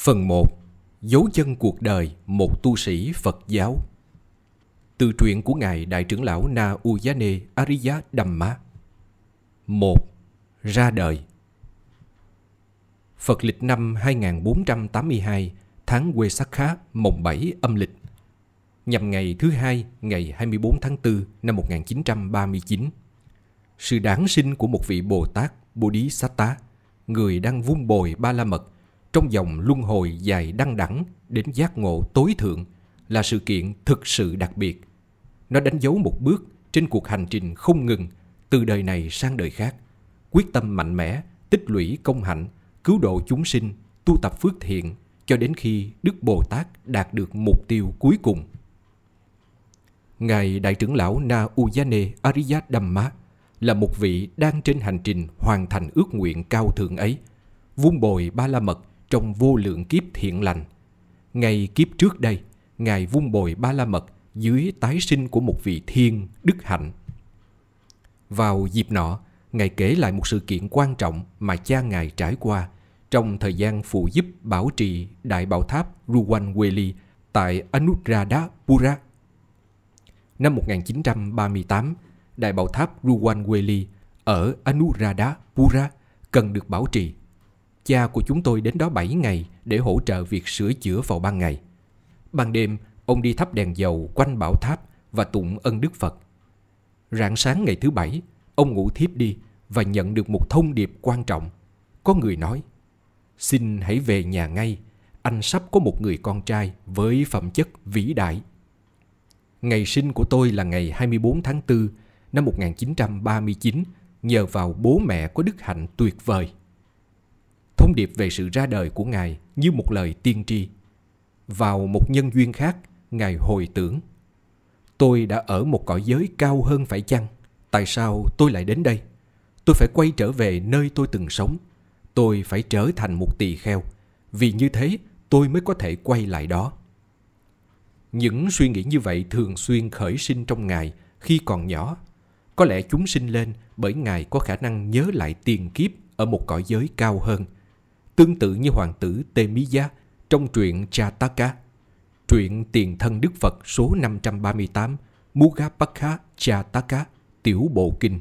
Phần 1. Dấu chân cuộc đời một tu sĩ Phật giáo. Từ truyện của Ngài Đại trưởng lão Na Uyane Ariya Dhamma. 1. Ra đời. Phật lịch năm 2482, tháng Uesakha, mồng 7 âm lịch, nhằm ngày thứ hai, ngày 24 tháng 4 năm 1939. Sự đản sinh của một vị Bồ Tát Bodhisattva, người đang vun bồi ba la mật trong dòng luân hồi dài đăng đẳng đến giác ngộ tối thượng, là sự kiện thực sự đặc biệt. Nó đánh dấu một bước trên cuộc hành trình không ngừng từ đời này sang đời khác, quyết tâm mạnh mẽ, tích lũy công hạnh, cứu độ chúng sinh, tu tập phước thiện cho đến khi Đức Bồ Tát đạt được mục tiêu cuối cùng. Ngài Đại trưởng lão Na Uyane Ariya Dhamma là một vị đang trên hành trình hoàn thành ước nguyện cao thượng ấy, vun bồi ba la mật trong vô lượng kiếp thiện lành. Ngày kiếp trước đây, Ngài vun bồi ba la mật dưới tái sinh của một vị thiên đức hạnh. Vào dịp nọ, Ngài kể lại một sự kiện quan trọng mà cha Ngài trải qua trong thời gian phụ giúp bảo trì Đại Bảo Tháp Ruwanweli tại Anuradhapura. Năm 1938, Đại Bảo Tháp Ruwanweli ở Anuradhapura cần được bảo trì. Cha của chúng tôi đến đó 7 ngày để hỗ trợ việc sửa chữa vào ban ngày. Ban đêm, ông đi thắp đèn dầu quanh bảo tháp và tụng ân Đức Phật. Rạng sáng ngày thứ 7, ông ngủ thiếp đi và nhận được một thông điệp quan trọng. Có người nói: "Xin hãy về nhà ngay, anh sắp có một người con trai với phẩm chất vĩ đại." Ngày sinh của tôi là ngày 24 tháng 4 năm 1939, nhờ vào bố mẹ có đức hạnh tuyệt vời. Thông điệp về sự ra đời của Ngài như một lời tiên tri. Vào một nhân duyên khác, Ngài hồi tưởng: "Tôi đã ở một cõi giới cao hơn phải chăng? Tại sao tôi lại đến đây? Tôi phải quay trở về nơi tôi từng sống. Tôi phải trở thành một tỳ kheo, vì như thế tôi mới có thể quay lại đó." Những suy nghĩ như vậy thường xuyên khởi sinh trong Ngài khi còn nhỏ. Có lẽ chúng sinh lên bởi Ngài có khả năng nhớ lại tiền kiếp ở một cõi giới cao hơn, tương tự như hoàng tử Temiya trong truyện Jataka, truyện Tiền thân Đức Phật số 538, Mugapakha Jataka, tiểu bộ kinh.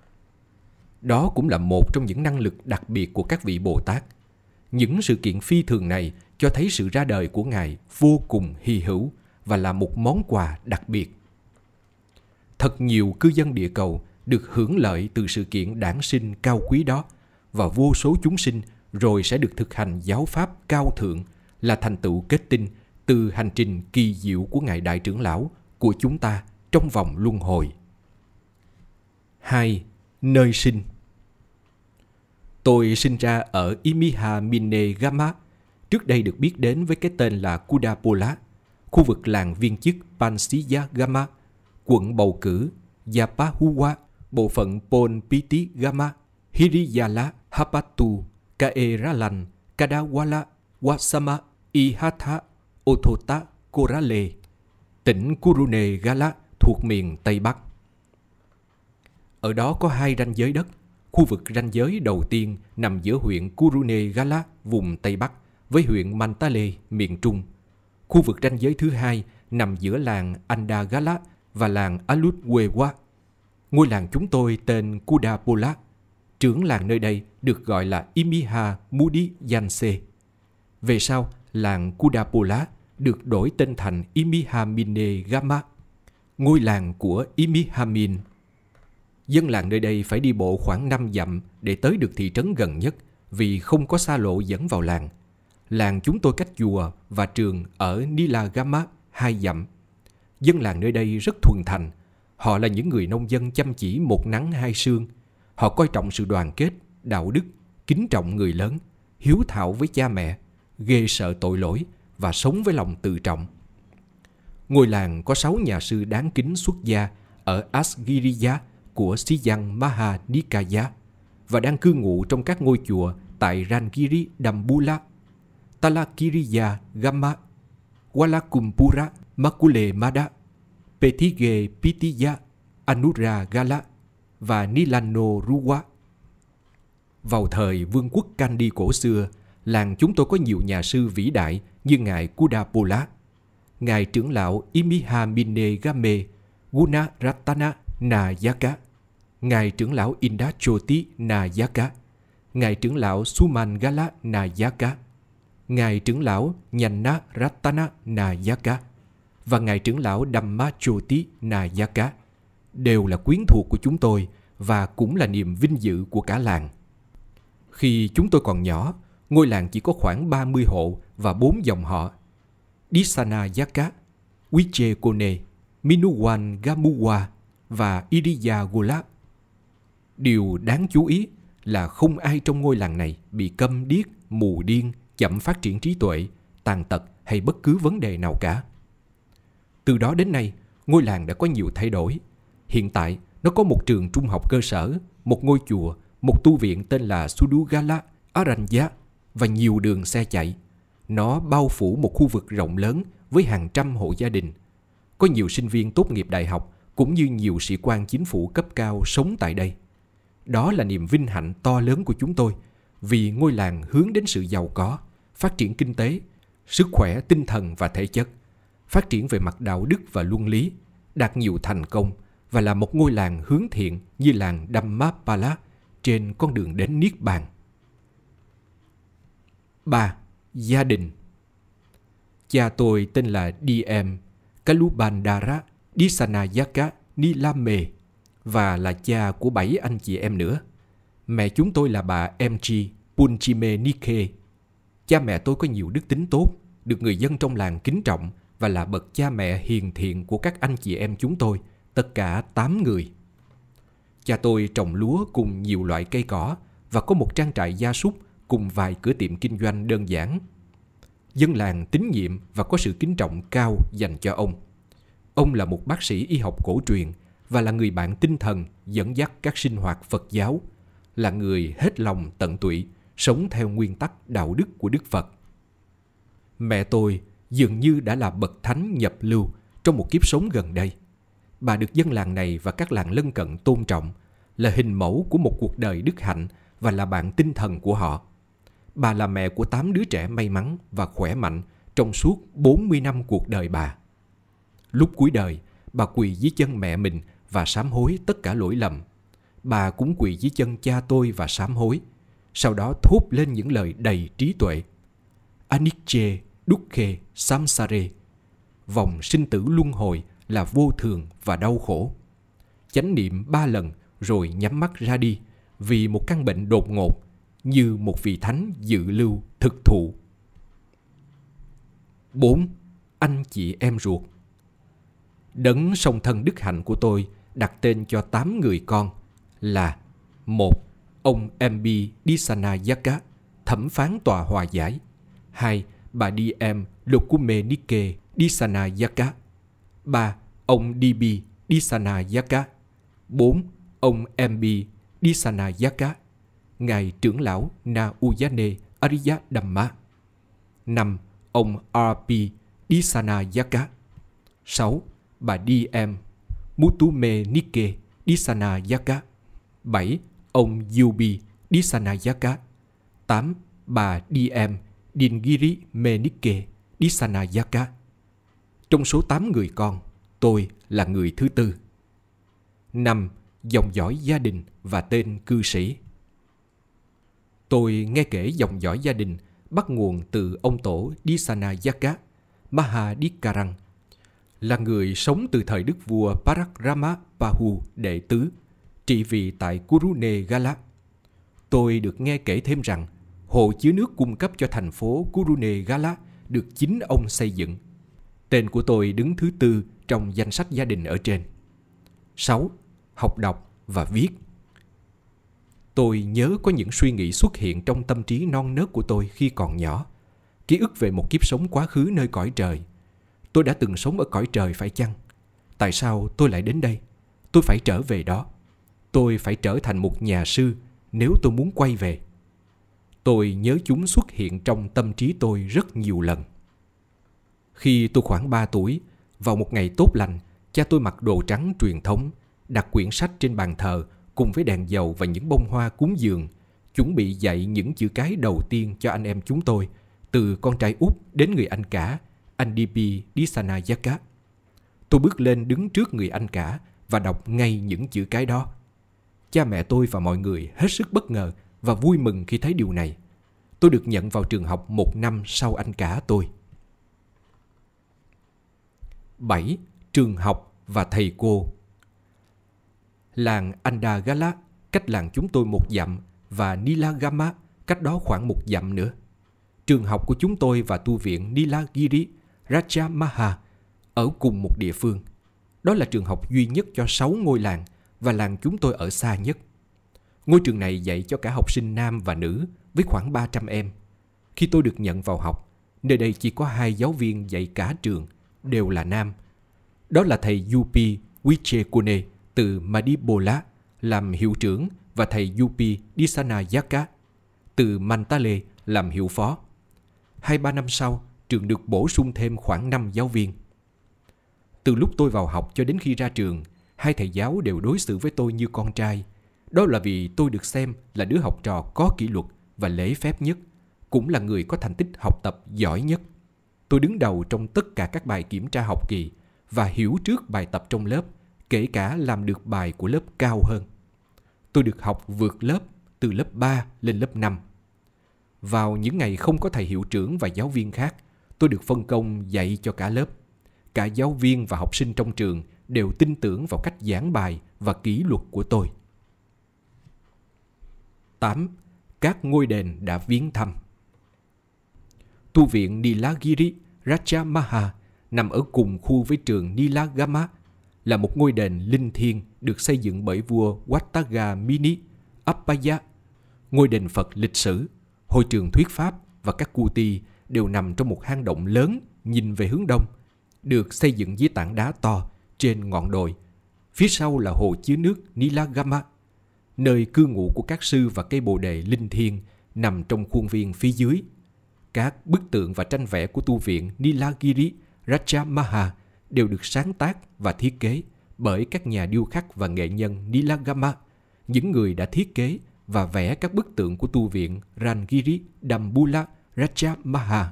Đó cũng là một trong những năng lực đặc biệt của các vị Bồ Tát. Những sự kiện phi thường này cho thấy sự ra đời của Ngài vô cùng hy hữu và là một món quà đặc biệt. Thật nhiều cư dân địa cầu được hưởng lợi từ sự kiện đản sinh cao quý đó, và vô số chúng sinh rồi sẽ được thực hành giáo pháp cao thượng, là thành tựu kết tinh từ hành trình kỳ diệu của Ngài Đại trưởng lão của chúng ta trong vòng luân hồi. 2. Nơi sinh. Tôi sinh ra ở Imiha Mine Gama, trước đây được biết đến với cái tên là Kudapola, khu vực làng viên chức Pansiya Gama, quận bầu cử Yapahuwa, bộ phận Ponpiti Gama, Hiriyala, Hapatu, Kaeralan, Kadawala, Wasama, Ihatha, Othota, Korale, tỉnh Kurunegala thuộc miền Tây Bắc. Ở đó có 2 ranh giới đất. Khu vực ranh giới đầu tiên nằm giữa huyện Kurunegala, vùng Tây Bắc, với huyện Mantale, miền Trung. Khu vực ranh giới thứ hai nằm giữa làng Andagala và làng Alutwewa. Ngôi làng chúng tôi tên Kudapola. Trưởng làng nơi đây được gọi là Imiha Mudi Yanse. Về sau, làng Kudapola được đổi tên thành Imiha Mine Gama, ngôi làng của Imihamin. Dân làng nơi đây phải đi bộ khoảng 5 dặm để tới được thị trấn gần nhất, vì không có xa lộ dẫn vào làng. Làng chúng tôi cách chùa và trường ở Nilagama 2 dặm. Dân làng nơi đây rất thuần thành. Họ là những người nông dân chăm chỉ một nắng hai sương. Họ coi trọng sự đoàn kết, đạo đức, kính trọng người lớn, hiếu thảo với cha mẹ, ghê sợ tội lỗi và sống với lòng tự trọng. Ngôi làng có 6 nhà sư đáng kính xuất gia ở Asgiriya của Siyang Maha Nikaya và đang cư ngụ trong các ngôi chùa tại Rangiri Dambula, Talakiriya Gama, Walakumpura, Makule Mada, Petige Pitiya, Anuragala và Nilano Ruwa. Vào thời vương quốc Kandy cổ xưa, Làng chúng tôi có nhiều nhà sư vĩ đại như Ngài Kudapola, Ngài trưởng lão Imihamine Game Gunaratana Nayaka, Ngài trưởng lão Indachoti Nayaka, Ngài trưởng lão Sumangala Nayaka, Ngài trưởng lão Nyanna Ratana Nayaka và Ngài trưởng lão Dhammachoti Nayaka đều là quyến thuộc của chúng tôi và cũng là niềm vinh dự của cả làng. Khi chúng tôi còn nhỏ, ngôi làng chỉ có khoảng 30 hộ và 4 dòng họ: Disanayaka, Wichekone, Minuwan Gamuwa và Iriyagola. Điều đáng chú ý là không ai trong ngôi làng này bị câm điếc, mù điên, chậm phát triển trí tuệ, tàn tật hay bất cứ vấn đề nào cả. Từ đó đến nay, ngôi làng đã có nhiều thay đổi. Hiện tại, nó có một trường trung học cơ sở, một ngôi chùa, một tu viện tên là Sudugala Aranya và nhiều đường xe chạy. Nó bao phủ một khu vực rộng lớn với hàng trăm hộ gia đình. Có nhiều sinh viên tốt nghiệp đại học cũng như nhiều sĩ quan chính phủ cấp cao sống tại đây. Đó là niềm vinh hạnh to lớn của chúng tôi vì ngôi làng hướng đến sự giàu có, phát triển kinh tế, sức khỏe tinh thần và thể chất, phát triển về mặt đạo đức và luân lý, đạt nhiều thành công và là một ngôi làng hướng thiện như làng Dhammapala trên con đường đến Niết Bàn. 3. Gia đình. Cha tôi tên là D.M. Kalubandara Disanayaka Nilame và là cha của 7 anh chị em nữa. Mẹ chúng tôi là bà M.G. Punchime Nike. Cha mẹ tôi có nhiều đức tính tốt, được người dân trong làng kính trọng và là bậc cha mẹ hiền thiện của các anh chị em chúng tôi, tất cả 8 người. Cha tôi trồng lúa cùng nhiều loại cây cỏ và có một trang trại gia súc cùng vài cửa tiệm kinh doanh đơn giản. Dân làng tín nhiệm và có sự kính trọng cao dành cho ông. Ông là một bác sĩ y học cổ truyền và là người bạn tinh thần dẫn dắt các sinh hoạt Phật giáo, là người hết lòng tận tụy, sống theo nguyên tắc đạo đức của Đức Phật. Mẹ tôi dường như đã là bậc thánh nhập lưu trong một kiếp sống gần đây. Bà được dân làng này và các làng lân cận tôn trọng, là hình mẫu của một cuộc đời đức hạnh và là bạn tinh thần của họ. Bà là mẹ của 8 đứa trẻ may mắn và khỏe mạnh trong suốt 40 năm cuộc đời bà. Lúc cuối đời, bà quỳ dưới chân mẹ mình và sám hối tất cả lỗi lầm. Bà cũng quỳ dưới chân cha tôi và sám hối, sau đó thốt lên những lời đầy trí tuệ. Anicca Dukkha Samsare, vòng sinh tử luân hồi là vô thường và đau khổ. Chánh niệm 3 lần rồi nhắm mắt ra đi vì một căn bệnh đột ngột, như một vị thánh dự lưu thực thụ. 4. Anh chị em ruột. Đấng song thân đức hạnh của tôi đặt tên cho 8 người con là: 1. Ông M.B. Disanayaka, thẩm phán tòa hòa giải. 2. Bà D.M. Lokume Nike Disanayaka. 3. Ông D.B. Disanayaka. 4. Ông M.B. Disanayaka, Ngài trưởng lão Na Uyane Ariya Dhamma. 5. Ông R.P. Disanayaka. 6. Bà D.M. Mutume Nike Disanayaka. 7. Ông U.B. Disanayaka. 8. Bà D.M. Dingiri Menike Disanayaka. Trong số 8 người con, tôi là người thứ tư. 5. Dòng dõi gia đình và tên cư sĩ. Tôi nghe kể dòng dõi gia đình bắt nguồn từ ông tổ Disanayaka Mahadikarang, là người sống từ thời đức vua Parakrama Bahu đệ tứ, trị vì tại Kurunegala. Tôi được nghe kể thêm rằng hồ chứa nước cung cấp cho thành phố Kurunegala được chính ông xây dựng. Tên của tôi đứng thứ tư trong danh sách gia đình ở trên. 6. Học đọc và viết. Tôi nhớ có những suy nghĩ xuất hiện trong tâm trí non nớt của tôi khi còn nhỏ. Ký ức về một kiếp sống quá khứ nơi cõi trời. Tôi đã từng sống ở cõi trời phải chăng? Tại sao tôi lại đến đây? Tôi phải trở về đó. Tôi phải trở thành một nhà sư nếu tôi muốn quay về. Tôi nhớ chúng xuất hiện trong tâm trí tôi rất nhiều lần. Khi tôi khoảng 3 tuổi, vào một ngày tốt lành, cha tôi mặc đồ trắng truyền thống, đặt quyển sách trên bàn thờ cùng với đèn dầu và những bông hoa cúng dường, chuẩn bị dạy những chữ cái đầu tiên cho anh em chúng tôi, từ con trai út đến người anh cả, Andipi Disanayaka. Tôi bước lên đứng trước người anh cả và đọc ngay những chữ cái đó. Cha mẹ tôi và mọi người hết sức bất ngờ và vui mừng khi thấy điều này. Tôi được nhận vào trường học 1 năm sau anh cả tôi. 7. Trường học và thầy cô. Làng Andagala cách làng chúng tôi 1 dặm và Nilagama cách đó khoảng 1 dặm nữa. Trường học của chúng tôi và tu viện Nilagiri Rajamaha ở cùng một địa phương. Đó là trường học duy nhất cho 6 ngôi làng và làng chúng tôi ở xa nhất. Ngôi trường này dạy cho cả học sinh nam và nữ với khoảng 300 em. Khi tôi được nhận vào học, nơi đây chỉ có 2 giáo viên dạy cả trường, đều là nam. Đó là thầy Yupi Wichekune từ Madibola làm hiệu trưởng và thầy Yupi Disanayaka từ Mantale làm hiệu phó. 2-3 năm sau, trường được bổ sung thêm khoảng 5 giáo viên. Từ lúc tôi vào học cho đến khi ra trường, 2 thầy giáo đều đối xử với tôi như con trai. Đó là vì tôi được xem là đứa học trò có kỷ luật và lễ phép nhất, cũng là người có thành tích học tập giỏi nhất. Tôi đứng đầu trong tất cả các bài kiểm tra học kỳ và hiểu trước bài tập trong lớp, kể cả làm được bài của lớp cao hơn. Tôi được học vượt lớp từ lớp 3 lên lớp 5. Vào những ngày không có thầy hiệu trưởng và giáo viên khác, tôi được phân công dạy cho cả lớp. Cả giáo viên và học sinh trong trường đều tin tưởng vào cách giảng bài và kỷ luật của tôi. 8. Các ngôi đền đã viếng thăm. Tu viện Nilagiri Rajamaha nằm ở cùng khu với trường Nilagama, là một ngôi đền linh thiêng được xây dựng bởi vua Watagamini Appaya. Ngôi đền Phật lịch sử, hội trường thuyết pháp và các kuti đều nằm trong một hang động lớn nhìn về hướng đông, được xây dựng dưới tảng đá to trên ngọn đồi. Phía sau là hồ chứa nước Nilagama. Nơi cư ngụ của các sư và cây bồ đề linh thiêng nằm trong khuôn viên phía dưới. Các bức tượng và tranh vẽ của tu viện Nilagiri Rajamaha đều được sáng tác và thiết kế bởi các nhà điêu khắc và nghệ nhân Nilagama, những người đã thiết kế và vẽ các bức tượng của tu viện Rangiri Dambula Rajamaha.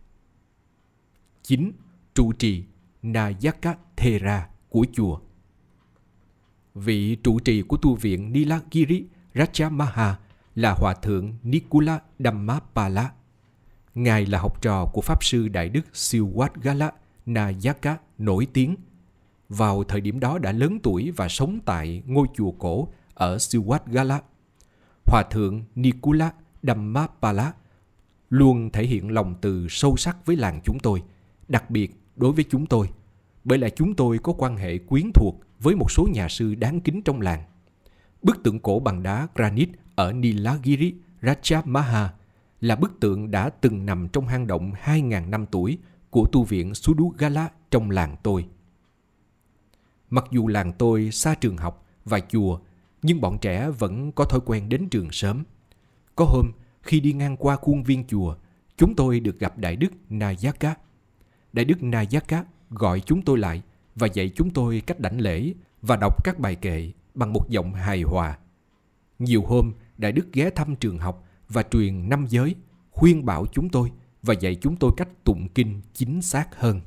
9. Trụ trì Nayaka Thera của chùa. Vị trụ trì của tu viện Nilagiri Rajamaha là Hòa thượng Nikula Dhammapala. Ngài là học trò của Pháp sư Đại Đức Siwatgala Nayaka nổi tiếng. Vào thời điểm đó đã lớn tuổi và sống tại ngôi chùa cổ ở Siwatgala. Hòa thượng Nikula Dhammapala luôn thể hiện lòng từ sâu sắc với làng chúng tôi, đặc biệt đối với chúng tôi, bởi là chúng tôi có quan hệ quyến thuộc với một số nhà sư đáng kính trong làng. Bức tượng cổ bằng đá granite ở Nilagiri Rajamaha là bức tượng đã từng nằm trong hang động 2.000 năm tuổi của tu viện Sudugala trong làng tôi. Mặc dù làng tôi xa trường học và chùa, nhưng bọn trẻ vẫn có thói quen đến trường sớm. Có hôm, khi đi ngang qua khuôn viên chùa, chúng tôi được gặp Đại Đức Nayaka. Đại Đức Nayaka gọi chúng tôi lại và dạy chúng tôi cách đảnh lễ và đọc các bài kệ bằng một giọng hài hòa. Nhiều hôm, Đại Đức ghé thăm trường học và truyền 5 giới, khuyên bảo chúng tôi và dạy chúng tôi cách tụng kinh chính xác hơn.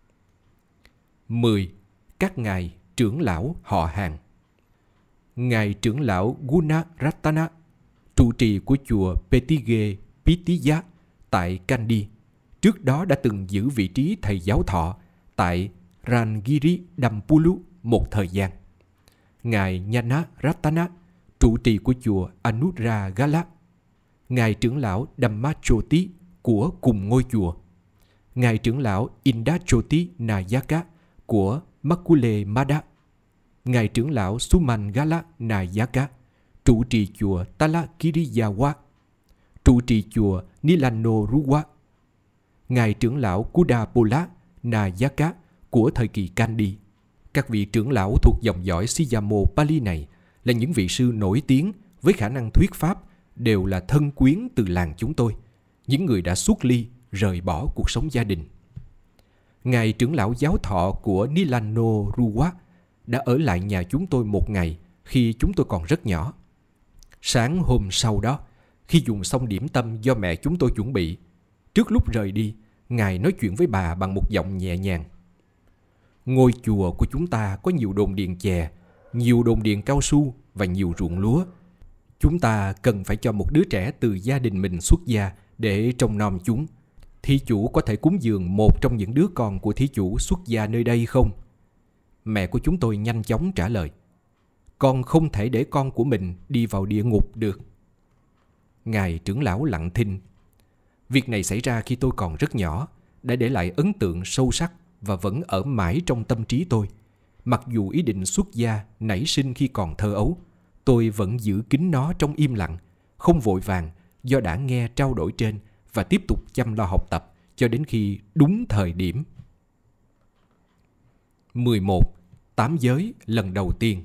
10. Các ngài trưởng lão họ hàng. Ngài trưởng lão Gunaratana, trụ trì của chùa Petige Pitiya tại Kandy, trước đó đã từng giữ vị trí thầy giáo thọ tại Rangiri Dampulu một thời gian. Ngài Nhana Ratana, trụ trì của chùa Anudragala. Ngài trưởng lão Dhammachoti của cùng ngôi chùa. Ngài trưởng lão Indachoti Nayaka của Makule Mada. Ngài trưởng lão Sumangala Nayaka, trụ trì chùa Talakiriyawa. Trụ trì chùa Nilanoruwa. Ngài trưởng lão Kudapola Nayaka của thời kỳ Kandy. Các vị trưởng lão thuộc dòng dõi Siyamo Pali này là những vị sư nổi tiếng với khả năng thuyết pháp, đều là thân quyến từ làng chúng tôi, những người đã xuất ly, rời bỏ cuộc sống gia đình. Ngài trưởng lão giáo thọ của Nilanoruwa đã ở lại nhà chúng tôi một ngày khi chúng tôi còn rất nhỏ. Sáng hôm sau đó, Khi dùng xong điểm tâm do mẹ chúng tôi chuẩn bị, trước lúc rời đi, Ngài nói chuyện với bà bằng một giọng nhẹ nhàng. Ngôi chùa của chúng ta có nhiều đồn điền chè, nhiều đồn điền cao su và nhiều ruộng lúa. Chúng ta cần phải cho một đứa trẻ từ gia đình mình xuất gia để trông nom chúng. Thí chủ có thể cúng dường một trong những đứa con của thí chủ xuất gia nơi đây không? Mẹ của chúng tôi nhanh chóng trả lời. Con không thể để con của mình đi vào địa ngục được. Ngài trưởng lão lặng thinh. Việc này xảy ra khi tôi còn rất nhỏ, đã để lại ấn tượng sâu sắc và vẫn ở mãi trong tâm trí tôi. Mặc dù ý định xuất gia nảy sinh khi còn thơ ấu, tôi vẫn giữ kín nó trong im lặng, không vội vàng do đã nghe trao đổi trên và tiếp tục chăm lo học tập cho đến khi đúng thời điểm. 11. Tám giới lần đầu tiên.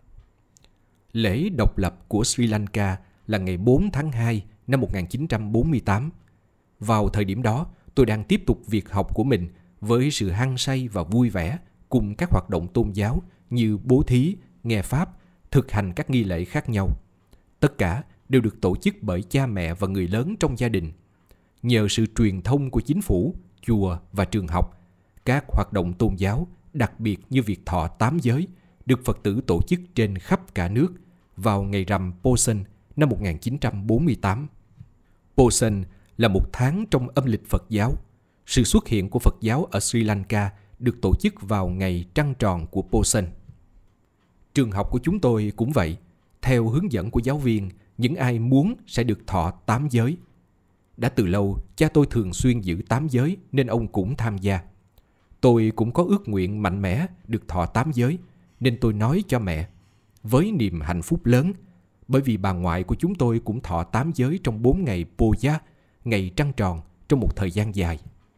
Lễ độc lập của Sri Lanka là ngày 4 tháng 2 năm 1948. Vào thời điểm đó, tôi đang tiếp tục việc học của mình với sự hăng say và vui vẻ cùng các hoạt động tôn giáo như bố thí, nghe pháp, thực hành các nghi lễ khác nhau. Tất cả đều được tổ chức bởi cha mẹ và người lớn trong gia đình. Nhờ sự truyền thông của chính phủ, chùa và trường học, các hoạt động tôn giáo, đặc biệt như việc thọ 8 giới, được Phật tử tổ chức trên khắp cả nước vào ngày rằm Posan năm 1948. Posan là một tháng trong âm lịch Phật giáo. Sự xuất hiện của Phật giáo ở Sri Lanka được tổ chức vào ngày trăng tròn của Posan. Trường học của chúng tôi cũng vậy. Theo hướng dẫn của giáo viên, những ai muốn sẽ được thọ 8 giới. Đã từ lâu, cha tôi thường xuyên giữ 8 giới nên ông cũng tham gia. Tôi cũng có ước nguyện mạnh mẽ được thọ 8 giới, nên tôi nói cho mẹ. Với niềm hạnh phúc lớn, bởi vì bà ngoại của chúng tôi cũng thọ 8 giới trong 4 ngày Poya, ngày trăng tròn, trong một thời gian dài.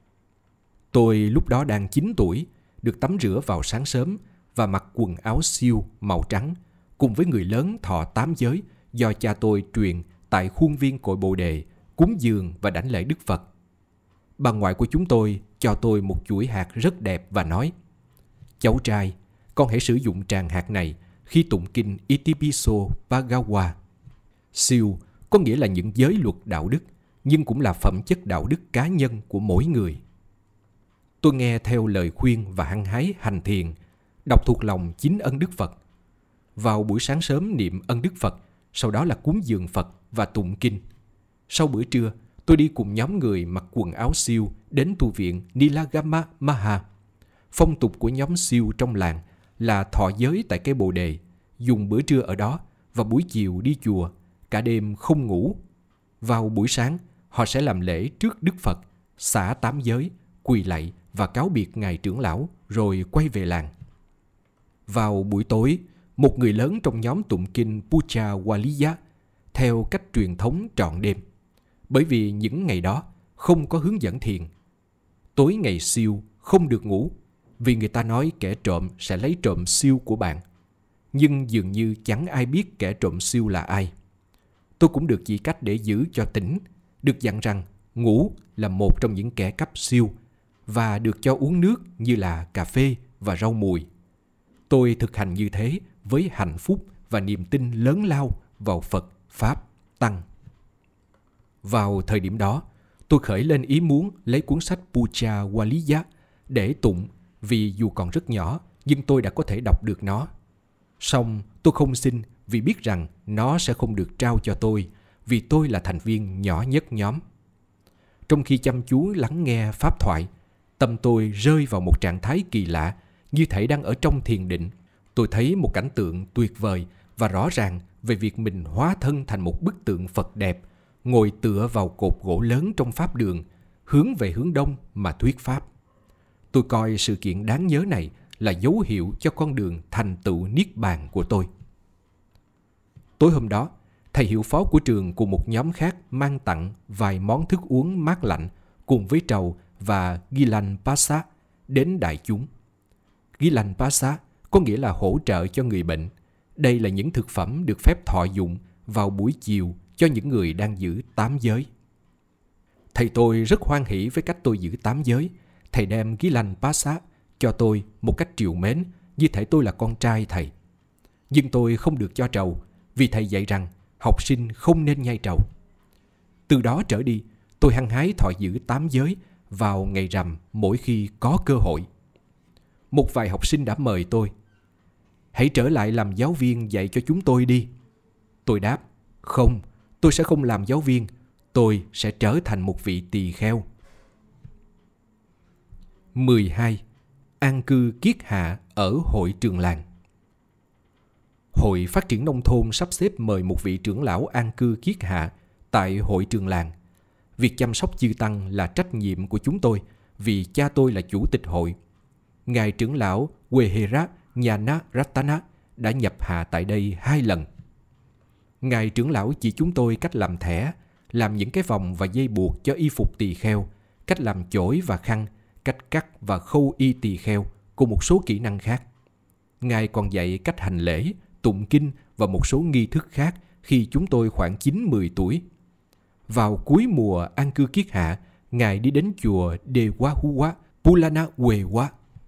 Tôi lúc đó đang 9 tuổi, được tắm rửa vào sáng sớm và mặc quần áo siêu màu trắng, cùng với người lớn thọ 8 giới do cha tôi truyền tại khuôn viên cội Bồ Đề, cúng dường và đảnh lễ Đức Phật. Bà ngoại của chúng tôi cho tôi một chuỗi hạt rất đẹp và nói: cháu trai, con hãy sử dụng tràng hạt này khi tụng kinh Itipiso Bhagawa. Siêu có nghĩa là những giới luật đạo đức, nhưng cũng là phẩm chất đạo đức cá nhân của mỗi người. Tôi nghe theo lời khuyên và hăng hái hành thiền, đọc thuộc lòng 9 ân Đức Phật. Vào buổi sáng sớm niệm ân Đức Phật, sau đó là cúng dường Phật và tụng kinh. Sau bữa trưa, tôi đi cùng nhóm người mặc quần áo siêu đến tu viện Nilagama Maha. Phong tục của nhóm siêu trong làng là thọ giới tại cây Bồ Đề, dùng bữa trưa ở đó và buổi chiều đi chùa, cả đêm không ngủ. Vào buổi sáng, họ sẽ làm lễ trước Đức Phật, xả 8 giới, quỳ lạy và cáo biệt ngài trưởng lão rồi quay về làng. Vào buổi tối, một người lớn trong nhóm tụng kinh Puja Waliya theo cách truyền thống trọn đêm, bởi vì những ngày đó không có hướng dẫn thiền. Tối ngày siêu không được ngủ, vì người ta nói kẻ trộm sẽ lấy trộm siêu của bạn. Nhưng dường như chẳng ai biết kẻ trộm siêu là ai. Tôi cũng được chỉ cách để giữ cho tỉnh, được dặn rằng ngủ là một trong những kẻ cắp siêu và được cho uống nước như là cà phê và rau mùi. Tôi thực hành như thế với hạnh phúc và niềm tin lớn lao vào Phật, Pháp, Tăng. Vào thời điểm đó, tôi khởi lên ý muốn lấy cuốn sách Puja Waliya để tụng, vì dù còn rất nhỏ, nhưng tôi đã có thể đọc được nó. Song tôi không xin vì biết rằng nó sẽ không được trao cho tôi, vì tôi là thành viên nhỏ nhất nhóm. Trong khi chăm chú lắng nghe pháp thoại, tâm tôi rơi vào một trạng thái kỳ lạ, như thể đang ở trong thiền định. Tôi thấy một cảnh tượng tuyệt vời và rõ ràng về việc mình hóa thân thành một bức tượng Phật đẹp, ngồi tựa vào cột gỗ lớn trong pháp đường, hướng về hướng đông mà thuyết pháp. Tôi coi sự kiện đáng nhớ này là dấu hiệu cho con đường thành tựu niết bàn của tôi. Tối hôm đó, thầy hiệu phó của trường cùng một nhóm khác mang tặng vài món thức uống mát lạnh cùng với trầu và Gilan Pasa đến đại chúng. Gilan Pasa có nghĩa là hỗ trợ cho người bệnh. Đây là những thực phẩm được phép thọ dụng vào buổi chiều cho những người đang giữ 8 giới. Thầy tôi rất hoan hỉ với cách tôi giữ 8 giới. Thầy đem Gilan Pasa cho tôi một cách trìu mến, như thể tôi là con trai thầy. Nhưng tôi không được cho trầu, vì thầy dạy rằng học sinh không nên nhai trầu. Từ đó trở đi, tôi hăng hái thọ giữ 8 giới vào ngày rằm mỗi khi có cơ hội. Một vài học sinh đã mời tôi: hãy trở lại làm giáo viên dạy cho chúng tôi đi. Tôi đáp: không, tôi sẽ không làm giáo viên, tôi sẽ trở thành một vị tỳ kheo. 12. An cư kiết hạ ở hội trường làng. Hội Phát triển Nông thôn sắp xếp mời một vị trưởng lão an cư kiết hạ tại hội trường làng. Việc chăm sóc chư tăng là trách nhiệm của chúng tôi vì cha tôi là chủ tịch hội. Ngài trưởng lão Quehera Nhana Ratana đã nhập hạ tại đây 2 lần. Ngài trưởng lão chỉ chúng tôi cách làm thẻ, làm những cái vòng và dây buộc cho y phục tỳ kheo, cách làm chổi và khăn, cách cắt và khâu y tỳ kheo, cùng một số kỹ năng khác. Ngài còn dạy cách hành lễ, tụng kinh và một số nghi thức khác khi chúng tôi khoảng 9-10 tuổi. Vào cuối mùa an cư kiết hạ, Ngài đi đến chùa Dewahuwa Pulana Wewa.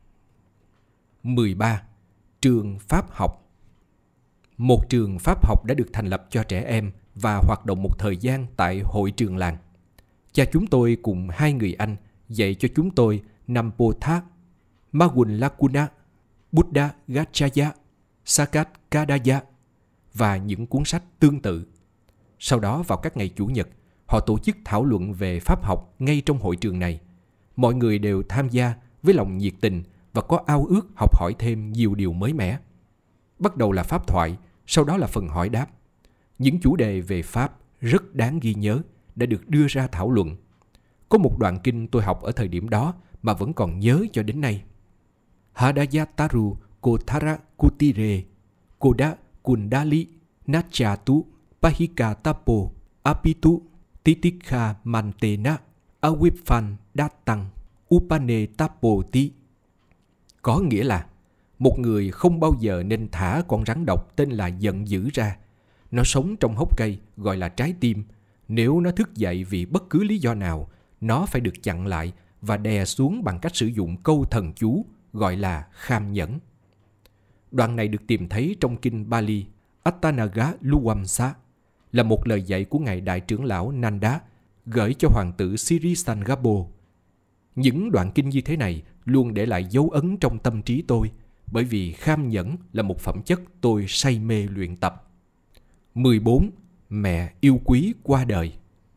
13. Trường Pháp học. Một trường Pháp học đã được thành lập cho trẻ em và hoạt động một thời gian tại hội trường làng. Cha chúng tôi cùng 2 người anh dạy cho chúng tôi Nampotha, Magun Lakuna, Buddha Gachaya, Sakat Kadaya và những cuốn sách tương tự. Sau đó vào các ngày Chủ nhật, họ tổ chức thảo luận về Pháp học ngay trong hội trường này. Mọi người đều tham gia với lòng nhiệt tình và có ao ước học hỏi thêm nhiều điều mới mẻ. Bắt đầu là pháp thoại, sau đó là phần hỏi đáp. Những chủ đề về Pháp rất đáng ghi nhớ đã được đưa ra thảo luận. Có một đoạn kinh tôi học ở thời điểm đó mà vẫn còn nhớ cho đến nay. Hadayataru Kothara Kutire Koda Kundali Nachatu Pahikatapo Apitu Titikha Mantena Awiphan Datang Upane Tapoti. Có nghĩa là một người không bao giờ nên thả con rắn độc tên là giận dữ ra. Nó sống trong hốc cây gọi là trái tim. Nếu nó thức dậy vì bất cứ lý do nào, nó phải được chặn lại và đè xuống bằng cách sử dụng câu thần chú gọi là kham nhẫn. Đoạn này được tìm thấy trong kinh Bali Attanaga Luwamsa, là một lời dạy của Ngài Đại trưởng lão Nanda gửi cho hoàng tử Sirisangabo. Những đoạn kinh như thế này luôn để lại dấu ấn trong tâm trí tôi, bởi vì kham nhẫn là một phẩm chất tôi say mê luyện tập. 14. Mẹ yêu quý qua đời.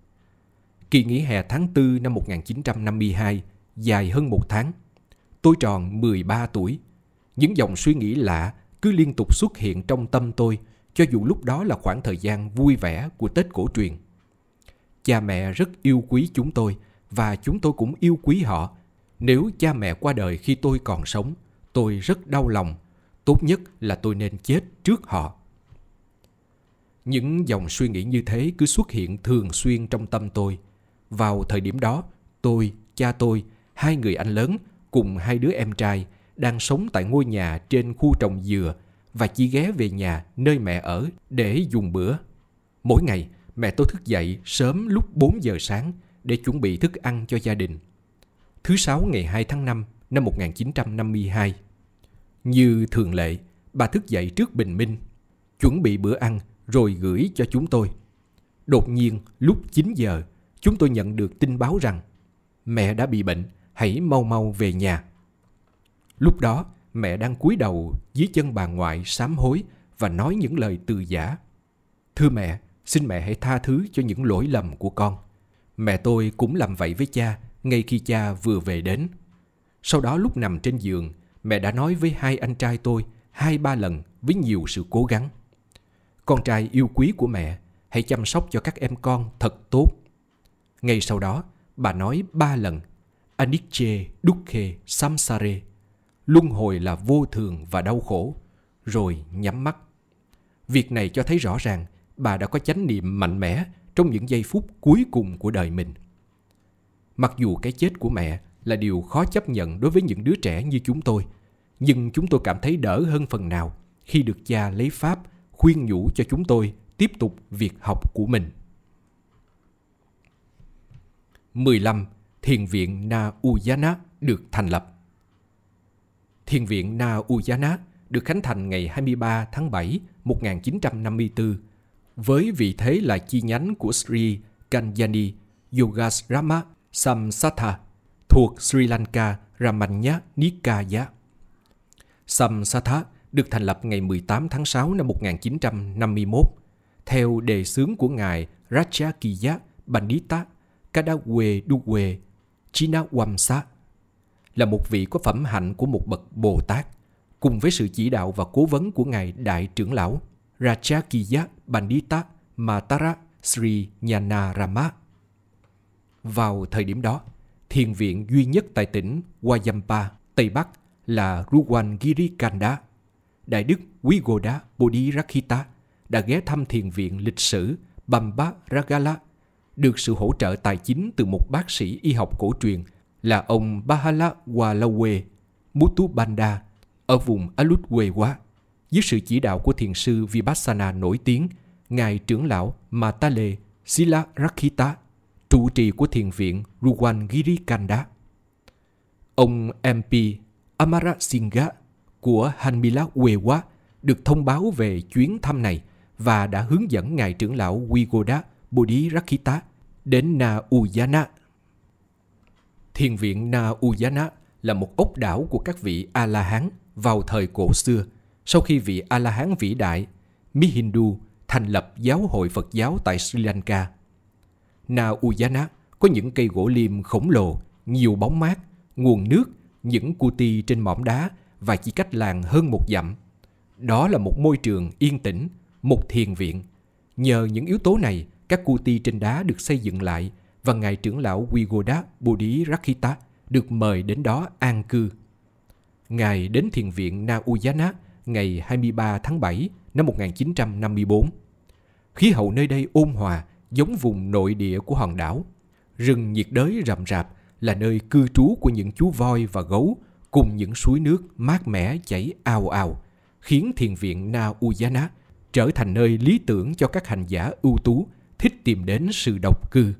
Kỳ nghỉ hè tháng 4 năm 1952 dài hơn 1 tháng. Tôi tròn 13 tuổi. Những dòng suy nghĩ lạ cứ liên tục xuất hiện trong tâm tôi, cho dù lúc đó là khoảng thời gian vui vẻ của Tết cổ truyền. Cha mẹ rất yêu quý chúng tôi và chúng tôi cũng yêu quý họ. Nếu cha mẹ qua đời khi tôi còn sống, tôi rất đau lòng. Tốt nhất là tôi nên chết trước họ. Những dòng suy nghĩ như thế cứ xuất hiện thường xuyên trong tâm tôi. Vào thời điểm đó, tôi, cha tôi, 2 người anh lớn cùng 2 đứa em trai đang sống tại ngôi nhà trên khu trồng dừa và chỉ ghé về nhà nơi mẹ ở để dùng bữa. Mỗi ngày, mẹ tôi thức dậy sớm lúc 4 giờ sáng để chuẩn bị thức ăn cho gia đình. Thứ Sáu ngày 2 tháng 5 năm 1952. Như thường lệ, bà thức dậy trước bình minh, chuẩn bị bữa ăn rồi gửi cho chúng tôi. Đột nhiên, lúc 9 giờ, chúng tôi nhận được tin báo rằng mẹ đã bị bệnh, hãy mau mau về nhà. Lúc đó, mẹ đang cúi đầu dưới chân bà ngoại sám hối và nói những lời từ giả. Thưa mẹ, xin mẹ hãy tha thứ cho những lỗi lầm của con. Mẹ tôi cũng làm vậy với cha ngay khi cha vừa về đến. Sau đó lúc nằm trên giường, mẹ đã nói với 2 anh trai tôi 2-3 lần với nhiều sự cố gắng. Con trai yêu quý của mẹ, hãy chăm sóc cho các em con thật tốt. Ngay sau đó, bà nói 3 lần Anicca Dukkha Samsare, luân hồi là vô thường và đau khổ, rồi nhắm mắt. Việc này cho thấy rõ ràng bà đã có chánh niệm mạnh mẽ trong những giây phút cuối cùng của đời mình. Mặc dù cái chết của mẹ là điều khó chấp nhận đối với những đứa trẻ như chúng tôi, nhưng chúng tôi cảm thấy đỡ hơn phần nào khi được cha lấy pháp khuyên nhủ cho chúng tôi tiếp tục việc học của mình. 15. Thiền viện Na Uyana được thành lập. Thiền viện Na Uyana được khánh thành ngày 23 tháng 7 1954 với vị thế là chi nhánh của Sri Kanyani Yogasrama Samsatha thuộc Sri Lanka Ramanya Nikaya. Samsatha được thành lập ngày 18 tháng 6 năm 1951 theo đề xướng của Ngài Rajakiya Pandita Kadaweduwe Chinawamsa, là một vị có phẩm hạnh của một bậc Bồ Tát, cùng với sự chỉ đạo và cố vấn của Ngài Đại trưởng lão Rajakiya Pandita Matara Sri Nyanarama. Vào thời điểm đó, thiền viện duy nhất tại tỉnh Wayampa, Tây Bắc là Ruwangiri Kanda. Đại đức Wigoda Bodhirakita đã ghé thăm thiền viện lịch sử Bamba Ragala, được sự hỗ trợ tài chính từ một bác sĩ y học cổ truyền là ông Bahala Walawe Mutubanda ở vùng Alutwewa, dưới sự chỉ đạo của thiền sư Vipassana nổi tiếng Ngài trưởng lão Matale Sila Rakita, trụ trì của thiền viện Ruwangiri Kanda. Ông MP Amara Singha của Hanmila Wewa được thông báo về chuyến thăm này và đã hướng dẫn Ngài trưởng lão Wigoda Bodhirakita đến Na Uyana. Thiền viện Na Uyana là một ốc đảo của các vị A-la-hán vào thời cổ xưa, sau khi vị A-la-hán vĩ đại Mihindu thành lập giáo hội Phật giáo tại Sri Lanka. Na Uyana có những cây gỗ liêm khổng lồ, nhiều bóng mát, nguồn nước, những kuti trên mỏm đá và chỉ cách làng hơn một dặm. Đó là một môi trường yên tĩnh, một thiền viện. Nhờ những yếu tố này, các kuti trên đá được xây dựng lại và Ngài trưởng lão Wigoda Bodhirakita được mời đến đó an cư. Ngài đến thiền viện Na Uyana ngày 23 tháng 7 năm 1954. Khí hậu nơi đây ôn hòa, giống vùng nội địa của hòn đảo. Rừng nhiệt đới rậm rạp là nơi cư trú của những chú voi và gấu, cùng những suối nước mát mẻ chảy ào ào, khiến thiền viện Na Uyana trở thành nơi lý tưởng cho các hành giả ưu tú thích tìm đến sự độc cư.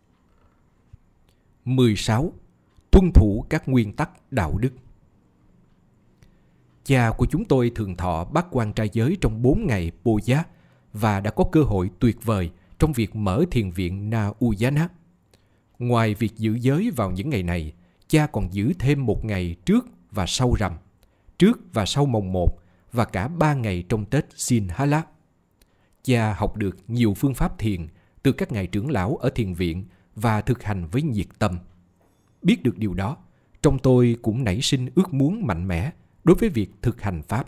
16. Tuân thủ các nguyên tắc đạo đức. Cha của chúng tôi thường thọ bát quan trai giới trong 4 ngày Bồ Giá và đã có cơ hội tuyệt vời trong việc mở thiền viện Na Uyana. Ngoài việc giữ giới vào những ngày này, cha còn giữ thêm 1 ngày trước và sau rằm, trước và sau mồng 1 và cả 3 ngày trong Tết Sinhala. Cha học được nhiều phương pháp thiền từ các ngài trưởng lão ở thiền viện và thực hành với nhiệt tâm. Biết được điều đó, trong tôi cũng nảy sinh ước muốn mạnh mẽ đối với việc thực hành pháp.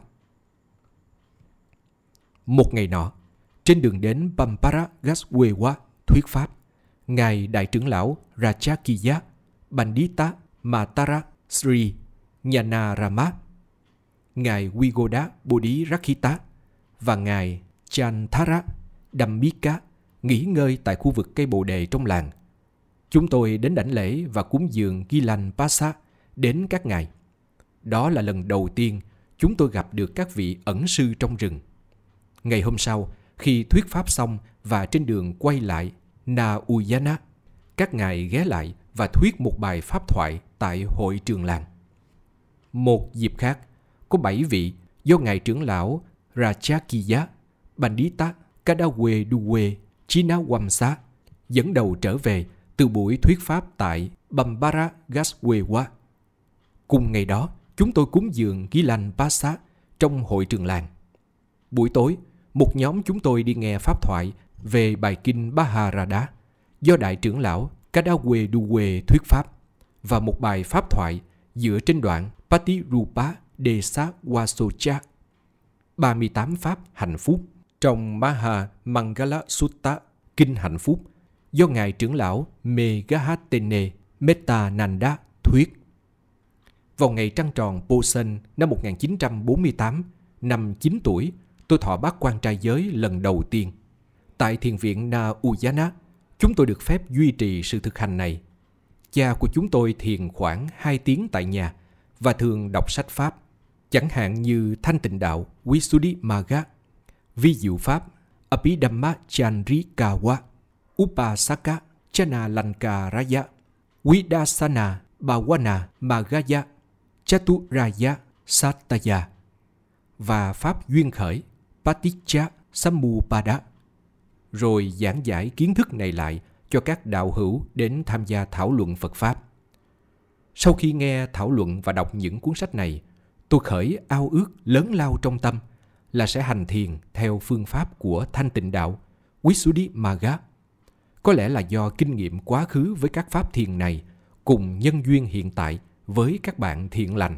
Một ngày nọ, trên đường đến Pampara Gaswewa thuyết pháp, Ngài Đại trưởng lão Rajakiya Pandita Matara Sri Nyanarama, Ngài Wigoda Bodhirakita và Ngài Chanthara Dhammika nghỉ ngơi tại khu vực cây bồ đề trong làng. Chúng tôi đến đảnh lễ và cúng dường Gilan Pasa đến các ngài. Đó là lần đầu tiên chúng tôi gặp được các vị ẩn sư trong rừng. Ngày hôm sau, khi thuyết pháp xong và trên đường quay lại Na Uyana, các ngài ghé lại và thuyết một bài pháp thoại tại hội trường làng. Một dịp khác, có 7 vị do Ngài trưởng lão Rajakiya Pandita Kadaweduwe Chinawamsa dẫn đầu trở về từ buổi thuyết pháp tại Bambara Gaswewa. Cùng ngày đó, chúng tôi cúng dường Gilan Pasa trong hội trường làng. Buổi tối, một nhóm chúng tôi đi nghe pháp thoại về bài kinh Maharada do Đại trưởng lão Kadaweduwe thuyết pháp và một bài pháp thoại dựa trên đoạn Patirupa Desa Wasocha 38 pháp hạnh phúc trong Maha Mangala Sutta, kinh hạnh phúc, do Ngài trưởng lão Meghahatene Mettananda thuyết. Vào ngày trăng tròn Posen năm 1948, năm 9 tuổi, tôi thọ bát quan trai giới lần đầu tiên. Tại thiền viện Na Uyana, chúng tôi được phép duy trì sự thực hành này. Cha của chúng tôi thiền khoảng 2 tiếng tại nhà và thường đọc sách Pháp, chẳng hạn như Thanh Tịnh Đạo Visuddhimagga, Vi Diệu Pháp Abhidhamma Chandrikawa, Upasaka Chanalankaraya, Vidassana Bhawana Magaya, Chaturaya Sataya và Pháp Duyên Khởi Paticca Samuppada, rồi giảng giải kiến thức này lại cho các đạo hữu đến tham gia thảo luận Phật Pháp. Sau khi nghe thảo luận và đọc những cuốn sách này, tôi khởi ao ước lớn lao trong tâm là sẽ hành thiền theo phương pháp của Thanh Tịnh Đạo, Visuddhimagga. Có lẽ là do kinh nghiệm quá khứ với các pháp thiền này cùng nhân duyên hiện tại với các bạn thiện lành.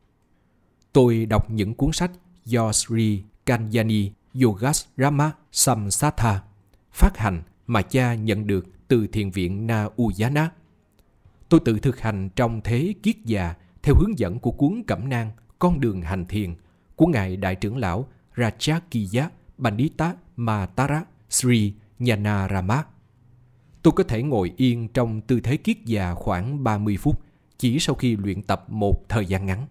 Tôi đọc những cuốn sách do Sri Kalyani Yogasrama Samsattha phát hành mà cha nhận được từ thiền viện Na Uyana. Tôi tự thực hành trong thế kiết già theo hướng dẫn của cuốn cẩm nang Con đường hành thiền của Ngài Đại trưởng lão Rajakiya Pandita Matara Sri Nyanarama. Tôi có thể ngồi yên trong tư thế kiết già khoảng 30 phút chỉ sau khi luyện tập một thời gian ngắn.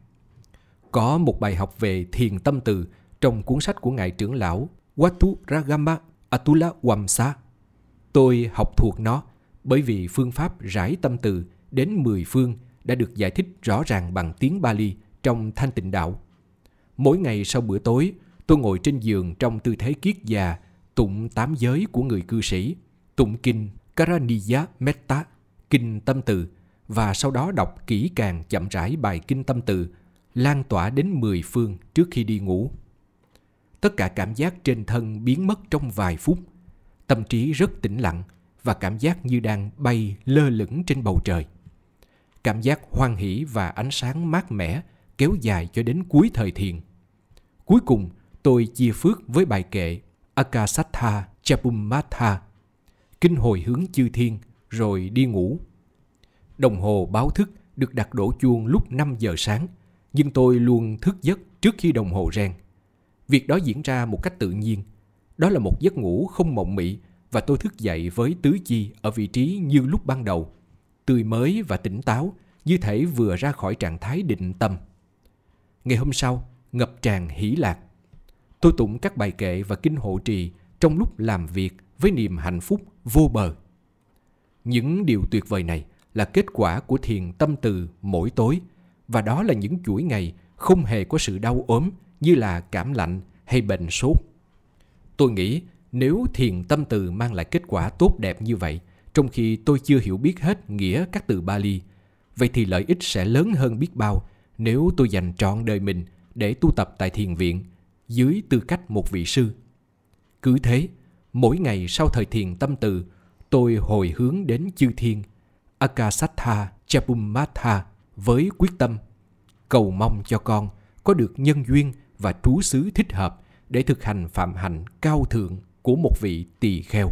Có một bài học về thiền tâm từ trong cuốn sách của Ngài trưởng lão Watthuragama Atula Wamsa. Tôi học thuộc nó bởi vì phương pháp rải tâm từ đến 10 phương đã được giải thích rõ ràng bằng tiếng Bali trong Thanh Tịnh Đạo. Mỗi ngày sau bữa tối, tôi ngồi trên giường trong tư thế kiết già, tụng 8 giới của người cư sĩ, tụng kinh Karaniya Metta, kinh tâm từ, và sau đó đọc kỹ càng chậm rãi bài kinh tâm từ, lan tỏa đến 10 phương trước khi đi ngủ. Tất cả cảm giác trên thân biến mất trong vài phút. Tâm trí rất tĩnh lặng và cảm giác như đang bay lơ lửng trên bầu trời. Cảm giác hoan hỷ và ánh sáng mát mẻ kéo dài cho đến cuối thời thiền. Cuối cùng, tôi chia phước với bài kệ Akasattha Chapumatha, kinh hồi hướng chư thiên, rồi đi ngủ. Đồng hồ báo thức được đặt đổ chuông lúc 5 giờ sáng, nhưng tôi luôn thức giấc trước khi đồng hồ reng. Việc đó diễn ra một cách tự nhiên. Đó là một giấc ngủ không mộng mị và tôi thức dậy với tứ chi ở vị trí như lúc ban đầu, tươi mới và tỉnh táo, như thể vừa ra khỏi trạng thái định tâm. Ngày hôm sau, ngập tràn hỷ lạc. Tôi tụng các bài kệ và kinh hộ trì trong lúc làm việc với niềm hạnh phúc vô bờ. Những điều tuyệt vời này là kết quả của thiền tâm từ mỗi tối, và đó là những chuỗi ngày không hề có sự đau ốm như là cảm lạnh hay bệnh sốt. Tôi nghĩ nếu thiền tâm từ mang lại kết quả tốt đẹp như vậy, trong khi tôi chưa hiểu biết hết nghĩa các từ Bali, vậy thì lợi ích sẽ lớn hơn biết bao nếu tôi dành trọn đời mình để tu tập tại thiền viện dưới tư cách một vị sư. Cứ thế, mỗi ngày sau thời thiền tâm từ, tôi hồi hướng đến chư thiên Akasattha Chapumatha với quyết tâm cầu mong cho con có được nhân duyên và trú xứ thích hợp để thực hành phạm hạnh cao thượng của một vị tỳ kheo.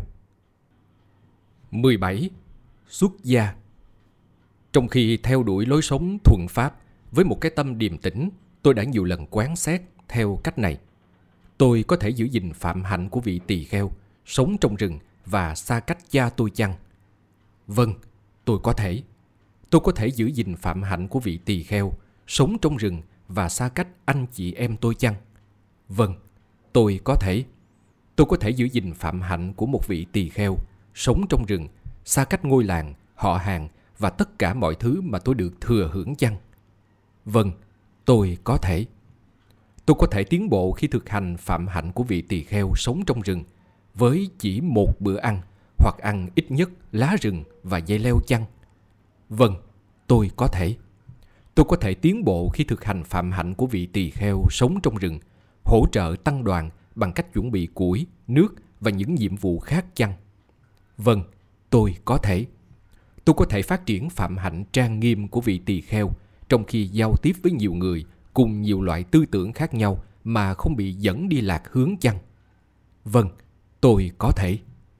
17. Xuất gia. Trong khi theo đuổi lối sống thuần pháp với một cái tâm điềm tĩnh, tôi đã nhiều lần quán xét theo cách này. Tôi có thể giữ gìn phạm hạnh của vị tỳ kheo, sống trong rừng và xa cách cha tôi chăng? Vâng, tôi có thể. Tôi có thể giữ gìn phạm hạnh của vị tỳ kheo, sống trong rừng và xa cách anh chị em tôi chăng? Vâng, tôi có thể. Tôi có thể giữ gìn phạm hạnh của một vị tỳ kheo, sống trong rừng, xa cách ngôi làng, họ hàng và tất cả mọi thứ mà tôi được thừa hưởng chăng? Vâng, tôi có thể. Tôi có thể tiến bộ khi thực hành phạm hạnh của vị tỳ kheo sống trong rừng với chỉ một bữa ăn hoặc ăn ít nhất lá rừng và dây leo chăng? Vâng, tôi có thể. Tôi có thể tiến bộ khi thực hành phạm hạnh của vị tỳ kheo sống trong rừng, hỗ trợ tăng đoàn bằng cách chuẩn bị củi, nước và những nhiệm vụ khác chăng? Vâng, tôi có thể. Tôi có thể phát triển phạm hạnh trang nghiêm của vị tỳ kheo trong khi giao tiếp với nhiều người cùng nhiều loại tư tưởng khác nhau mà không bị dẫn đi lạc hướng chăng? Vâng, tôi có thể.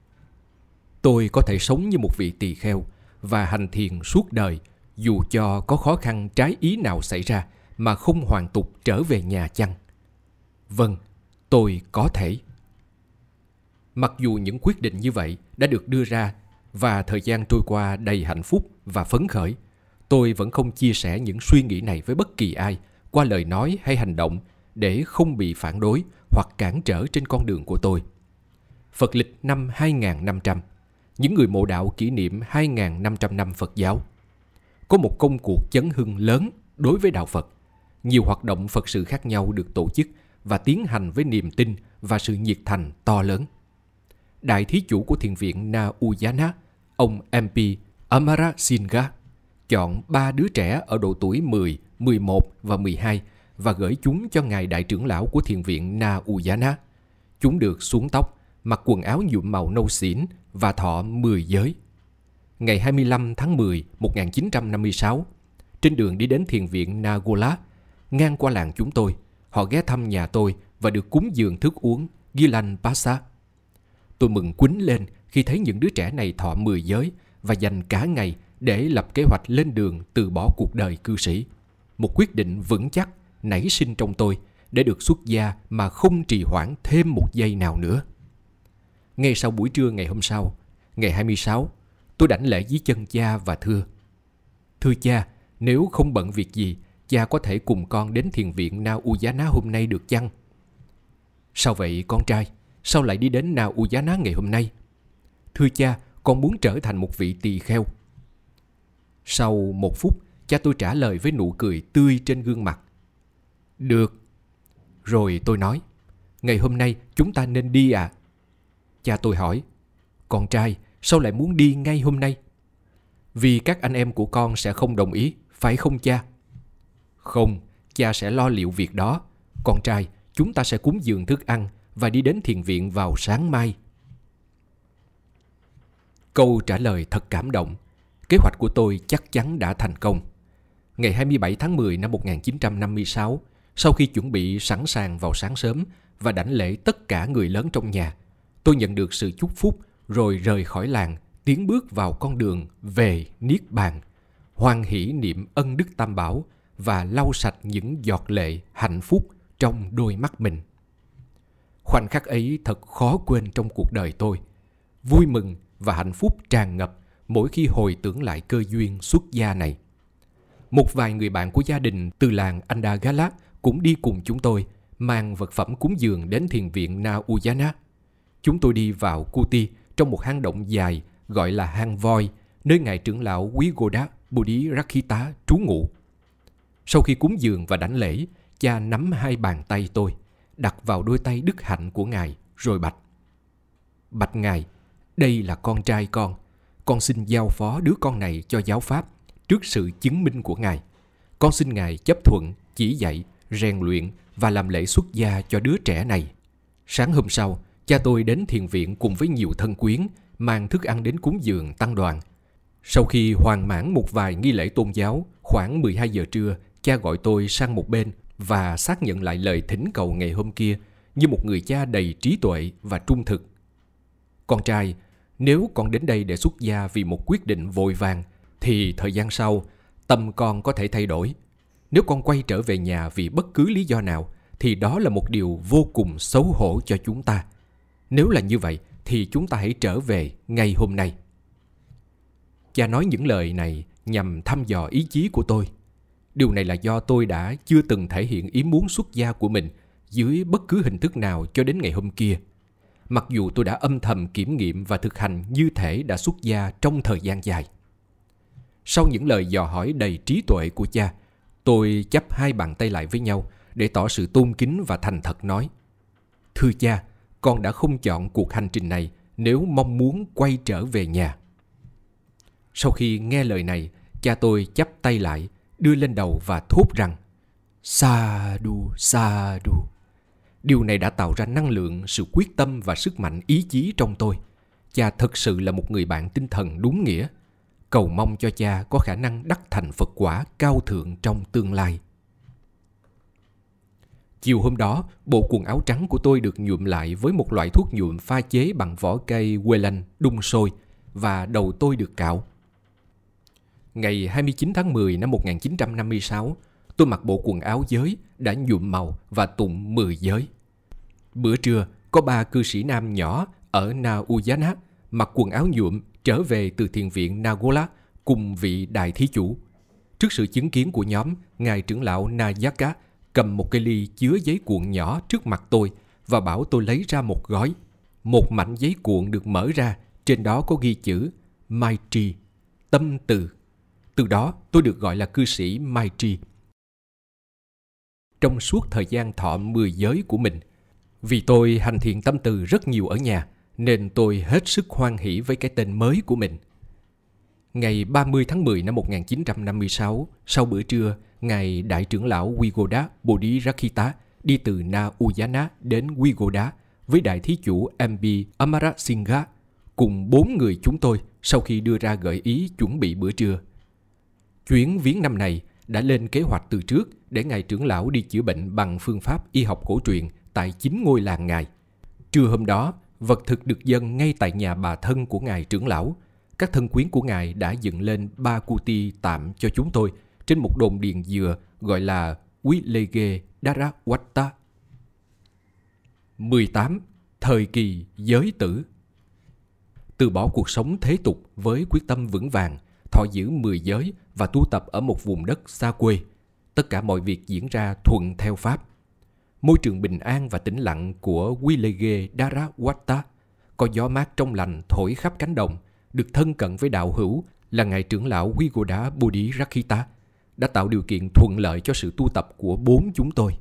Tôi có thể sống như một vị tỳ kheo và hành thiền suốt đời dù cho có khó khăn trái ý nào xảy ra mà không hoàn tục trở về nhà chăng? Vâng, tôi có thể. Mặc dù những quyết định như vậy đã được đưa ra và thời gian trôi qua đầy hạnh phúc và phấn khởi, tôi vẫn không chia sẻ những suy nghĩ này với bất kỳ ai qua lời nói hay hành động để không bị phản đối hoặc cản trở trên con đường của tôi. Phật lịch năm 2500, những người mộ đạo kỷ niệm 2500 năm Phật giáo. Có một công cuộc chấn hưng lớn đối với đạo Phật. Nhiều hoạt động Phật sự khác nhau được tổ chức và tiến hành với niềm tin và sự nhiệt thành to lớn. Đại thí chủ của thiền viện Na Uyana, ông MP Amara Singha chọn 3 đứa trẻ ở độ tuổi 10, 11 và 12 và gửi chúng cho ngài đại trưởng lão của thiền viện Na Uyana. Chúng được xuống tóc, mặc quần áo nhuộm màu nâu xỉn và thọ 10 giới. Ngày 25 tháng 10, 1956, trên đường đi đến thiền viện Nagola, ngang qua làng chúng tôi, họ ghé thăm nhà tôi và được cúng dường thức uống Gilan Pasa. Tôi mừng quýnh lên khi thấy những đứa trẻ này thọ 10 giới và dành cả ngày để lập kế hoạch lên đường từ bỏ cuộc đời cư sĩ. Một quyết định vững chắc nảy sinh trong tôi để được xuất gia mà không trì hoãn thêm một giây nào nữa. Ngay sau buổi trưa ngày hôm sau, ngày 26, tôi đảnh lễ dưới chân cha và thưa: Thưa cha, nếu không bận việc gì, cha có thể cùng con đến thiền viện Na Uyana hôm nay được chăng? Sao vậy con trai? Sao lại đi đến Na Uyana ngày hôm nay? Thưa cha, con muốn trở thành một vị tỳ kheo. Sau 1 phút, cha tôi trả lời với nụ cười tươi trên gương mặt: Được. Rồi tôi nói: Ngày hôm nay chúng ta nên đi à? Cha tôi hỏi: Con trai, sao lại muốn đi ngay hôm nay? Vì các anh em của con sẽ không đồng ý, phải không cha? Không, cha sẽ lo liệu việc đó. Con trai, chúng ta sẽ cúng dường thức ăn và đi đến thiền viện vào sáng mai. Câu trả lời thật cảm động. Kế hoạch của tôi chắc chắn đã thành công. Ngày 27 tháng 10 năm 1956, sau khi chuẩn bị sẵn sàng vào sáng sớm và đảnh lễ tất cả người lớn trong nhà, tôi nhận được sự chúc phúc rồi rời khỏi làng, tiến bước vào con đường về Niết Bàn, hoan hỷ niệm ân đức Tam Bảo và lau sạch những giọt lệ hạnh phúc trong đôi mắt mình. Khoảnh khắc ấy thật khó quên trong cuộc đời tôi. Vui mừng và hạnh phúc tràn ngập mỗi khi hồi tưởng lại cơ duyên xuất gia này. Một vài người bạn của gia đình từ làng Andagala cũng đi cùng chúng tôi, mang vật phẩm cúng dường đến thiền viện Na Uyana. Chúng tôi đi vào Kuti trong một hang động dài gọi là hang voi, nơi ngài trưởng lão Wigoda Bodhi Rakkhita trú ngụ. Sau khi cúng dường và đảnh lễ, cha nắm 2 bàn tay tôi, đặt vào đôi tay đức hạnh của ngài, rồi bạch: Bạch ngài, đây là con trai con xin giao phó đứa con này cho giáo pháp trước sự chứng minh của ngài. Con xin ngài chấp thuận, chỉ dạy, rèn luyện và làm lễ xuất gia cho đứa trẻ này. Sáng hôm sau, cha tôi đến thiền viện cùng với nhiều thân quyến, mang thức ăn đến cúng dường tăng đoàn. Sau khi hoàn mãn một vài nghi lễ tôn giáo, khoảng 12 giờ trưa, cha gọi tôi sang một bên và xác nhận lại lời thỉnh cầu ngày hôm kia như một người cha đầy trí tuệ và trung thực. Con trai, nếu con đến đây để xuất gia vì một quyết định vội vàng, thì thời gian sau, tâm con có thể thay đổi. Nếu con quay trở về nhà vì bất cứ lý do nào, thì đó là một điều vô cùng xấu hổ cho chúng ta. Nếu là như vậy, thì chúng ta hãy trở về ngay hôm nay. Cha nói những lời này nhằm thăm dò ý chí của tôi. Điều này là do tôi đã chưa từng thể hiện ý muốn xuất gia của mình dưới bất cứ hình thức nào cho đến ngày hôm kia. Mặc dù tôi đã âm thầm kiểm nghiệm và thực hành như thể đã xuất gia trong thời gian dài. Sau những lời dò hỏi đầy trí tuệ của cha, tôi chắp 2 bàn tay lại với nhau để tỏ sự tôn kính và thành thật nói: Thưa cha, con đã không chọn cuộc hành trình này nếu mong muốn quay trở về nhà. Sau khi nghe lời này, cha tôi chắp tay lại, đưa lên đầu và thốt rằng: Sadhu, Sadhu. Điều này đã tạo ra năng lượng, sự quyết tâm và sức mạnh ý chí trong tôi. Cha thật sự là một người bạn tinh thần đúng nghĩa. Cầu mong cho cha có khả năng đắc thành Phật quả cao thượng trong tương lai. Chiều hôm đó, bộ quần áo trắng của tôi được nhuộm lại với một loại thuốc nhuộm pha chế bằng vỏ cây quê lanh đun sôi và đầu tôi được cạo. Ngày 29 tháng 10 năm 1956, tôi mặc bộ quần áo giới đã nhuộm màu và tụng 10 giới. Bữa trưa, có 3 cư sĩ nam nhỏ ở Na Uyana mặc quần áo nhuộm trở về từ thiền viện Nagola cùng vị đại thí chủ. Trước sự chứng kiến của nhóm, ngài trưởng lão Nayaka cầm một cây ly chứa giấy cuộn nhỏ trước mặt tôi và bảo tôi lấy ra một gói. Một mảnh giấy cuộn được mở ra, trên đó có ghi chữ Maitri, tâm từ. Từ đó tôi được gọi là cư sĩ Maitri. Trong suốt thời gian thọ 10 giới của mình, vì tôi hành thiện tâm từ rất nhiều ở nhà, nên tôi hết sức hoan hỷ với cái tên mới của mình. Ngày 30 tháng 10 năm 1956, sau bữa trưa, Ngài Đại trưởng lão Wigoda Bodhirakita đi từ Na Uyana đến Wigoda với Đại thí chủ MP Amarasingha cùng 4 người chúng tôi sau khi đưa ra gợi ý chuẩn bị bữa trưa. Chuyến viếng năm này đã lên kế hoạch từ trước để Ngài trưởng lão đi chữa bệnh bằng phương pháp y học cổ truyền tại chính ngôi làng Ngài. Trưa hôm đó, vật thực được dâng ngay tại nhà bà thân của Ngài trưởng lão. Các thân quyến của Ngài đã dựng lên 3 kuti tạm cho chúng tôi trên một đồn điền dừa gọi là Wilege Darawata. 18. Thời kỳ giới tử. Từ bỏ cuộc sống thế tục với quyết tâm vững vàng, thọ giữ 10 giới và tu tập ở một vùng đất xa quê. Tất cả mọi việc diễn ra thuận theo pháp. Môi trường bình an và tĩnh lặng của Wilege Darawata, có gió mát trong lành thổi khắp cánh đồng, được thân cận với đạo hữu là Ngài trưởng lão Wigoda Bodhirakita, đã tạo điều kiện thuận lợi cho sự tu tập của 4 chúng tôi.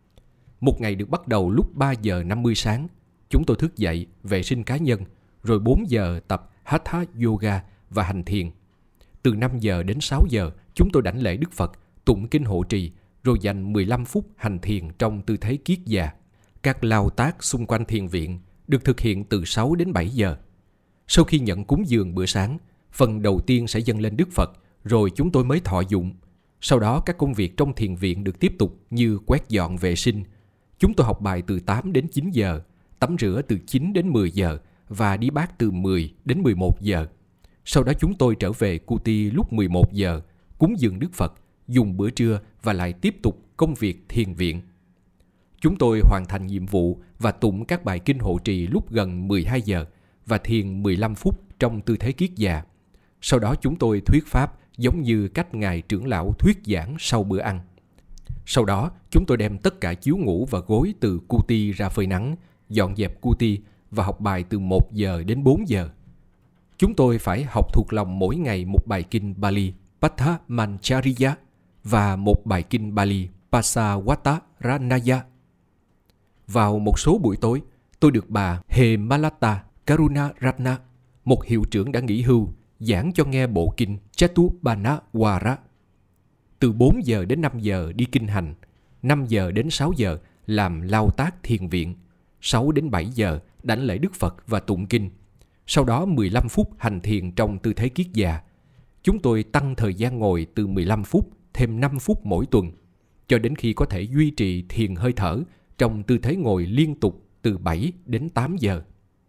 Một ngày được bắt đầu lúc 3 giờ 50 sáng. Chúng tôi thức dậy, vệ sinh cá nhân, rồi 4 giờ tập Hatha Yoga và hành thiền. Từ 5 giờ đến 6 giờ, chúng tôi đảnh lễ Đức Phật, tụng kinh hộ trì, rồi dành 15 phút hành thiền trong tư thế kiết già. Các lao tác xung quanh thiền viện được thực hiện từ 6 đến 7 giờ. Sau khi nhận cúng dường bữa sáng, phần đầu tiên sẽ dâng lên Đức Phật, rồi chúng tôi mới thọ dụng. Sau đó các công việc trong thiền viện được tiếp tục như quét dọn vệ sinh. Chúng tôi học bài từ 8 đến 9 giờ, tắm rửa từ 9 đến 10 giờ và đi bát từ 10 đến 11 giờ. Sau đó chúng tôi trở về kuti lúc 11 giờ, cúng dường Đức Phật, dùng bữa trưa và lại tiếp tục công việc thiền viện. Chúng tôi hoàn thành nhiệm vụ và tụng các bài kinh hộ trì lúc gần 12 giờ và thiền 15 phút trong tư thế kiết già. Sau đó chúng tôi thuyết pháp giống như cách Ngài trưởng lão thuyết giảng sau bữa ăn. Sau đó chúng tôi đem tất cả chiếu ngủ và gối từ kuti ra phơi nắng, dọn dẹp kuti và học bài từ 1 giờ đến 4 giờ. Chúng tôi phải học thuộc lòng mỗi ngày một bài kinh Bali Patha Manchariya và một bài kinh Bali Pasawataranaya. Vào một số buổi tối, tôi được bà Hemalata Karunaratna, một hiệu trưởng đã nghỉ hưu, giảng cho nghe bộ kinh Chatubbanawara. Từ 4 giờ đến 5 giờ đi kinh hành, 5 giờ đến 6 giờ làm lao tác thiền viện, 6 đến 7 giờ đảnh lễ Đức Phật và tụng kinh. Sau đó 15 phút hành thiền trong tư thế kiết già. Chúng tôi tăng thời gian ngồi từ 15 phút thêm 5 phút mỗi tuần, cho đến khi có thể duy trì thiền hơi thở trong tư thế ngồi liên tục từ 7 đến 8 giờ.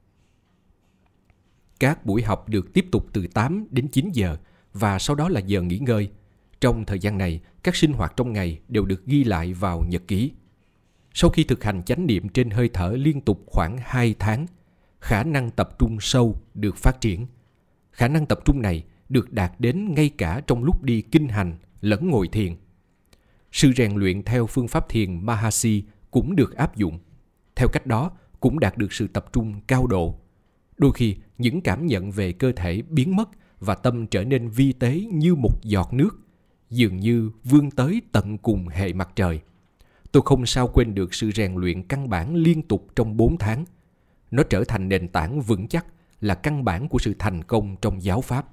Các buổi học được tiếp tục từ 8 đến 9 giờ và sau đó là giờ nghỉ ngơi. Trong thời gian này, các sinh hoạt trong ngày đều được ghi lại vào nhật ký. Sau khi thực hành chánh niệm trên hơi thở liên tục khoảng 2 tháng, khả năng tập trung sâu được phát triển. Khả năng tập trung này được đạt đến ngay cả trong lúc đi kinh hành lẫn ngồi thiền. Sự rèn luyện theo phương pháp thiền Mahasi cũng được áp dụng. Theo cách đó, cũng đạt được sự tập trung cao độ. Đôi khi, những cảm nhận về cơ thể biến mất và tâm trở nên vi tế như một giọt nước, dường như vươn tới tận cùng hệ mặt trời. Tôi không sao quên được sự rèn luyện căn bản liên tục trong 4 tháng. Nó trở thành nền tảng vững chắc, là căn bản của sự thành công trong giáo pháp.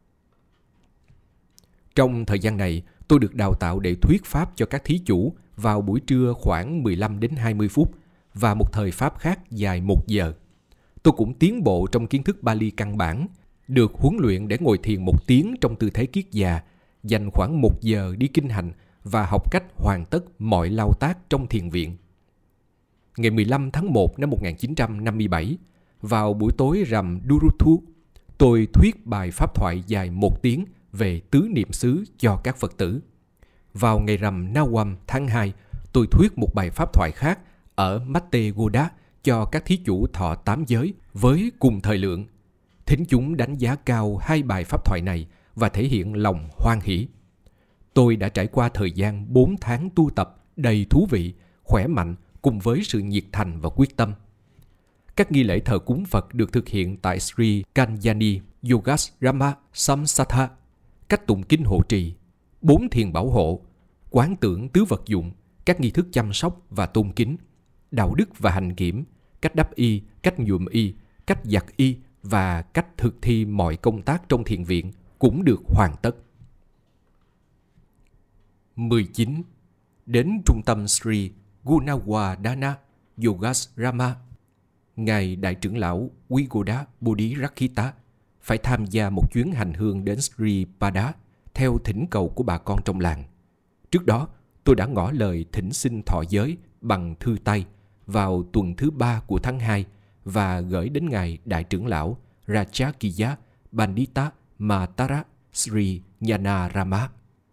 Trong thời gian này, tôi được đào tạo để thuyết pháp cho các thí chủ vào buổi trưa khoảng 15 đến 20 phút và một thời pháp khác dài 1 giờ. Tôi cũng tiến bộ trong kiến thức Bali căn bản, được huấn luyện để ngồi thiền 1 tiếng trong tư thế kiết già, dành khoảng 1 giờ đi kinh hành và học cách hoàn tất mọi lao tác trong thiền viện. Ngày 15 tháng 1 năm 1957, vào buổi tối rằm Duruthu, tôi thuyết bài pháp thoại dài 1 tiếng về tứ niệm xứ cho các Phật tử. Vào ngày rằm Nawam tháng 2, tôi thuyết một bài pháp thoại khác ở Mattegoda cho các thí chủ thọ 8 giới với cùng thời lượng. Thính chúng đánh giá cao 2 bài pháp thoại này và thể hiện lòng hoan hỷ. Tôi đã trải qua thời gian 4 tháng tu tập đầy thú vị, khỏe mạnh cùng với sự nhiệt thành và quyết tâm. Các nghi lễ thờ cúng Phật được thực hiện tại Sri Kalyani Yogasrama Samsatha, cách tụng kinh hộ trì, 4 thiền bảo hộ, quán tưởng tứ vật dụng, các nghi thức chăm sóc và tôn kính, đạo đức và hành kiểm, cách đắp y, cách nhuộm y, cách giặt y và cách thực thi mọi công tác trong thiền viện cũng được hoàn tất. 19. Đến trung tâm Sri Gunawardhana Yogasrama, Ngài Đại trưởng lão Wigoda Bodhirakkhita phải tham gia một chuyến hành hương đến Sri Pada theo thỉnh cầu của bà con trong làng. Trước đó, tôi đã ngỏ lời thỉnh xin thọ giới bằng thư tay vào tuần thứ 3 của tháng 2 và gửi đến Ngài Đại trưởng lão Rajakiya Pandita Matara Sri Nyanarama.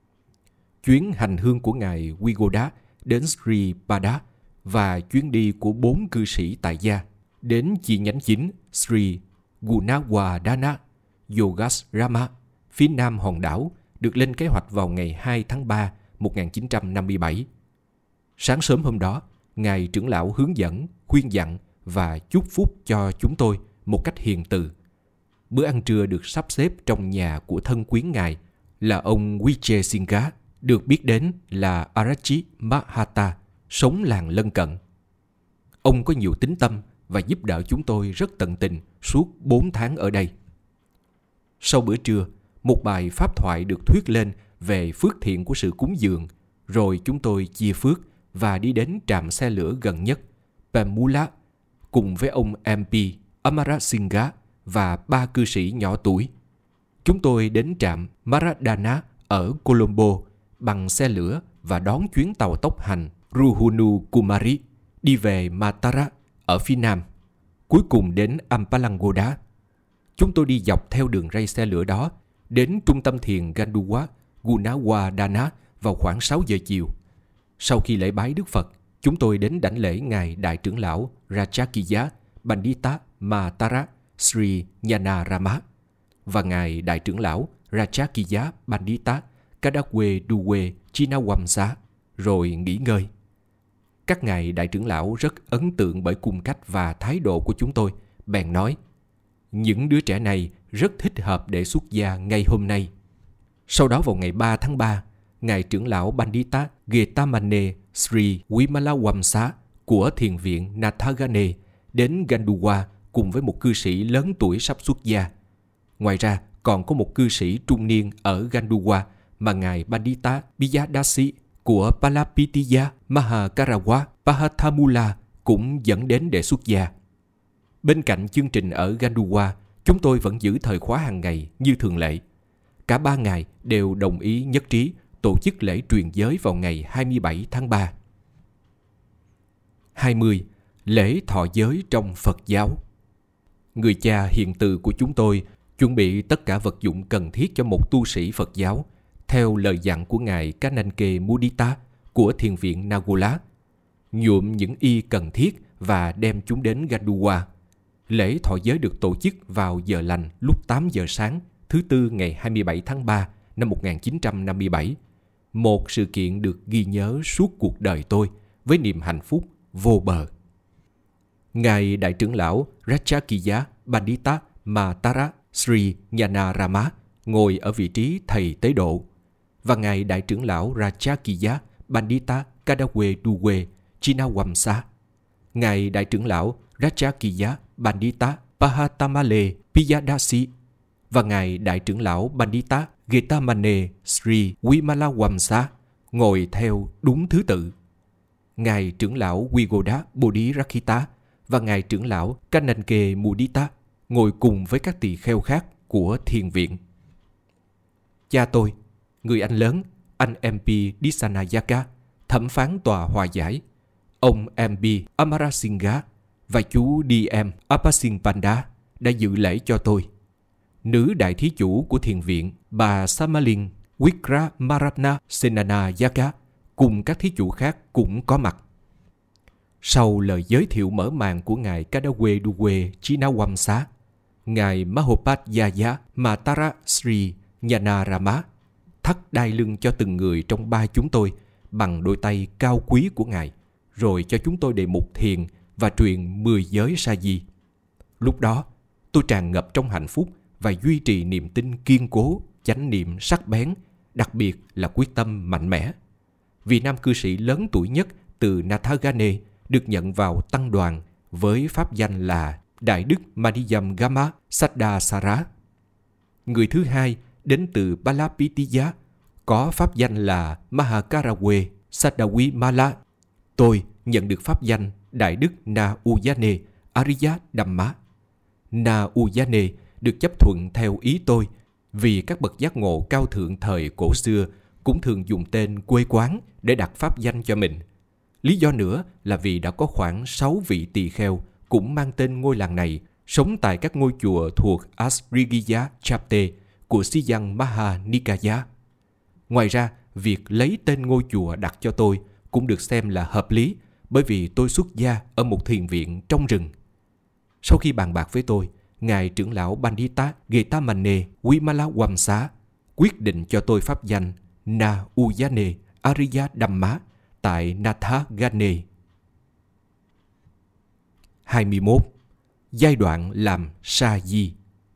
Chuyến hành hương của Ngài Wigoda đến Sri Pada và chuyến đi của 4 cư sĩ tại gia đến chi nhánh chính Sri Gunawardhana Yogasrama phía nam hòn đảo được lên kế hoạch vào ngày 2 tháng 3 1957. Sáng sớm hôm đó, Ngài trưởng lão hướng dẫn, khuyên dặn và chúc phúc cho chúng tôi một cách hiền từ. Bữa ăn trưa được sắp xếp trong nhà của thân quyến Ngài là ông Vijay Singha, được biết đến là Arachi Mahata, sống làng lân cận. Ông có nhiều tín tâm và giúp đỡ chúng tôi rất tận tình suốt 4 tháng ở đây. Sau bữa trưa, một bài pháp thoại được thuyết lên về phước thiện của sự cúng dường, rồi chúng tôi chia phước và đi đến trạm xe lửa gần nhất, Pemula, cùng với ông MP Amara Singha và 3 cư sĩ nhỏ tuổi. Chúng tôi đến trạm Maradana ở Colombo bằng xe lửa và đón chuyến tàu tốc hành Ruhunu Kumari đi về Matara ở phía nam, cuối cùng đến Ampalangoda. Chúng tôi đi dọc theo đường ray xe lửa đó đến trung tâm thiền Ganduwa Gunawardhana vào khoảng 6 giờ chiều. Sau khi lễ bái Đức Phật, chúng tôi đến đảnh lễ Ngài Đại trưởng lão Rajakiya Pandita Matara Sri Nyanarama và Ngài Đại trưởng lão Rajakiya Pandita Kadakwe Duwe Chinawamsa, rồi nghỉ ngơi. Các ngài đại trưởng lão rất ấn tượng bởi cung cách và thái độ của chúng tôi, bèn nói: những đứa trẻ này rất thích hợp để xuất gia ngay hôm nay. Sau đó vào ngày 3 tháng 3, Ngài trưởng lão Pandita Getamane Sri Wimalawamsa của thiền viện Nathagane đến Ganduwa cùng với một cư sĩ lớn tuổi sắp xuất gia. Ngoài ra, còn có một cư sĩ trung niên ở Ganduwa mà Ngài Pandita Biyadasi của Palapitiya Mahakarawa Pahathamula cũng dẫn đến để xuất gia. Bên cạnh chương trình ở Ganduwa, chúng tôi vẫn giữ thời khóa hàng ngày như thường lệ. Cả 3 ngài đều đồng ý nhất trí tổ chức lễ truyền giới vào ngày 27 tháng 3. 20. Lễ thọ giới trong Phật giáo. Người cha hiền từ của chúng tôi chuẩn bị tất cả vật dụng cần thiết cho một tu sĩ Phật giáo, theo lời dặn của Ngài Kananke Mudita của thiền viện Nagola, nhuộm những y cần thiết và đem chúng đến Ganduwa. Lễ thọ giới được tổ chức vào giờ lành lúc 8 giờ sáng, thứ Tư ngày 27 tháng 3 năm 1957. Một sự kiện được ghi nhớ suốt cuộc đời tôi với niềm hạnh phúc vô bờ. Ngài Đại trưởng lão Rajakiya Pandita Matara Sri Nyanarama ngồi ở vị trí thầy tế độ, và Ngài Đại trưởng lão Rajakiya Pandita Kadakwe Duwe Chinawamsa, Ngài Đại trưởng lão Rajakiya Pandita Pahatamale Piyadasi và Ngài Đại trưởng lão Pandita Getamane Sri Wimalawamsa ngồi theo đúng thứ tự. Ngài trưởng lão Wigoda Bodhirakkhita và Ngài trưởng lão Kananke Mudita ngồi cùng với các tỳ kheo khác của thiền viện. Cha tôi, người anh lớn, anh MP Disanayaka, thẩm phán tòa hòa giải, ông MP Amarasingha và chú DM Apasingpanda đã dự lễ cho tôi. Nữ đại thí chủ của thiền viện, bà Samalin Wikramaratna Senanayaka cùng các thí chủ khác cũng có mặt. Sau lời giới thiệu mở màn của Ngài Kadakwe Duwe Chinawamsa, Ngài Mahopadhyaya Matara Sri Nyanarama thắt đai lưng cho từng người trong 3 chúng tôi bằng đôi tay cao quý của Ngài, rồi cho chúng tôi đề mục thiền và truyền 10 giới sa di. Lúc đó, tôi tràn ngập trong hạnh phúc và duy trì niềm tin kiên cố, chánh niệm sắc bén, đặc biệt là quyết tâm mạnh mẽ. Vị nam cư sĩ lớn tuổi nhất từ Nathagane được nhận vào tăng đoàn với pháp danh là Đại đức Madhyamgama Saddasara. Người thứ hai đến từ Balapitiya, có pháp danh là Mahakarawe Sadawi Mala. Tôi nhận được pháp danh Đại Đức Na Uyane Ariya Dhamma. Na Uyane được chấp thuận theo ý tôi vì các bậc giác ngộ cao thượng thời cổ xưa cũng thường dùng tên quê quán để đặt pháp danh cho mình. Lý do nữa là vì đã có khoảng 6 vị tỳ kheo cũng mang tên ngôi làng này sống tại các ngôi chùa thuộc Asrigiya Chapte của Siyang Maha Nikaya. Ngoài ra, việc lấy tên ngôi chùa đặt cho tôi cũng được xem là hợp lý bởi vì tôi xuất gia ở một thiền viện trong rừng. Sau khi bàn bạc với tôi, Ngài trưởng lão Pandita Getamane Wimalawamsa quyết định cho tôi pháp danh Na Uyane Ariya Dhamma tại Nathagane. 21. Giai đoạn làm sa di.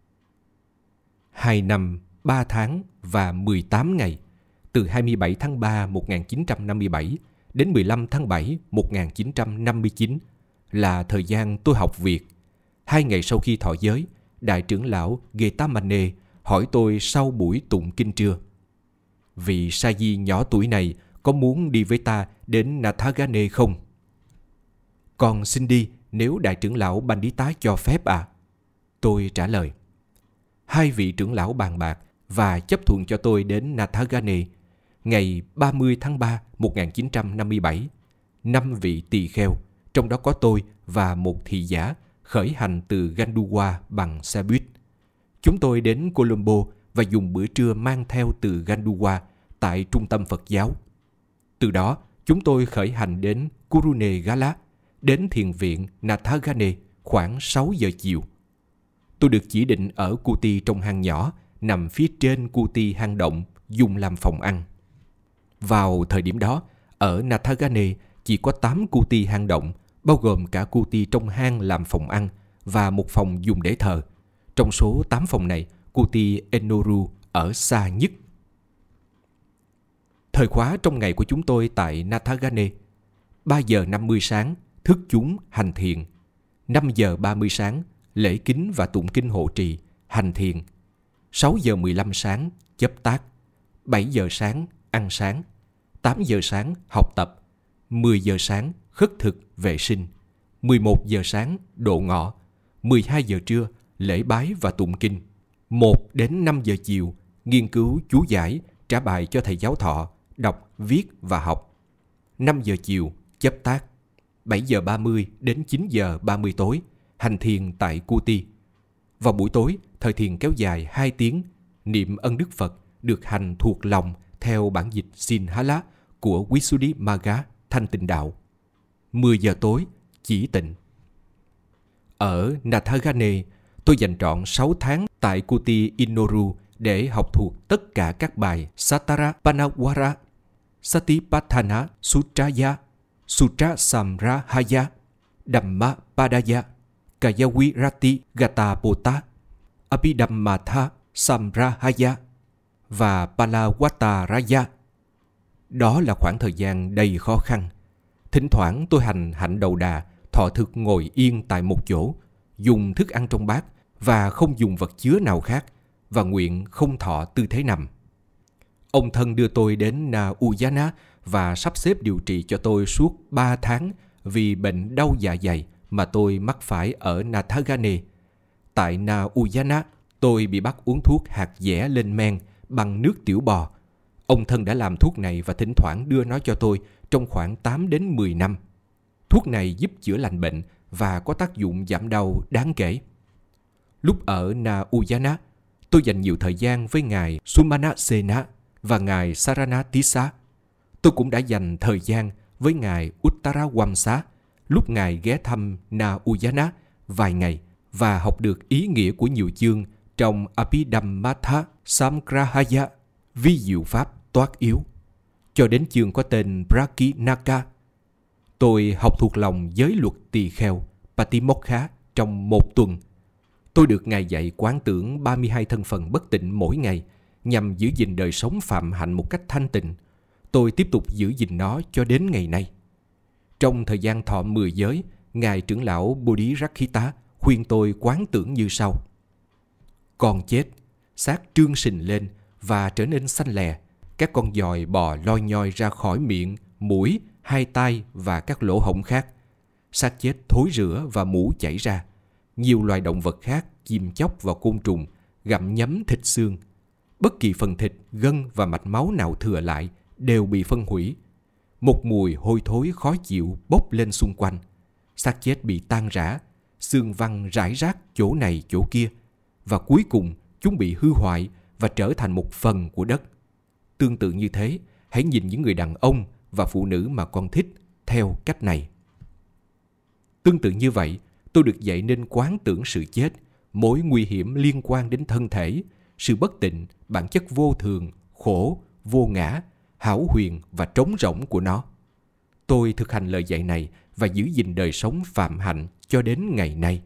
2 năm, 3 tháng và 18 ngày, từ 27 tháng 3 1957 đến 15 tháng 7 1959 là thời gian tôi học việc. 2 ngày sau khi thọ giới, Đại trưởng lão Getamane hỏi tôi sau buổi tụng kinh trưa: vị sa di nhỏ tuổi này có muốn đi với ta đến Nathagane không? Con xin đi nếu Đại trưởng lão Pandita cho phép ạ. Tôi trả lời. 2 vị trưởng lão bàn bạc và chấp thuận cho tôi đến Nathagane. Ngày 30 tháng 3 1957, 5 vị tỳ kheo, trong đó có tôi và một thị giả, khởi hành từ Ganduwa bằng xe buýt. Chúng tôi đến Colombo và dùng bữa trưa mang theo từ Ganduwa tại trung tâm Phật giáo. Từ đó, chúng tôi khởi hành đến Kurunegala, đến thiền viện Nathagane khoảng 6 giờ chiều. Tôi được chỉ định ở Kuti trong hang nhỏ, nằm phía trên Kuti hang động, dùng làm phòng ăn. Vào thời điểm đó, ở Nathagane chỉ có 8 Kuti hang động, bao gồm cả Kuti trong hang làm phòng ăn và một phòng dùng để thờ. Trong số 8 phòng này, Kuti Enoru ở xa nhất. Thời khóa trong ngày của chúng tôi tại Nathagane: 3 giờ 50 sáng, thức chúng hành thiền. 5 giờ 30 sáng, lễ kính và tụng kinh hộ trì, hành thiền. 6 giờ 15 sáng, chấp tác. 7 giờ sáng, ăn sáng. 8 giờ sáng, học tập. 10 giờ sáng, khất thực, vệ sinh. 11 giờ sáng, độ ngọ. 12 giờ trưa, lễ bái và tụng kinh. 1 đến 5 giờ chiều, nghiên cứu chú giải, trả bài cho thầy giáo thọ, đọc, viết và học. 5 giờ chiều, chấp tác. 7 giờ 30 đến 9 giờ 30 tối, hành thiền tại Kuti. Vào buổi tối, thời thiền kéo dài 2 tiếng, niệm ân đức Phật được hành thuộc lòng theo bản dịch Sinhala của Visuddhimagga Thanh Tịnh Đạo. 10 giờ tối, chỉ tịnh. Ở Nathagane, tôi dành trọn 6 tháng tại Kuti Inoru để học thuộc tất cả các bài Satara Panawara, Satipatthana Sutraya, Sutra Samrahaya, Dhamma Padaya, Kayawirati Gatapota, Abhidhammatha Samrahaya và Palawattaraya. Đó là khoảng thời gian đầy khó khăn. Thỉnh thoảng tôi hành hạnh đầu đà, thọ thực ngồi yên tại một chỗ, dùng thức ăn trong bát và không dùng vật chứa nào khác, và nguyện không thọ tư thế nằm. Ông thân đưa tôi đến Na Uyana và sắp xếp điều trị cho tôi suốt 3 tháng vì bệnh đau dạ dày mà tôi mắc phải ở Nathagane. Tại Na Uyana, tôi bị bắt uống thuốc hạt dẻ lên men bằng nước tiểu bò. Ông thân đã làm thuốc này và thỉnh thoảng đưa nó cho tôi trong khoảng 8 đến 10 năm. Thuốc này giúp chữa lành bệnh và có tác dụng giảm đau đáng kể. Lúc ở Na Uyana, tôi dành nhiều thời gian với ngài Sumanasena và ngài Saranatissa. Tôi cũng đã dành thời gian với ngài Uttarawamsa lúc ngài ghé thăm Na Uyana vài ngày và học được ý nghĩa của nhiều chương trong Abhidhammatha Samgrahaya, vi diệu pháp toát yếu, cho đến chương có tên Prakinaka. Tôi học thuộc lòng giới luật tỳ kheo Patimokkha trong 1 tuần. Tôi được ngài dạy quán tưởng 32 thân phần bất tịnh mỗi ngày nhằm giữ gìn đời sống phạm hạnh một cách thanh tịnh. Tôi tiếp tục giữ gìn nó cho đến ngày nay. Trong thời gian thọ 10 giới, ngài trưởng lão Bodhirakkhita khuyên tôi quán tưởng như sau: con chết, xác trương sình lên và trở nên xanh lè. Các con giòi bò loi nhoi ra khỏi miệng, mũi, hai tai và các lỗ hổng khác. Xác chết thối rữa và mủ chảy ra. Nhiều loài động vật khác chim chóc và côn trùng gặm nhấm thịt xương. Bất kỳ phần thịt, gân và mạch máu nào thừa lại đều bị phân hủy. Một mùi hôi thối khó chịu bốc lên xung quanh. Xác chết bị tan rã, xương văng rải rác chỗ này chỗ kia, và cuối cùng chúng bị hư hoại và trở thành một phần của đất. Tương tự như thế, hãy nhìn những người đàn ông và phụ nữ mà con thích theo cách này. Tương tự như vậy, tôi được dạy nên quán tưởng sự chết, mối nguy hiểm liên quan đến thân thể, sự bất tịnh, bản chất vô thường, khổ, vô ngã, hão huyền và trống rỗng của nó. Tôi thực hành lời dạy này và giữ gìn đời sống phạm hạnh cho đến ngày nay.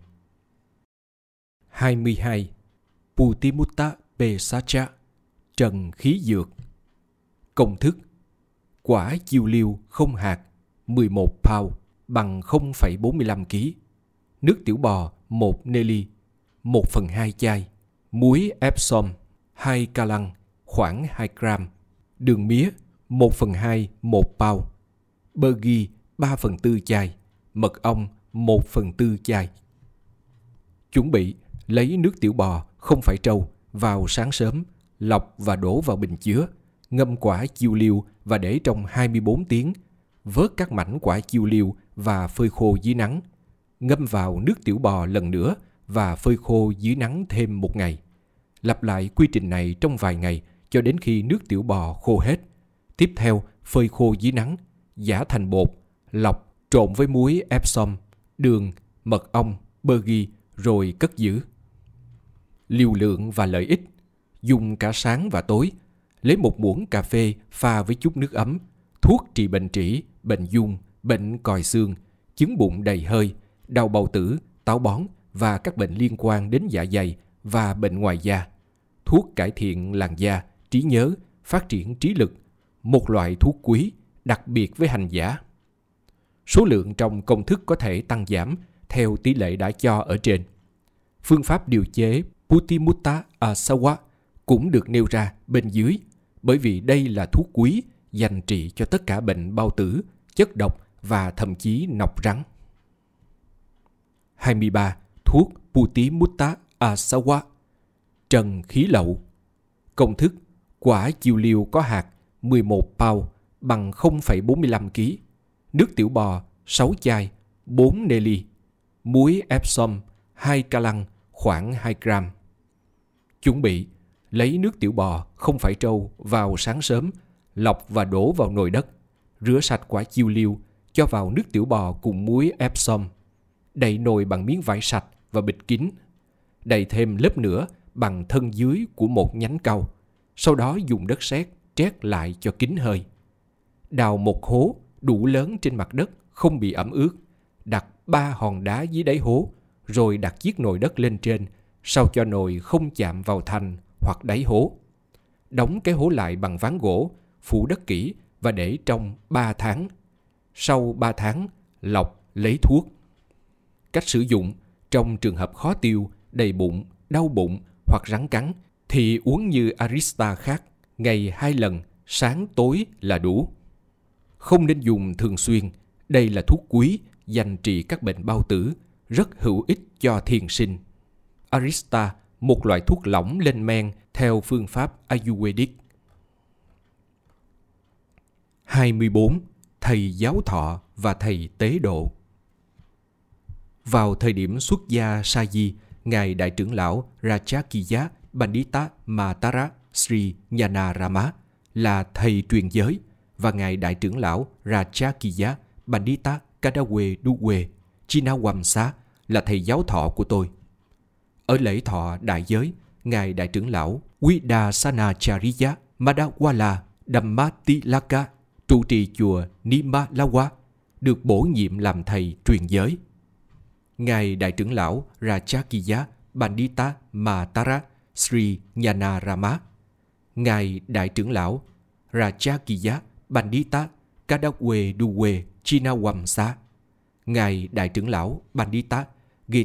22. Putimutta Pesacha, trần khí dược. Công thức: quả chiêu liêu không hạt 11 pound bằng 0,45 kg, nước tiểu bò 1 neli 1/2 chai, muối Epsom 2 ca lăng khoảng 2 gram, đường mía 1/2 1 pound, bơ ghi 3/4 chai, mật ong 1/4 chai. Chuẩn bị: lấy nước tiểu bò không phải trâu vào sáng sớm, lọc và đổ vào bình chứa, ngâm quả chiêu liêu và để trong 24 tiếng. Vớt các mảnh quả chiêu liêu và phơi khô dưới nắng. Ngâm vào nước tiểu bò lần nữa và phơi khô dưới nắng thêm 1 ngày. Lặp lại quy trình này trong vài ngày cho đến khi nước tiểu bò khô hết. Tiếp theo, phơi khô dưới nắng, giã thành bột, lọc, trộn với muối Epsom, đường, mật ong, bơ ghi, rồi cất giữ. Liều lượng và lợi ích: dùng cả sáng và tối. Lấy 1 muỗng cà phê pha với chút nước ấm. Thuốc trị bệnh trĩ, bệnh dung, bệnh còi xương, chứng bụng đầy hơi, đau bao tử, táo bón và các bệnh liên quan đến dạ dày và bệnh ngoài da. Thuốc cải thiện làn da, trí nhớ, phát triển trí lực. Một loại thuốc quý, đặc biệt với hành giả. Số lượng trong công thức có thể tăng giảm theo tỷ lệ đã cho ở trên. Phương pháp điều chế Putimutta Asawa cũng được nêu ra bên dưới, bởi vì đây là thuốc quý dành trị cho tất cả bệnh bao tử, chất độc và thậm chí nọc rắn. 23. Thuốc Putimutta Asawa, trần khí lậu. Công thức: quả chiêu liêu có hạt 11 pound bằng 0,45 kg, nước tiểu bò 6 chai 4 neli, muối Epsom 2 ca lăng khoảng 2 gram. Chuẩn bị: lấy nước tiểu bò không phải trâu vào sáng sớm, lọc và đổ vào nồi đất. Rửa sạch quả chiêu liêu, cho vào nước tiểu bò cùng muối Epsom. Đậy nồi bằng miếng vải sạch và bịt kín. Đậy thêm lớp nữa bằng thân dưới của một nhánh cau. Sau đó dùng đất sét trét lại cho kín hơi. Đào một hố đủ lớn trên mặt đất không bị ẩm ướt. Đặt 3 hòn đá dưới đáy hố, rồi đặt chiếc nồi đất lên trên, sao cho nồi không chạm vào thành hoặc đáy hố. Đóng cái hố lại bằng ván gỗ, phủ đất kỹ và để trong 3 tháng. Sau 3 tháng, lọc lấy thuốc. Cách sử dụng: trong trường hợp khó tiêu, đầy bụng, đau bụng hoặc rắn cắn thì uống như Arista khác, ngày 2 lần, sáng tối là đủ. Không nên dùng thường xuyên. Đây là thuốc quý dành trị các bệnh bao tử, rất hữu ích cho thiền sinh. Arista, một loại thuốc lỏng lên men theo phương pháp Ayurvedic. 24. Thầy giáo thọ và thầy tế độ. Vào thời điểm xuất gia sa di, Ngài Đại trưởng lão Rajakiya Pandita Matara Sri Nyanarama là thầy truyền giới và Ngài Đại trưởng lão Rajakiya Pandita Kadawe Duwe Chinawamsa là thầy giáo thọ của tôi. Ở lễ thọ đại giới, Ngài Đại trưởng lão Vidasanachariya Madawala Dhammatilaka trụ trì chùa Nimalawa được bổ nhiệm làm thầy truyền giới. Ngài Đại trưởng lão Rajakiya Pandita Matara Sri Nyanarama, Ngài Đại trưởng lão Rajakiya Pandita Kadawe Duwe Chinawamsa, Ngài Đại trưởng lão Pandita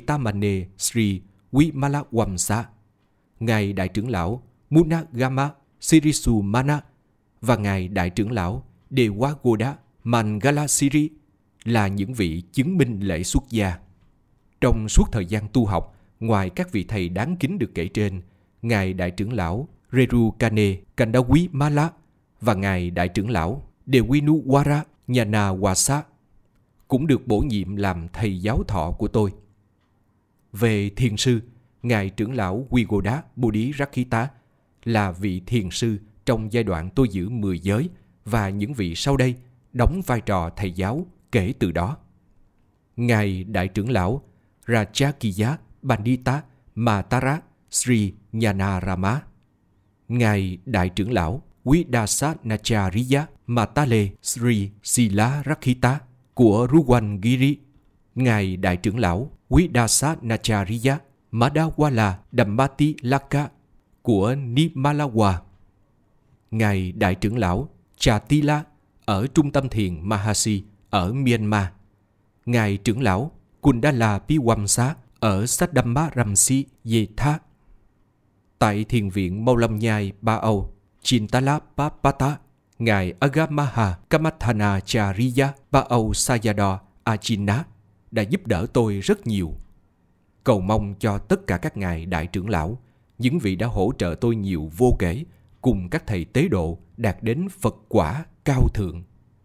Getamane Sri Vimalawamsa, Ngài Đại trưởng lão Munagama Sirisumana và Ngài Đại trưởng lão Dewagoda Mangalasiri là những vị chứng minh lễ xuất gia. Trong suốt thời gian tu học, ngoài các vị thầy đáng kính được kể trên, Ngài Đại trưởng lão Rerukane Kandawimala và Ngài Đại trưởng lão Dewinuwara Nyanawasa cũng được bổ nhiệm làm thầy giáo thọ của tôi. Về thiền sư, Ngài trưởng lão Wigoda Bodhirakita là vị thiền sư trong giai đoạn tôi giữ 10 giới và những vị sau đây đóng vai trò thầy giáo kể từ đó. Ngài Đại trưởng lão Rajakiya Pandita Matara Sri Nyanarama, Ngài Đại trưởng lão Vidasanacharya Matale Sri Silarakita của Ruwangiri, Ngài Đại trưởng lão Vidasanacharya Madawala Dhammati Laka của Nimalawa, Ngài Đại trưởng lão Chatila ở Trung tâm thiền Mahasi ở Myanmar, Ngài trưởng lão Kundala Piwamsa ở Saddhammaramsi Yetha. Tại thiền viện Mâu Lâm Nhai Ba Âu, Chintala Papata, Ngài Agamaha Kamathanacharya Ba Âu Sayadaw Ajina đã giúp đỡ tôi rất nhiều. Cầu mong cho tất cả các ngài đại trưởng lão, những vị đã hỗ trợ tôi nhiều vô kể, cùng các thầy tế độ đạt đến Phật quả cao thượng.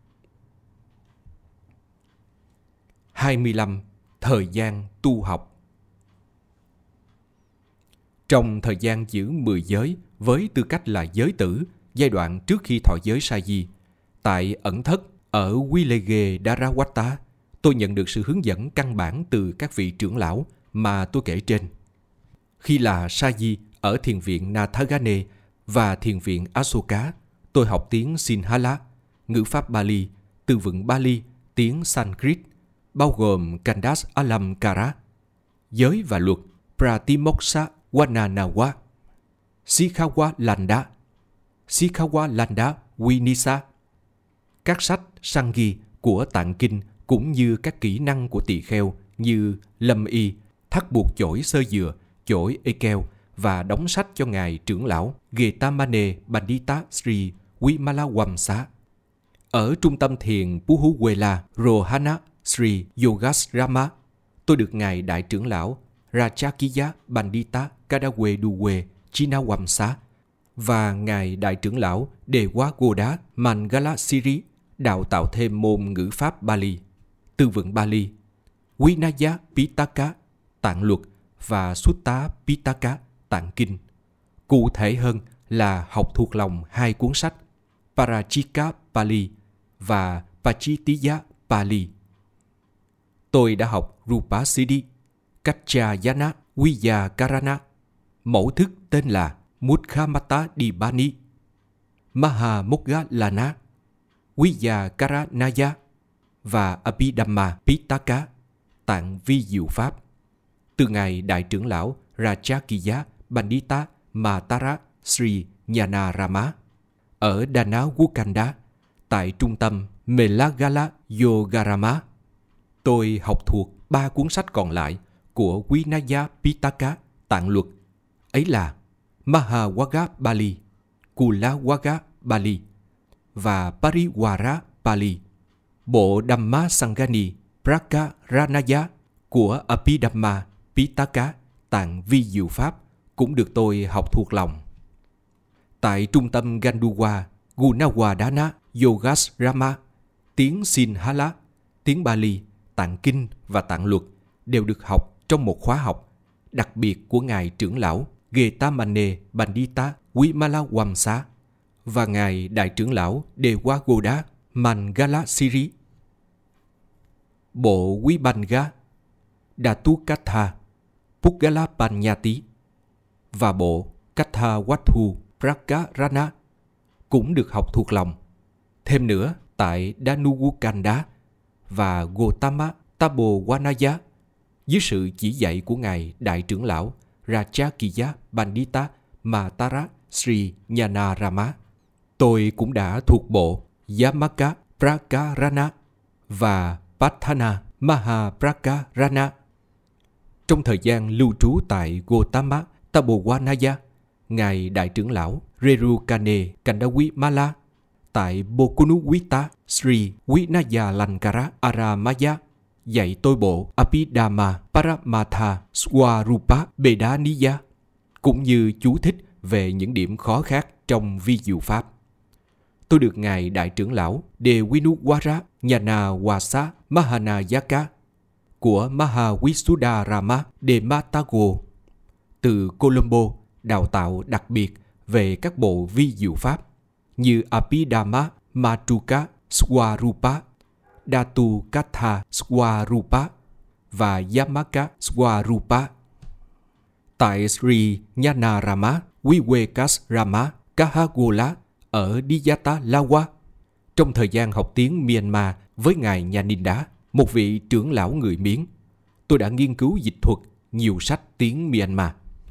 25. Thời gian tu học. Trong thời gian giữ 10 giới với tư cách là giới tử, giai đoạn trước khi thọ giới sa di, tại ẩn thất ở Wilege Dharawata, tôi nhận được sự hướng dẫn căn bản từ các vị trưởng lão mà tôi kể trên. Khi là sa di ở thiền viện Nathagane và thiền viện Asoka, tôi học tiếng Sinhala, ngữ pháp Bali, từ vựng Bali, tiếng Sanskrit, bao gồm Kandas Alamkara, giới và luật, Pratimoksha Wananawa, Sikhawa Landa Vinisa, các sách Sangi của Tạng Kinh cũng như các kỹ năng của tỳ kheo như lâm y, thắt buộc chổi sơ dừa, chổi ekeo và đóng sách cho ngài trưởng lão Getamane Pandita Sri Vimalawamsa. Ở trung tâm thiền Puhuwela Rohana Sri Yogasrama, tôi được ngài đại trưởng lão Rajakiya Pandita Kadaweduwe Chinawamsa và ngài đại trưởng lão Dewagoda Mangalasiri đào tạo thêm môn ngữ pháp Bali, từ vựng Bali, Vinaya Pitaka Tạng luật và Sutta Pitaka Tạng kinh. Cụ thể hơn là học thuộc lòng hai cuốn sách Parachika Pali và Pachitiya Pali. Tôi đã học Rupa Siddhi, Kachayana Viyakarana, mẫu thức tên là Mukhamata Dibani, Mahamoggalana, Viyakaranaya và Abhidhamma Pitaka, tạng vi diệu pháp, từ ngài đại trưởng lão Rajakiya Pandita Matara Sri Nyanarama ở Danawukanda, tại trung tâm Melagala Yogarama. Tôi học thuộc 3 cuốn sách còn lại của Vinaya Pitaka tạng luật, ấy là Mahawagga Pali, Kulawagga Pali và Pariwara Pali. Bộ Dhamma Sangani Prakaranaya của Abhidhamma Pitaka tạng vi diệu pháp cũng được tôi học thuộc lòng. Tại trung tâm Ganduwa Gunawadana Yogasrama, tiếng Sinhala, tiếng Bali, tạng kinh và tạng luật đều được học trong một khóa học đặc biệt của ngài trưởng lão Getamane Pandita Vimalawamsa và ngài đại trưởng lão Dewagoda Mangalasiri. Bộ Vibhanga, Dhatukatha, Puggala Panyati và bộ Katha Wathu Prakarana cũng được học thuộc lòng. Thêm nữa, tại Danuwukanda và Gotama Tabowanaya, dưới sự chỉ dạy của ngài đại trưởng lão Rajakiya Pandita Matara Sri Nyanarama, tôi cũng đã thuộc bộ Yamaka Prakarana và Patthana Mahaprakarana. Trong thời gian lưu trú tại Gotama Tabowanaya, ngài đại trưởng lão Rerukane Kandawimala, tại Bokunuwita Sri Vinayalankara Aramaya, dạy tôi bộ Abhidhamma Paramatha Swarupa Bedaniya, cũng như chú thích về những điểm khó khác trong vi diệu pháp. Tôi được Ngài Đại trưởng lão Dewinuwara Nyanawasa Mahanayaka của Mahavisuddharama Dematago từ Colombo đào tạo đặc biệt về các bộ vi diệu pháp như Abhidhamma Matuka Swarupa, Dhatu Katha Swarupa và Yamaka Swarupa. Tại Sri Nyanarama Vivekasrama Kahagola ở Diyatalawa, trong thời gian học tiếng Myanmar với Ngài Nyaninda, một vị trưởng lão người Miến, tôi đã nghiên cứu dịch thuật nhiều sách tiếng Myanmar.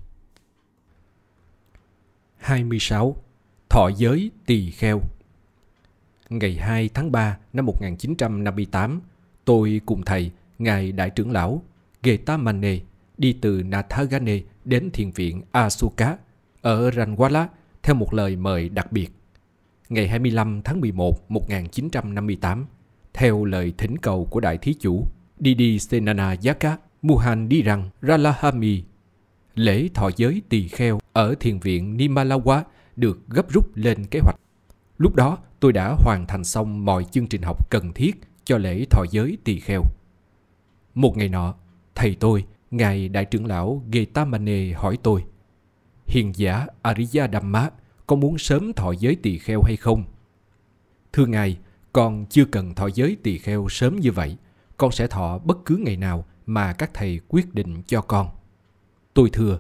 26. Thọ giới tỳ kheo. Ngày 2 tháng 3 năm 1958, tôi cùng thầy, Ngài Đại trưởng lão Getamane, đi từ Nathagane đến thiền viện Asoka ở Ranwala theo một lời mời đặc biệt. Ngày 25 tháng 11 1958, theo lời thỉnh cầu của Đại Thí Chủ Didi Senanayaka Muhandirang Ralahami, lễ thọ giới tỳ kheo ở thiền viện Nimalawa được gấp rút lên kế hoạch. Lúc đó tôi đã hoàn thành xong mọi chương trình học cần thiết cho lễ thọ giới tỳ kheo. Một ngày nọ, thầy tôi, Ngài Đại trưởng lão Getamane hỏi tôi: Hiền giả Ariya Dhamma có muốn sớm thọ giới tỳ kheo hay không? Thưa Ngài, con chưa cần thọ giới tỳ kheo sớm như vậy. Con sẽ thọ bất cứ ngày nào mà các thầy quyết định cho con. Tôi thưa: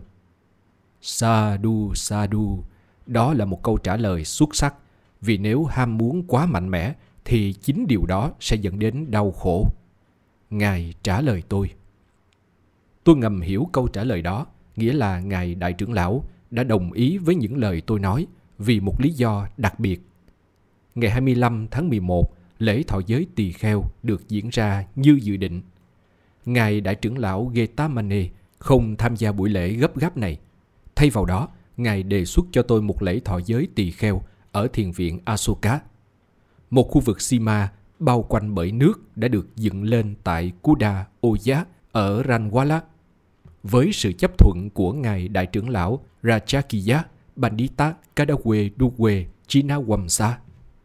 Sadhu, sadhu. Đó là một câu trả lời xuất sắc, vì nếu ham muốn quá mạnh mẽ thì chính điều đó sẽ dẫn đến đau khổ. Ngài trả lời tôi. Tôi ngầm hiểu câu trả lời đó, nghĩa là Ngài Đại trưởng lão đã đồng ý với những lời tôi nói vì một lý do đặc biệt. Ngày 25 tháng 11, lễ thọ giới tỳ kheo được diễn ra như dự định. Ngài Đại trưởng lão Getamane không tham gia buổi lễ gấp gáp này. Thay vào đó, Ngài đề xuất cho tôi một lễ thọ giới tỳ kheo ở thiền viện Asoka. Một khu vực Sima bao quanh bởi nước đã được dựng lên tại Kuda Oya ở Ranwala. Với sự chấp thuận của Ngài Đại trưởng lão Rajakiya Pandita Kadawe Duwe Chinawamsa.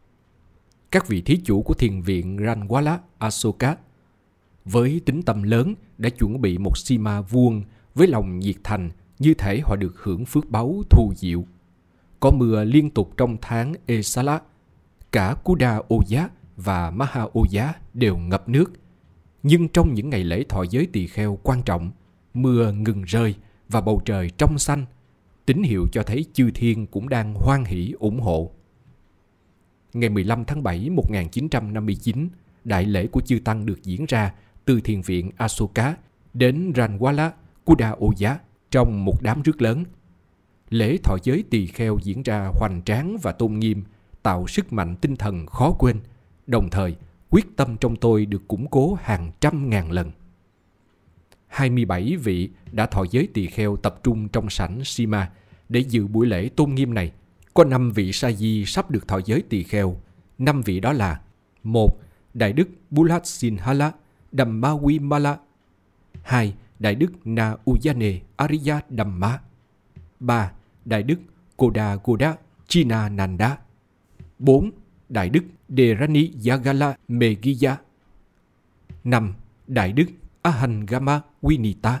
Các vị thí chủ của thiền viện Ranwala Asoka với tính tâm lớn đã chuẩn bị một sima vuông với lòng nhiệt thành, như thể họ được hưởng phước báu thù diệu. Có mưa liên tục trong tháng Esala, cả Kuda Oya và Maha Oya đều ngập nước. Nhưng trong những ngày lễ thọ giới tỳ kheo quan trọng, mưa ngừng rơi và bầu trời trong xanh, tín hiệu cho thấy chư thiên cũng đang hoan hỷ ủng hộ. Ngày 15 tháng 7 1959, đại lễ của chư Tăng được diễn ra từ thiền viện Asoka đến Ranwala, Kuda Oya trong một đám rước lớn. Lễ thọ giới tỳ kheo diễn ra hoành tráng và tôn nghiêm, tạo sức mạnh tinh thần khó quên. Đồng thời, quyết tâm trong tôi được củng cố hàng trăm ngàn lần. 27 vị đã thọ giới tỳ kheo tập trung trong sảnh Sima để dự buổi lễ tôn nghiêm này. Có 5 vị sa di sắp được thọ giới tỳ kheo. 5 vị đó là: 1. Đại đức Bulat Sinhala Dhammawimala. 2. Đại đức Na Uyane Ariya Dhamma. 3. Đại đức Koda Goda Chinananda. 4. Đại đức Derani Yagala Megiya. 5. Đại đức Ahangama Winita.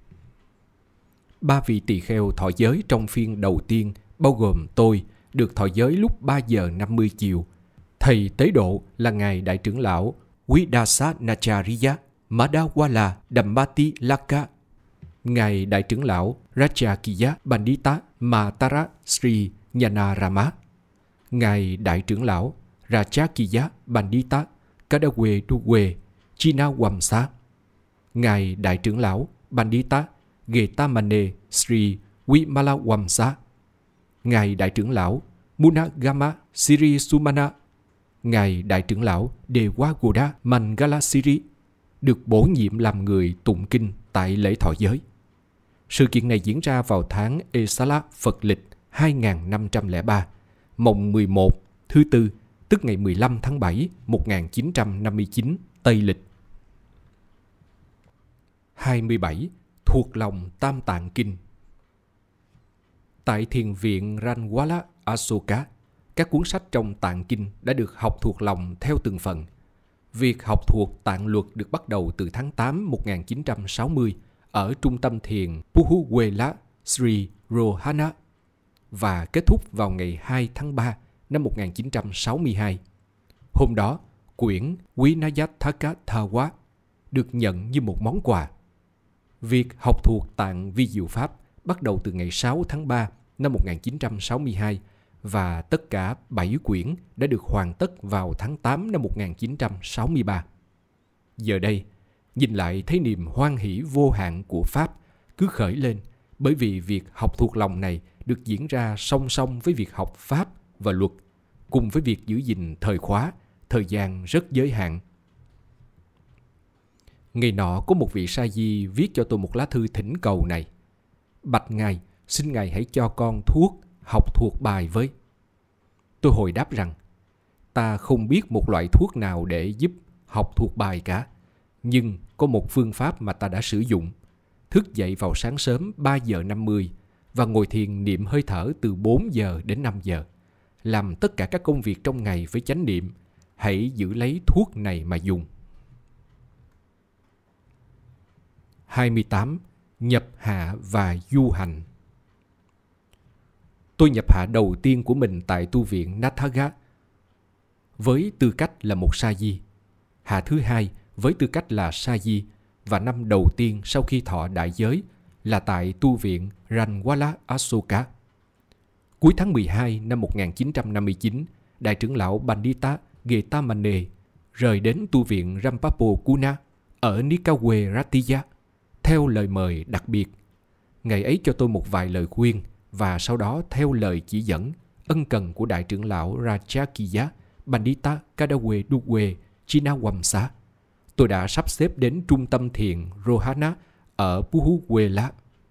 3 vị tỳ kheo thọ giới trong phiên đầu tiên, bao gồm tôi, được thọ giới lúc 3 giờ 50 chiều. Thầy tế độ là Ngài Đại trưởng lão Vidasanacharya Madawala Dhammati Laka. Ngài Đại trưởng lão Rajakiya Pandita Matara Sri Nyanarama. Ngài Đại trưởng lão Rajakiya Pandita Kadawe Duwe Chinawamsa. Ngài Đại trưởng lão Pandita Getamane Sri Vimalawamsa. Ngài Đại trưởng lão Munagama Siri Sumana. Ngài Đại trưởng lão Dewagoda Mangalasiri được bổ nhiệm làm người tụng kinh tại lễ thọ giới. Sự kiện này diễn ra vào tháng Esala Phật lịch 2503, mồng 11, thứ Tư, tức ngày 15 tháng 7, 1959, Tây lịch. 27. Thuộc lòng Tam Tạng Kinh. Tại thiền viện Ranwala Asoka, các cuốn sách trong Tạng Kinh đã được học thuộc lòng theo từng phần. Việc học thuộc Tạng Luật được bắt đầu từ tháng 8 1960 ở trung tâm thiền Puhuwela Sri Rohana và kết thúc vào ngày 2 tháng 3 năm 1962. Hôm đó, quyển Vinayatthaka Thawa được nhận như một món quà. Việc học thuộc Tạng Vi Diệu Pháp bắt đầu từ ngày 6 tháng 3 năm 1962 và tất cả 7 quyển đã được hoàn tất vào tháng 8 năm 1963. Giờ đây, nhìn lại thấy niềm hoan hỷ vô hạn của Pháp cứ khởi lên bởi vì việc học thuộc lòng này được diễn ra song song với việc học Pháp và luật, cùng với việc giữ gìn thời khóa, thời gian rất giới hạn. Ngày nọ có một vị sa di viết cho tôi một lá thư thỉnh cầu này: Bạch Ngài, xin Ngài hãy cho con thuốc học thuộc bài với. Tôi hồi đáp rằng, ta không biết một loại thuốc nào để giúp học thuộc bài cả, nhưng có một phương pháp mà ta đã sử dụng. Thức dậy vào sáng sớm 3 giờ 50 và ngồi thiền niệm hơi thở từ 4 giờ đến 5 giờ. Làm tất cả các công việc trong ngày với chánh niệm. Hãy giữ lấy thuốc này mà dùng. 28. Nhập hạ và du hành. Tôi nhập hạ đầu tiên của mình tại tu viện Nathaga với tư cách là một sa di, hạ thứ hai với tư cách là sa di, và năm đầu tiên sau khi thọ đại giới là tại tu viện Ranwala Asoka. Cuối tháng 12 năm 1959, Đại trưởng lão Pandita Getamane rời đến tu viện Rampapo Kuna ở Nikawe Ratiya theo lời mời đặc biệt. Ngài ấy cho tôi một vài lời khuyên và sau đó theo lời chỉ dẫn ân cần của Đại trưởng lão Rajakiya Pandita Kadawe Duwe Chinawamsa, tôi đã sắp xếp đến trung tâm thiền Rohana ở Puhuwela.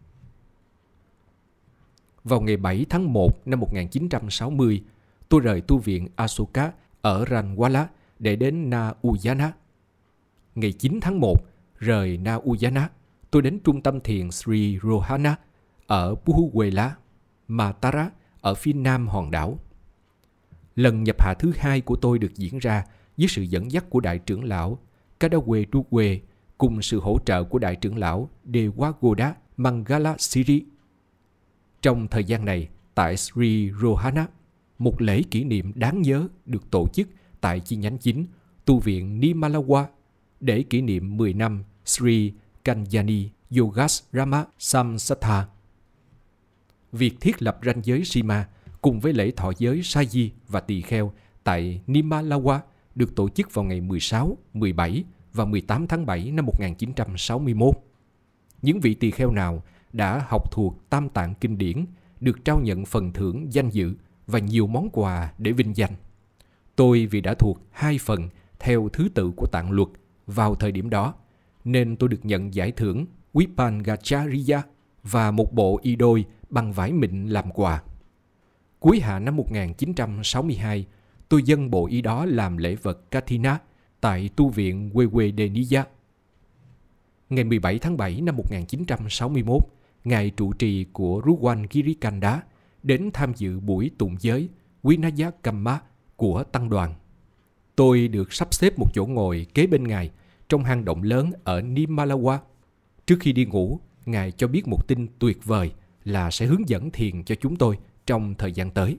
Vào ngày 7 tháng 1 năm 1960, tôi rời tu viện Asoka ở Ranwala để đến Na Uyana. Ngày 9 tháng 1, rời Na Uyana, tôi đến trung tâm thiền Sri Rohana ở Puhuwela, Matara ở phía nam hòn đảo. Lần nhập hạ thứ hai của tôi được diễn ra dưới sự dẫn dắt của Đại trưởng lão Kadawe Duwe cùng sự hỗ trợ của Đại trưởng lão Dewagoda Mangala Siri. Trong thời gian này, tại Sri Rohana, một lễ kỷ niệm đáng nhớ được tổ chức tại chi nhánh chính tu viện Nimalawa để kỷ niệm 10 năm Sri Kanyani Yogasrama Samsatha. Việc thiết lập ranh giới Sima cùng với lễ thọ giới sa di và tỳ kheo tại Nimalawa được tổ chức vào ngày 16, 17 và 18 tháng 7 năm 1961. Những vị tỳ kheo nào đã học thuộc Tam Tạng Kinh điển được trao nhận phần thưởng danh dự và nhiều món quà để vinh danh. Tôi vì đã thuộc 2 phần theo thứ tự của Tạng Luật vào thời điểm đó, nên tôi được nhận giải thưởng Vipangacharya và một bộ y đôi bằng vải mịn làm quà. Cuối hạ năm 1962, tôi dâng bộ y đó làm lễ vật Kathina tại tu viện Wevedeniya. Ngày 17 tháng 7 năm 1961, Ngài trụ trì của Ruwan Girikanda đến tham dự buổi tụng giới Vinaya-kamma của tăng đoàn. Tôi được sắp xếp một chỗ ngồi kế bên Ngài trong hang động lớn ở Nimalawa. Trước khi đi ngủ, Ngài cho biết một tin tuyệt vời là sẽ hướng dẫn thiền cho chúng tôi trong thời gian tới.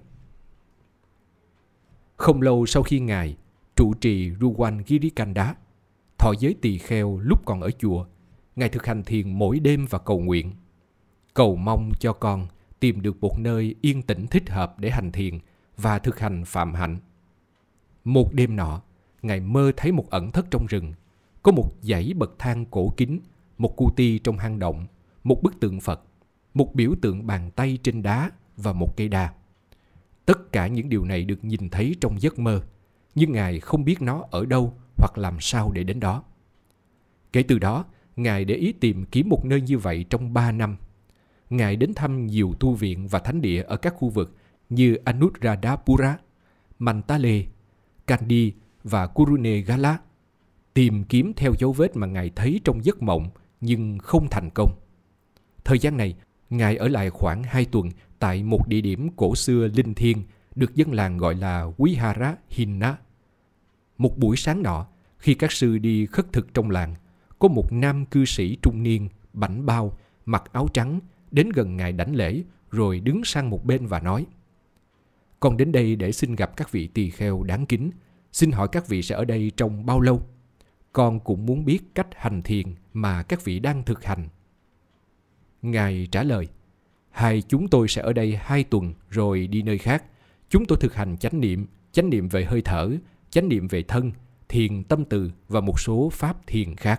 Không lâu sau khi Ngài trụ trì Ruwan Girikanda thọ giới tỳ kheo lúc còn ở chùa, Ngài thực hành thiền mỗi đêm và cầu nguyện: cầu mong cho con tìm được một nơi yên tĩnh thích hợp để hành thiền và thực hành phạm hạnh. Một đêm nọ, Ngài mơ thấy một ẩn thất trong rừng, có một dãy bậc thang cổ kính, một cu ti trong hang động, một bức tượng Phật, một biểu tượng bàn tay trên đá và một cây đa. Tất cả những điều này được nhìn thấy trong giấc mơ, nhưng Ngài không biết nó ở đâu hoặc làm sao để đến đó. Kể từ đó, Ngài để ý tìm kiếm một nơi như vậy trong 3 năm. Ngài đến thăm nhiều tu viện và thánh địa ở các khu vực như Anuradhapura, Mantale, Kandy và Kurunegala, tìm kiếm theo dấu vết mà Ngài thấy trong giấc mộng nhưng không thành công. Thời gian này, Ngài ở lại khoảng 2 tuần tại một địa điểm cổ xưa linh thiêng được dân làng gọi là Vihara Hinna. Một buổi sáng nọ, khi các sư đi khất thực trong làng, có một nam cư sĩ trung niên, bảnh bao, mặc áo trắng, đến gần Ngài đảnh lễ rồi đứng sang một bên và nói: "Con đến đây để xin gặp các vị tỳ kheo đáng kính. Xin hỏi các vị sẽ ở đây trong bao lâu? Con cũng muốn biết cách hành thiền mà các vị đang thực hành." Ngài trả lời: "Hai chúng tôi sẽ ở đây 2 tuần rồi đi nơi khác. Chúng tôi thực hành chánh niệm về hơi thở, chánh niệm về thân, thiền tâm từ và một số pháp thiền khác."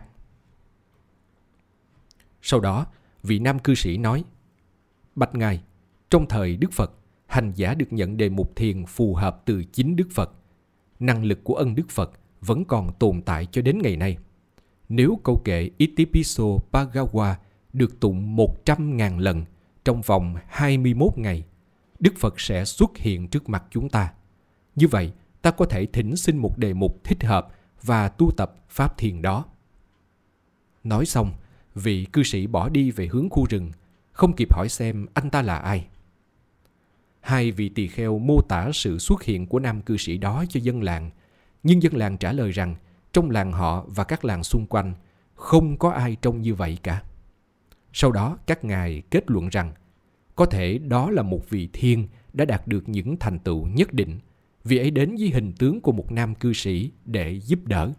Sau đó, vị nam cư sĩ nói: "Bạch Ngài, trong thời Đức Phật, hành giả được nhận đề mục thiền phù hợp từ chính Đức Phật. Năng lực của ân Đức Phật vẫn còn tồn tại cho đến ngày nay. Nếu câu kệ Itipiso Bhagawa được tụng 100.000 lần trong vòng 21 ngày, Đức Phật sẽ xuất hiện trước mặt chúng ta. Như vậy, ta có thể thỉnh xin một đề mục thích hợp và tu tập pháp thiền đó." Nói xong, vị cư sĩ bỏ đi về hướng khu rừng, không kịp hỏi xem anh ta là ai. Hai vị tỳ kheo mô tả sự xuất hiện của nam cư sĩ đó cho dân làng, nhưng dân làng trả lời rằng trong làng họ và các làng xung quanh không có ai trông như vậy cả. Sau đó các ngài kết luận rằng có thể đó là một vị thiên đã đạt được những thành tựu nhất định, vì ấy đến với hình tướng của một nam cư sĩ để giúp đỡ.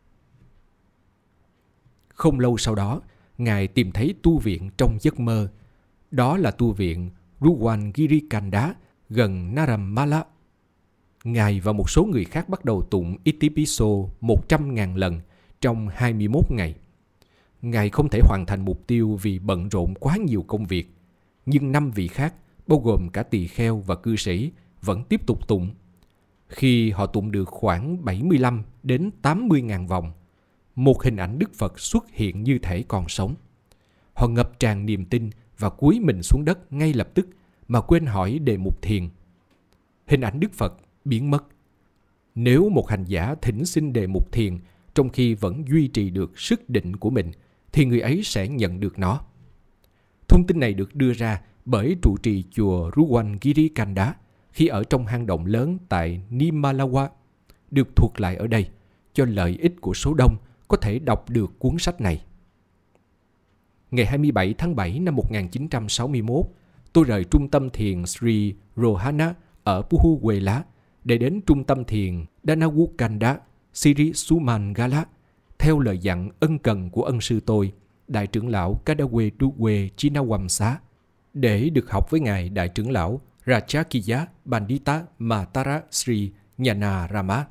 Không lâu sau đó, ngài tìm thấy tu viện trong giấc mơ. Đó là tu viện Ruwangirikanda gần Narammala. Ngài và một số người khác bắt đầu tụng Itipiso 100.000 lần trong 21 ngày. Ngài không thể hoàn thành mục tiêu vì bận rộn quá nhiều công việc, nhưng 5 vị khác, bao gồm cả tỳ kheo và cư sĩ, vẫn tiếp tục tụng. Khi họ tụng được khoảng 75 đến 80.000 vòng, một hình ảnh Đức Phật xuất hiện như thể còn sống. Họ ngập tràn niềm tin và cúi mình xuống đất ngay lập tức mà quên hỏi đề mục thiền. Hình ảnh Đức Phật biến mất. Nếu một hành giả thỉnh xin đề mục thiền trong khi vẫn duy trì được sức định của mình, thì người ấy sẽ nhận được nó. Thông tin này được đưa ra bởi trụ trì chùa Ruwangirikanda khi ở trong hang động lớn tại Nimalawa, được thuật lại ở đây cho lợi ích của số đông có thể đọc được cuốn sách này. Ngày 27 tháng 7 năm 1961, tôi rời trung tâm thiền Sri Rohana ở Puhuwela để đến trung tâm thiền Danawukanda Siri Sumangala theo lời dặn ân cần của ân sư tôi, Đại trưởng lão Kadawe Duwe Chinawamsa, để được học với ngài Đại trưởng lão Rajakiya Pandita Matara Sri Nyanarama.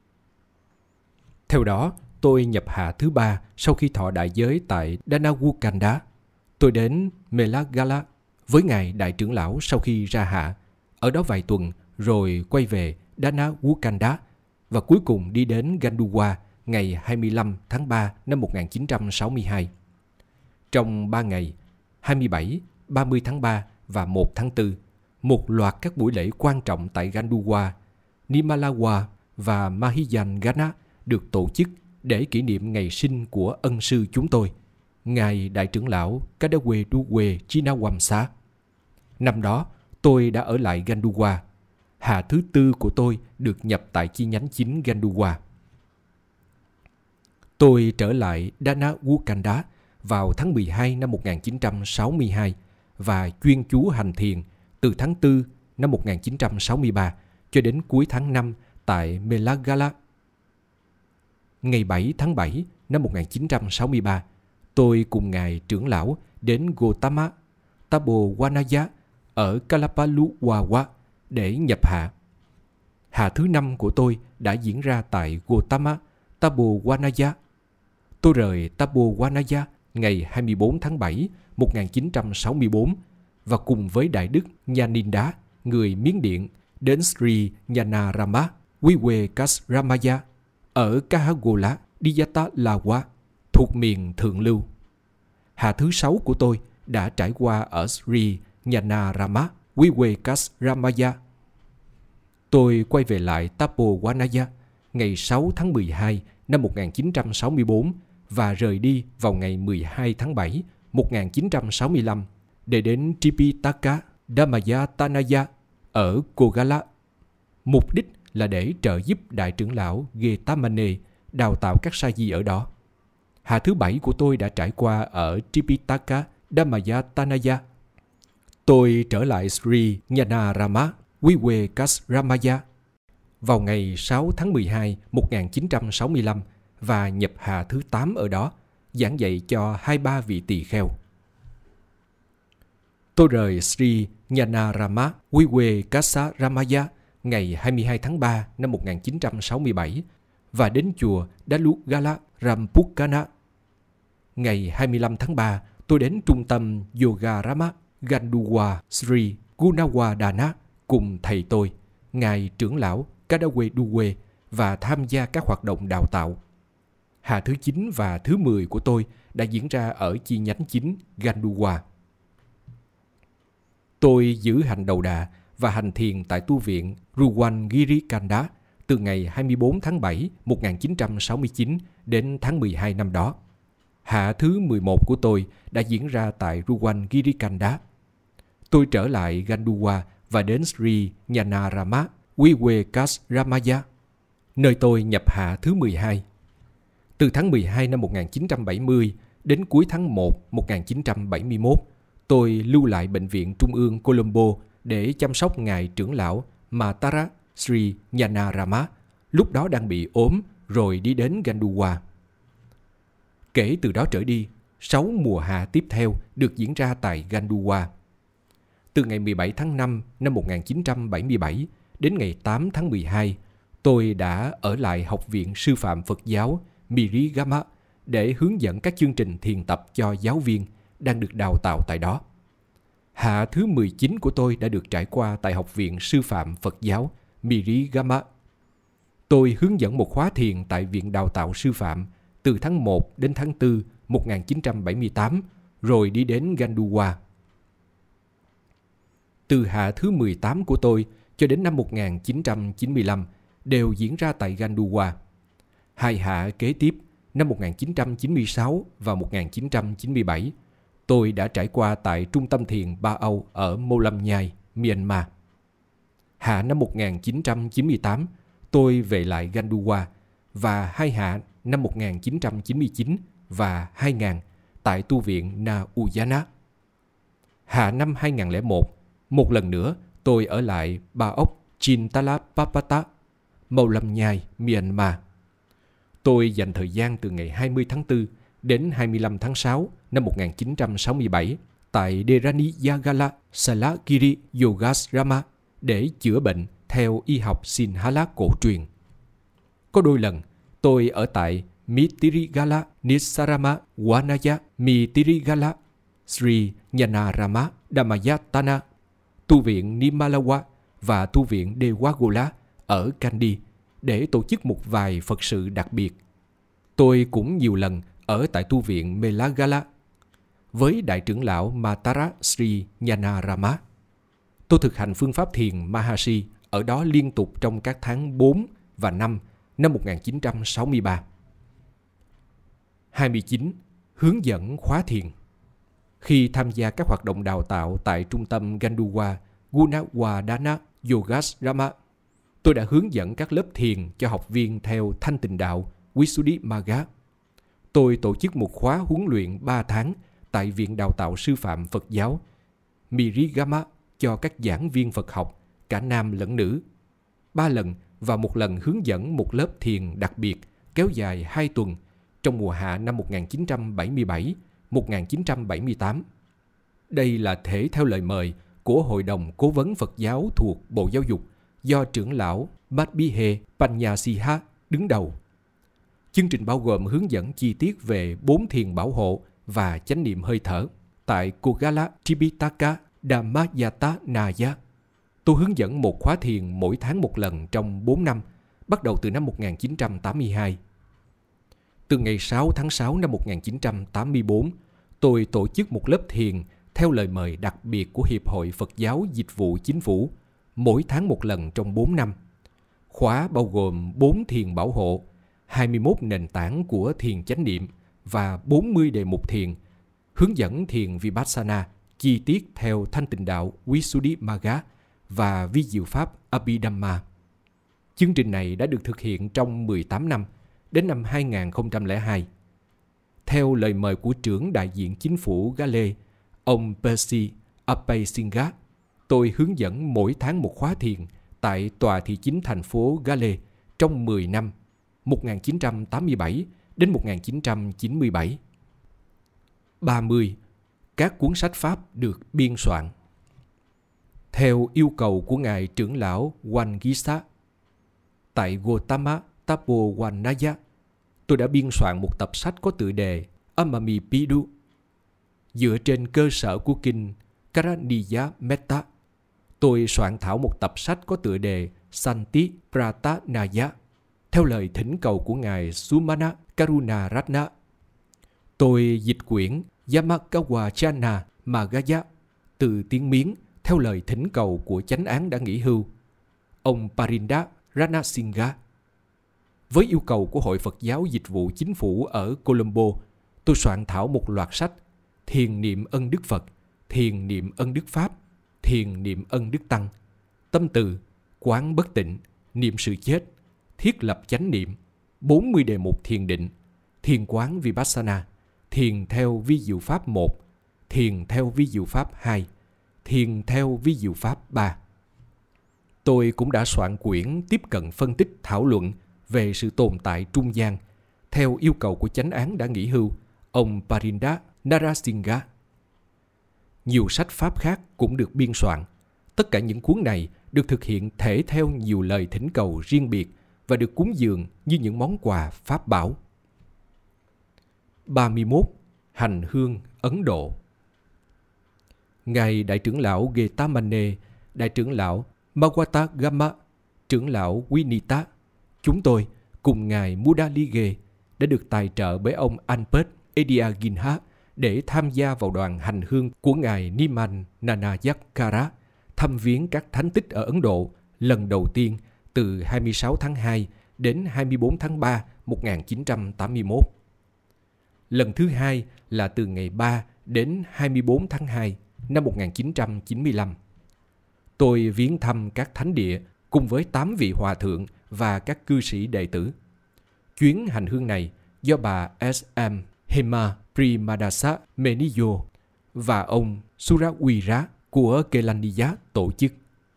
Theo đó, tôi nhập hạ thứ 3 sau khi thọ đại giới tại Danawukanda. Tôi đến Melagala với ngài Đại trưởng lão sau khi ra hạ, ở đó vài tuần rồi quay về Danawukanda và cuối cùng đi đến Ganduwa ngày 25 tháng 3 năm 1962. Trong 3 ngày, 27, 30 tháng 3 và 1 tháng 4, một loạt các buổi lễ quan trọng tại Ganduwa, Nimalawa và Mahiyangana được tổ chức để kỷ niệm ngày sinh của ân sư chúng tôi, ngài Đại trưởng lão Kadawe Duwe Chinawamsa. Năm đó, tôi đã ở lại Ganduwa. Hạ thứ 4 của tôi được nhập tại chi nhánh chính Ganduwa. Tôi trở lại Danawukanda vào tháng 12 năm 1962 và chuyên chú hành thiền từ tháng 4 năm 1963 cho đến cuối tháng 5 tại Melagala. Ngày 7 tháng 7 năm 1963, tôi cùng ngài trưởng lão đến Gotama Tabowanaya ở Kalapaluwawa để nhập hạ. Hạ thứ 5 của tôi đã diễn ra tại Gotama Tabowanaya. Tôi rời Tabowanaya ngày 24 tháng 7 1964 và cùng với Đại đức Nyaninda, người Miến Điện, đến Sri Nyanarama Wiwekasramaya ở Kahagola, Diyatalawa, thuộc miền Thượng Lưu. Hạ thứ 6 của tôi đã trải qua ở Sri Nyanarama Vivekasramaya. Tôi quay về lại Tapowanaya ngày 6 tháng 12 năm 1964 và rời đi vào ngày 12 tháng 7 1965 để đến Tripitaka Dhammayatanaya ở Kogala. Mục đích là để trợ giúp Đại trưởng lão Getamane đào tạo các sa di ở đó. Hạ thứ 7 của tôi đã trải qua ở Tripitaka Dhammayatanaya. Tôi trở lại Sri Nyanarama Vivekasramaya vào ngày 6 tháng 12 1965 và nhập hạ thứ 8 ở đó, giảng dạy cho 2-3 vị tỳ kheo. Tôi rời Sri Nyanarama Vivekasramaya ngày 22 tháng 3 năm 1967 và đến chùa Dalugala Rampukana. Ngày 25 tháng 3, tôi đến trung tâm Yogarama Ganduwa Sri Gunawadana cùng thầy tôi, Ngài trưởng lão Kadawe Duwe, và tham gia các hoạt động đào tạo. Hạ thứ 9 và thứ 10 của tôi đã diễn ra ở chi nhánh chính Ganduwa. Tôi giữ hành đầu đà và hành thiền tại tu viện Ruwangirikanda từ ngày 24 tháng 7 1969 đến tháng 12 năm đó. Hạ thứ 11 của tôi đã diễn ra tại Ruwangirikanda. Tôi trở lại Ganduwa và đến Sri Nyanarama Vivekasramaya, nơi tôi nhập hạ thứ 12. Từ tháng 12 năm 1970 đến cuối tháng 1 1971, tôi lưu lại Bệnh viện Trung ương Colombo để chăm sóc Ngài trưởng lão Matara Sri Nyanarama, lúc đó đang bị ốm, rồi đi đến Ganduwa. Kể từ đó trở đi, 6 mùa hạ tiếp theo được diễn ra tại Ganduwa. Từ ngày 17 tháng 5 năm 1977 đến ngày 8 tháng 12, tôi đã ở lại Học viện Sư phạm Phật giáo Mirigama để hướng dẫn các chương trình thiền tập cho giáo viên đang được đào tạo tại đó. Hạ thứ 19 của tôi đã được trải qua tại Học viện Sư phạm Phật giáo Mirigama. Tôi hướng dẫn một khóa thiền tại Viện Đào tạo Sư phạm từ tháng 1 đến tháng 4 1978, rồi đi đến Ganduwa. Từ hạ thứ 18 của tôi cho đến năm 1995 đều diễn ra tại Ganduwa. 2 hạ kế tiếp, năm 1996 và 1997, tôi đã trải qua tại Trung tâm thiền Ba Âu ở Mô Lâm Nhai, Myanmar. Hạ năm 1998, tôi về lại Ganduwa và 2 hạ năm 1999 và 2000 tại tu viện Na Uyana. Hạ năm 2001, một lần nữa tôi ở lại Ba Ốc Chintalapapata, Mâu Lâm Nhai, Myanmar. Tôi dành thời gian từ ngày 20 tháng 4 đến 25 tháng 6 năm 1967 tại Deraniyagala Salakiri Yogasrama để chữa bệnh theo y học Sinhala cổ truyền. Có đôi lần, tôi ở tại Mitirigala Nisarama Wanaya Mitirigala Sri Nyanarama Dhammayatana, tu viện Nimalawa và tu viện Dewagola ở Kandy để tổ chức một vài Phật sự đặc biệt. Tôi cũng nhiều lần ở tại tu viện Melagala với Đại trưởng lão Matara Sri Nyanarama. Tôi thực hành phương pháp thiền Mahasi ở đó liên tục trong các tháng 4 và 5 năm 1963. 29. Hướng dẫn khóa thiền. Khi tham gia các hoạt động đào tạo tại trung tâm Ganduwa Gunawadana Yogasrama, tôi đã hướng dẫn các lớp thiền cho học viên theo Thanh Tịnh Đạo Visuddhimagga. Tôi tổ chức một khóa huấn luyện 3 tháng tại Viện Đào tạo Sư phạm Phật giáo Mirigama cho các giảng viên Phật học, cả nam lẫn nữ. 3 lần và một lần hướng dẫn một lớp thiền đặc biệt kéo dài 2 tuần trong mùa hạ năm 1977-1978. Đây là thể theo lời mời của Hội đồng Cố vấn Phật giáo thuộc Bộ Giáo dục do trưởng lão Madbhihe Panyasiha đứng đầu. Chương trình bao gồm hướng dẫn chi tiết về 4 thiền bảo hộ và chánh niệm hơi thở tại Kogala Tripitaka Dhammayatanaya. Tôi hướng dẫn một khóa thiền mỗi tháng một lần trong 4 năm, bắt đầu từ năm 1982. Từ ngày 6 tháng 6 năm 1984, tôi tổ chức một lớp thiền theo lời mời đặc biệt của Hiệp hội Phật giáo Dịch vụ Chính phủ, mỗi tháng một lần trong 4 năm. Khóa bao gồm 4 thiền bảo hộ, 21 nền tảng của thiền chánh niệm và 40 đề mục thiền, hướng dẫn thiền Vipassana chi tiết theo Thanh Tịnh Đạo Visuddhimagga và vi diệu pháp Abhidhamma. Chương trình này đã được thực hiện trong 18 năm, đến năm 2002. Theo lời mời của trưởng đại diện chính phủ Gale, ông Percy Apaysinga, tôi hướng dẫn mỗi tháng một khóa thiền tại tòa thị chính thành phố Gale trong 10 năm, 1987 đến 1997. 30. Các cuốn sách Pháp được biên soạn. Theo yêu cầu của Ngài trưởng lão Wangisa, tại Gautama Tapowanaya, tôi đã biên soạn một tập sách có tựa đề Amamipidu. Dựa trên cơ sở của kinh Karaniya Metta, tôi soạn thảo một tập sách có tựa đề Santi Pratanaya, theo lời thỉnh cầu của Ngài Sumana Karunaratna. Tôi dịch quyển Yamakawachana Magaya từ tiếng Miến theo lời thỉnh cầu của chánh án đã nghỉ hưu, ông Parinda Ranasingha. Với yêu cầu của Hội Phật giáo Dịch vụ Chính phủ ở Colombo, tôi soạn thảo một loạt sách Thiền niệm ân Đức Phật, Thiền niệm ân Đức Pháp, Thiền niệm ân Đức Tăng, Tâm từ, Quán bất tịnh, Niệm sự chết, Thiết lập chánh niệm, 40 đề mục thiền định, Thiền quán Vipassana, Thiền theo vi diệu pháp 1, Thiền theo vi diệu pháp 2, Thiền theo vi diệu pháp 3. Tôi cũng đã soạn quyển tiếp cận phân tích thảo luận về sự tồn tại trung gian, theo yêu cầu của chánh án đã nghỉ hưu, ông Parinda Narasingha. Nhiều sách Pháp khác cũng được biên soạn. Tất cả những cuốn này được thực hiện thể theo nhiều lời thỉnh cầu riêng biệt và được cúng dường như những món quà Pháp bảo. 31. Hành hương Ấn Độ. Ngài Đại trưởng lão Getamane, Đại trưởng lão Mawatagama, trưởng lão Winita, chúng tôi cùng Ngài Mudalige đã được tài trợ bởi ông Anpet Ediaginha để tham gia vào đoàn hành hương của Ngài Niman Nanayakara thăm viếng các thánh tích ở Ấn Độ lần đầu tiên từ 26 tháng 2 đến 24 tháng 3 1981. Lần thứ hai là từ ngày 3 đến 24 tháng 2 năm 1995. Tôi viếng thăm các thánh địa cùng với 8 vị hòa thượng và các cư sĩ đệ tử. Chuyến hành hương này do bà S.M. Hema Primadasa Meniyo và ông Surawira của Kelaniya tổ chức.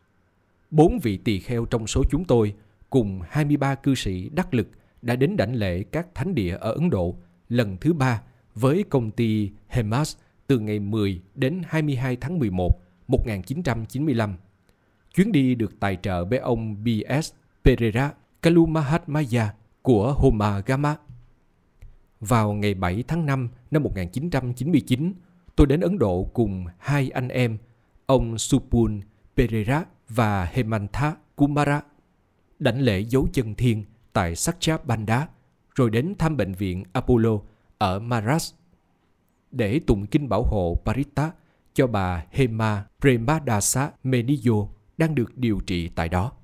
4 vị tỳ kheo trong số chúng tôi cùng 23 cư sĩ đắc lực đã đến đảnh lễ các thánh địa ở Ấn Độ lần thứ 3 với công ty Hemas từ ngày 10 đến 22 tháng 11, 1995. Chuyến đi được tài trợ bởi ông B.S. Pereira Kalumahatmaya của Homagama. Vào ngày 7 tháng 5 năm 1999, tôi đến Ấn Độ cùng 2 anh em, ông Supun Pereira và Hemantha Kumara, đảnh lễ dấu chân thiên tại Satchapanda, rồi đến thăm bệnh viện Apollo ở Maras để tụng kinh bảo hộ Parita cho bà Hema Premadasa Meniyo đang được điều trị tại đó.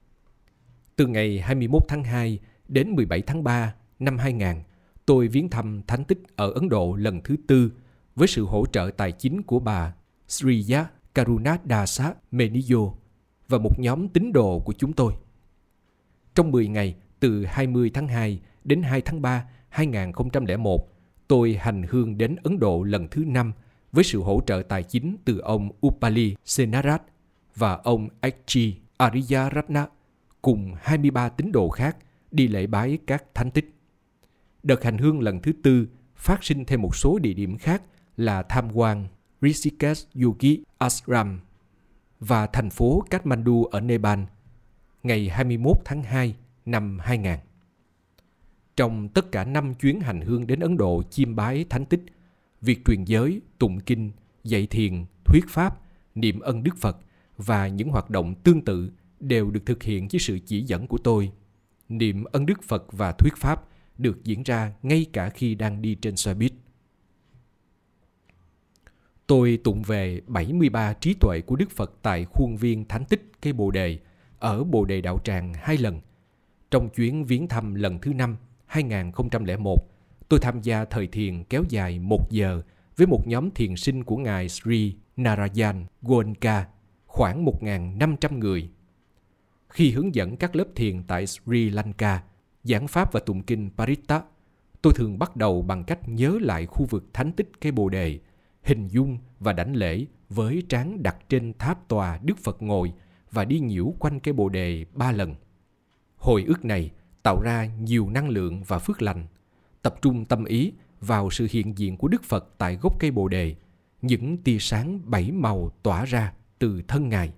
Từ ngày 21 tháng 2 đến 17 tháng 3 năm 2000, tôi viếng thăm thánh tích ở Ấn Độ lần thứ 4 với sự hỗ trợ tài chính của bà Sriya Karunadasa Meniyo và một nhóm tín đồ của chúng tôi. Trong 10 ngày, từ 20 tháng 2 đến 2 tháng 3 2001, tôi hành hương đến Ấn Độ lần thứ 5 với sự hỗ trợ tài chính từ ông Upali Senarat và ông H.G. Ariyaratna cùng 23 tín đồ khác đi lễ bái các thánh tích. Đợt hành hương lần thứ 4 phát sinh thêm một số địa điểm khác là tham quan Rishikesh Yogi Ashram và thành phố Kathmandu ở Nepal ngày 21 tháng 2 năm 2000. Trong tất cả 5 chuyến hành hương đến Ấn Độ chiêm bái thánh tích, việc truyền giới, tụng kinh, dạy thiền, thuyết pháp, niệm ân Đức Phật và những hoạt động tương tự đều được thực hiện dưới sự chỉ dẫn của tôi. Niệm ân Đức Phật và thuyết pháp được diễn ra ngay cả khi đang đi trên xe buýt. Tôi tụng về 73 trí tuệ của Đức Phật tại khuôn viên thánh tích cây Bồ Đề ở Bồ Đề Đạo Tràng 2 lần. Trong chuyến viếng thăm lần thứ 5, 2001, tôi tham gia thời thiền kéo dài 1 giờ với một nhóm thiền sinh của Ngài Sri Narayan Goenka, khoảng 1.500 người. Khi hướng dẫn các lớp thiền tại Sri Lanka, giảng pháp và tụng kinh Paritta, tôi thường bắt đầu bằng cách nhớ lại khu vực thánh tích cây Bồ Đề, hình dung và đảnh lễ với trán đặt trên tháp tòa Đức Phật ngồi và đi nhiễu quanh cây Bồ Đề 3 lần. Hồi ức này tạo ra nhiều năng lượng và phước lành. Tập trung tâm ý vào sự hiện diện của Đức Phật tại gốc cây Bồ Đề, những tia sáng 7 màu tỏa ra từ thân Ngài.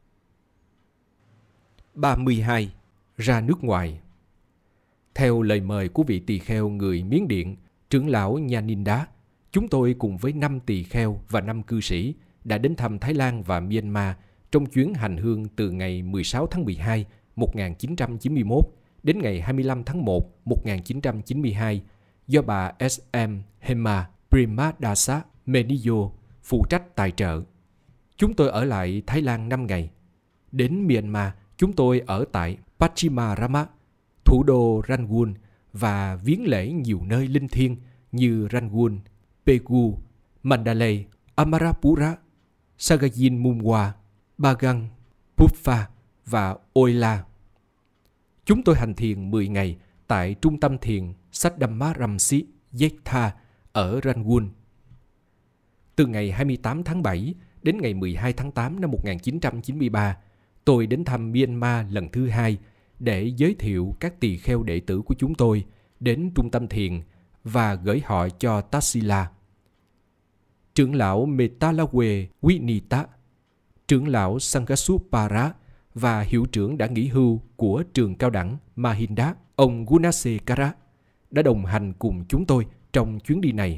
32. Ra nước ngoài. Theo lời mời của vị tỳ kheo người Miến Điện, trưởng lão Nhaninda, chúng tôi cùng với 5 tỳ kheo và 5 cư sĩ đã đến thăm Thái Lan và Myanmar trong chuyến hành hương từ ngày 16 tháng 12, 1991 đến ngày 25 tháng 1, 1992 do bà S.M. Hema Premadasa Meniyo phụ trách tài trợ. Chúng tôi ở lại Thái Lan 5 ngày. Đến Myanmar, chúng tôi ở tại Pachimarama, thủ đô Rangoon và viếng lễ nhiều nơi linh thiêng như Rangoon, Pegu, Mandalay, Amarapura, Sagayin Mumwa, Bagan, Pupha và Oila. Chúng tôi hành thiền 10 ngày tại trung tâm thiền Saddhamma Ramsi Yetha ở Rangoon. Từ ngày 28 tháng 7 đến ngày 12 tháng 8 năm 1993, tôi đến thăm Myanmar lần thứ 2 để giới thiệu các tỳ kheo đệ tử của chúng tôi đến trung tâm thiền và gửi họ cho Tassila. Trưởng lão Metalawe Winita, trưởng lão Sangasupara và hiệu trưởng đã nghỉ hưu của trường cao đẳng Mahinda, ông Gunasekara, đã đồng hành cùng chúng tôi trong chuyến đi này.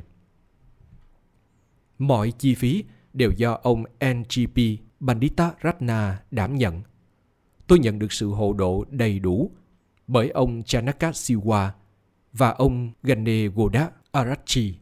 Mọi chi phí đều do ông NGP Pandita Ratna đảm nhận. Tôi nhận được sự hộ độ đầy đủ bởi ông Chanaka Siwa và ông Ganegoda Arachi.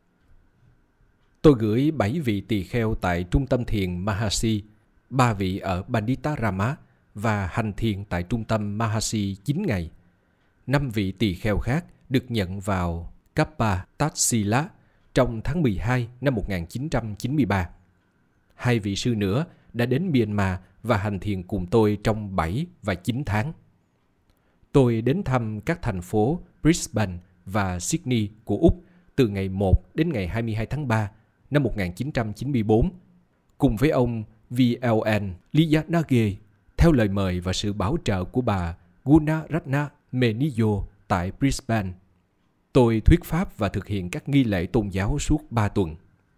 Tôi gửi 7 vị tỳ kheo tại trung tâm thiền Mahasi, 3 vị ở Pandita Rama và hành thiền tại trung tâm Mahasi 9 ngày. 5 vị tỳ kheo khác được nhận vào Kappa Tatsila trong tháng 12 năm 1993. 2 vị sư nữa đã đến Myanmar và hành thiền cùng tôi trong 7 và 9 tháng. Tôi đến thăm các thành phố Brisbane và Sydney của Úc từ ngày 1 đến ngày 22 tháng 3 năm 1994, cùng với ông VLN Liyanage, theo lời mời và sự bảo trợ của bà Gunaratna Meniyo tại Brisbane. Tôi thuyết pháp và thực hiện các nghi lễ tôn giáo suốt 3 tuần.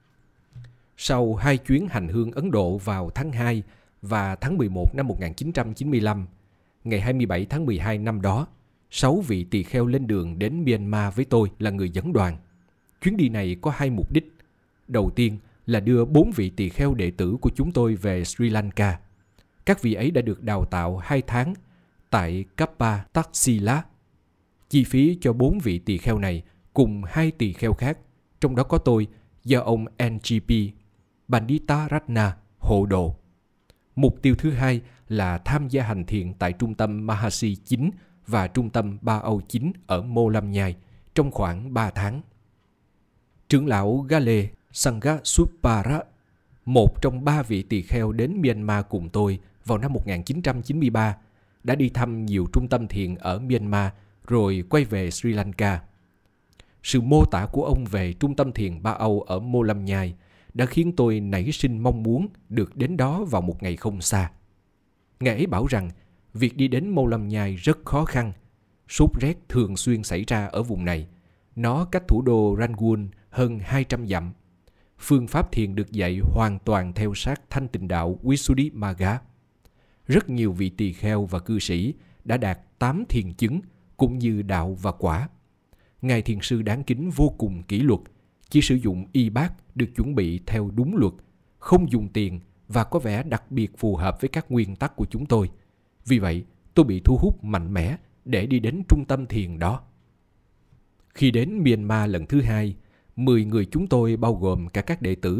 Sau 2 chuyến hành hương Ấn Độ vào tháng 2 và tháng 11 năm 1995, ngày 27 tháng 12 năm đó, 6 vị tỳ kheo lên đường đến Myanmar với tôi là người dẫn đoàn. Chuyến đi này có 2 mục đích. Đầu tiên là đưa 4 vị tỳ kheo đệ tử của chúng tôi về Sri Lanka. Các vị ấy đã được đào tạo 2 tháng tại Kappa Tatsila. Chi phí cho 4 vị tỳ kheo này cùng 2 tỳ kheo khác, trong đó có tôi, do ông NGP Pandita Ratna hộ độ. Mục tiêu thứ hai là tham gia hành thiền tại trung tâm Mahasi 9 và trung tâm Ba Âu 9 ở Mô Lam Nhai trong khoảng 3 tháng. Trưởng lão Gale Sangasupara, một trong 3 vị tỳ kheo đến Myanmar cùng tôi vào năm 1993, đã đi thăm nhiều trung tâm thiền ở Myanmar rồi quay về Sri Lanka. Sự mô tả của ông về trung tâm thiền Ba Âu ở Mô Lam Nhai đã khiến tôi nảy sinh mong muốn được đến đó vào một ngày không xa. Ngài ấy bảo rằng việc đi đến Mô Lam Nhai rất khó khăn. Sốt rét thường xuyên xảy ra ở vùng này. Nó cách thủ đô Rangoon hơn 200 dặm. Phương pháp thiền được dạy hoàn toàn theo sát thanh tịnh đạo Visuddhimagga. Rất nhiều vị tỳ kheo và cư sĩ đã đạt 8 thiền chứng cũng như đạo và quả. Ngài thiền sư đáng kính vô cùng kỷ luật, chỉ sử dụng y bát được chuẩn bị theo đúng luật, không dùng tiền và có vẻ đặc biệt phù hợp với các nguyên tắc của chúng tôi. Vì vậy, tôi bị thu hút mạnh mẽ để đi đến trung tâm thiền đó. Khi đến Myanmar lần thứ 2, 10 người chúng tôi bao gồm cả các đệ tử,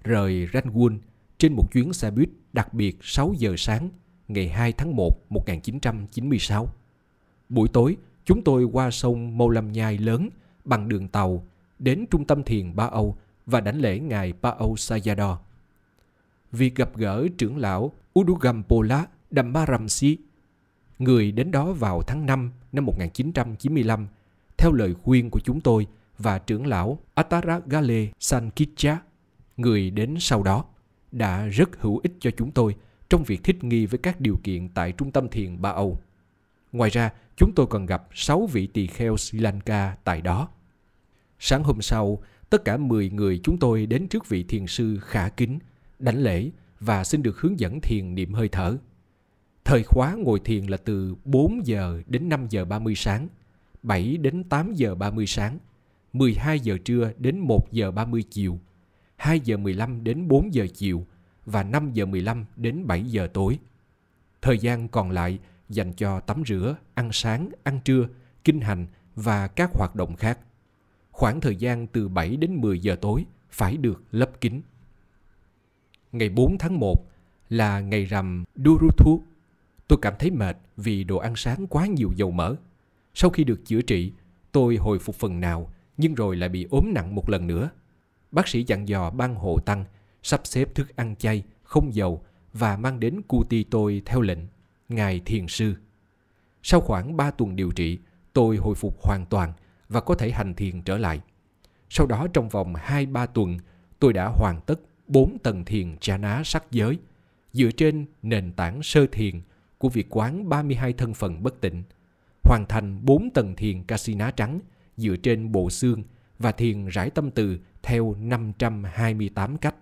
rời Rangoon trên một chuyến xe buýt đặc biệt 6 giờ sáng ngày 2 tháng 1 1996. Buổi tối, chúng tôi qua sông Mâu Lam Nhai lớn bằng đường tàu đến trung tâm thiền Ba Âu và đảnh lễ ngài Ba Âu Sayadaw. Việc gặp gỡ trưởng lão Udugampola Dhammaramsi, người đến đó vào tháng 5 năm 1995, theo lời khuyên của chúng tôi, và trưởng lão Attaragale Sankicca, người đến sau đó, đã rất hữu ích cho chúng tôi trong việc thích nghi với các điều kiện tại trung tâm thiền Ba Âu. Ngoài ra, chúng tôi còn gặp 6 vị tỳ kheo Sri Lanka tại đó. Sáng hôm sau, tất cả 10 người chúng tôi đến trước vị thiền sư khả kính, đảnh lễ và xin được hướng dẫn thiền niệm hơi thở. Thời khóa ngồi thiền là từ 4 giờ đến 5 giờ 30 sáng, 7 đến 8 giờ 30 sáng, 12 giờ trưa đến 1 giờ 30 chiều, 2 giờ 15 đến 4 giờ chiều và 5 giờ 15 đến 7 giờ tối. Thời gian còn lại dành cho tắm rửa, ăn sáng, ăn trưa, kinh hành và các hoạt động khác. Khoảng thời gian từ 7 đến 10 giờ tối phải được lấp kín. Ngày 4 tháng 1 là ngày rằm Duruthu. Tôi cảm thấy mệt vì đồ ăn sáng quá nhiều dầu mỡ. Sau khi được chữa trị, tôi hồi phục phần nào, nhưng rồi lại bị ốm nặng một lần nữa. Bác sĩ dặn dò ban hộ tăng sắp xếp thức ăn chay, không dầu và mang đến Kuti tôi theo lệnh ngài thiền sư. Sau khoảng 3 tuần điều trị, tôi hồi phục hoàn toàn và có thể hành thiền trở lại. Sau đó trong vòng 2-3 tuần, tôi đã hoàn tất 4 tầng thiền jhana sắc giới, dựa trên nền tảng sơ thiền của việc quán 32 thân phận bất tịnh, hoàn thành 4 tầng thiền Kasina trắng dựa trên bộ xương và thiền rải tâm từ theo 528 cách.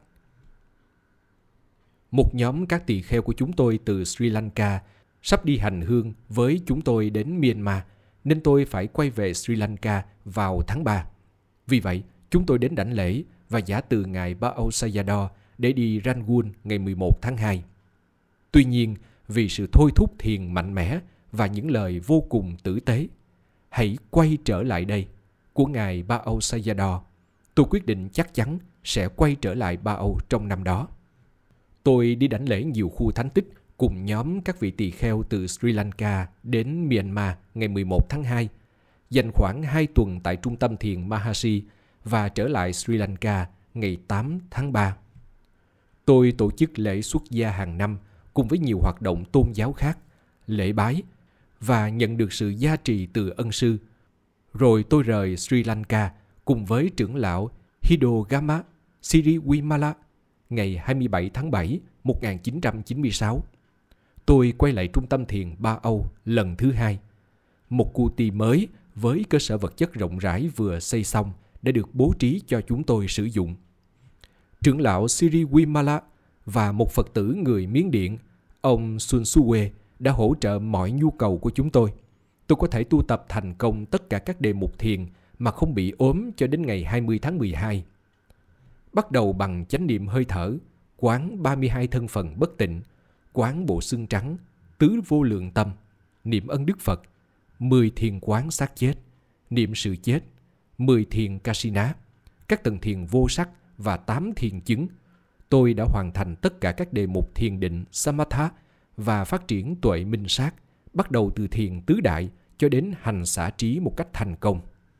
Một nhóm các tỳ kheo của chúng tôi từ Sri Lanka sắp đi hành hương với chúng tôi đến Myanmar, nên tôi phải quay về Sri Lanka vào tháng 3. Vì vậy, chúng tôi đến đảnh lễ và giả từ ngài Ba Âu Sayadaw để đi Rangoon ngày 11 tháng 2. Tuy nhiên, vì sự thôi thúc thiền mạnh mẽ và những lời vô cùng tử tế, hãy quay trở lại đây, của ngài Ba Âu Sayadaw, tôi quyết định chắc chắn sẽ quay trở lại Ba Âu trong năm đó. Tôi đi đảnh lễ nhiều khu thánh tích cùng nhóm các vị tỳ kheo từ Sri Lanka đến Myanmar ngày 11 tháng 2, dành khoảng 2 tuần tại trung tâm thiền Mahasi và trở lại Sri Lanka ngày 8 tháng 3. Tôi tổ chức lễ xuất gia hàng năm cùng với nhiều hoạt động tôn giáo khác, lễ bái và nhận được sự gia trì từ ân sư. Rồi tôi rời Sri Lanka cùng với trưởng lão Hidogama Siriwimala ngày 27 tháng 7 1996. Tôi quay lại trung tâm thiền Ba Âu lần thứ 2. Một Kuti mới với cơ sở vật chất rộng rãi vừa xây xong đã được bố trí cho chúng tôi sử dụng. Trưởng lão Siriwimala và một Phật tử người Miến Điện, ông Sunsuwe, đã hỗ trợ mọi nhu cầu của chúng tôi. Tôi có thể tu tập thành công tất cả các đề mục thiền mà không bị ốm cho đến ngày 20 tháng 12. Bắt đầu bằng chánh niệm hơi thở, quán 32 thân phận bất tịnh, quán bộ xương trắng, tứ vô lượng tâm, niệm ân Đức Phật, 10 thiền quán xác chết, niệm sự chết, 10 thiền Kasina, các tầng thiền vô sắc và 8 thiền chứng. Tôi đã hoàn thành tất cả các đề mục thiền định Samatha và phát triển tuệ minh sát, bắt đầu từ thiền tứ đại cho đến hành xả trí một cách thành công.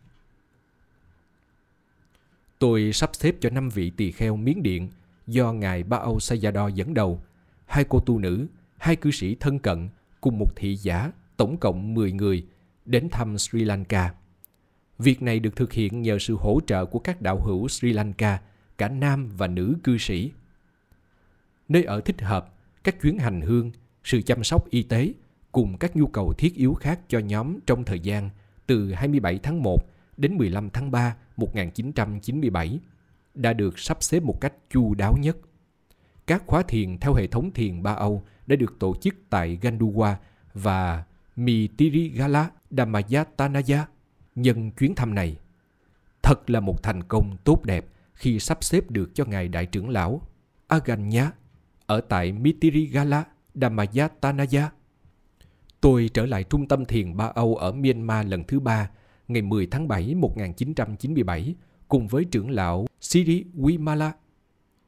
Tôi sắp xếp cho 5 vị tỳ kheo Miến Điện do ngài Ba Âu Sayadaw dẫn đầu, 2 cô tu nữ, 2 cư sĩ thân cận cùng một thị giả, tổng cộng 10 người, đến thăm Sri Lanka. Việc này được thực hiện nhờ sự hỗ trợ của các đạo hữu Sri Lanka, cả nam và nữ cư sĩ. Nơi ở thích hợp, các chuyến hành hương, sự chăm sóc y tế cùng các nhu cầu thiết yếu khác cho nhóm trong thời gian từ 27 tháng 1 đến 15 tháng 3 1997 đã được sắp xếp một cách chu đáo nhất. Các khóa thiền theo hệ thống thiền Ba Âu đã được tổ chức tại Ganduwa và Mitirigala Dhammayatanaya nhân chuyến thăm này. Thật là một thành công tốt đẹp khi sắp xếp được cho ngài đại trưởng lão Aganya ở tại Mitirigala Dhammayatanaya. Tôi trở lại trung tâm thiền Ba Âu ở Myanmar lần thứ 3 ngày 10 tháng 7 1997 cùng với trưởng lão Siriwimala.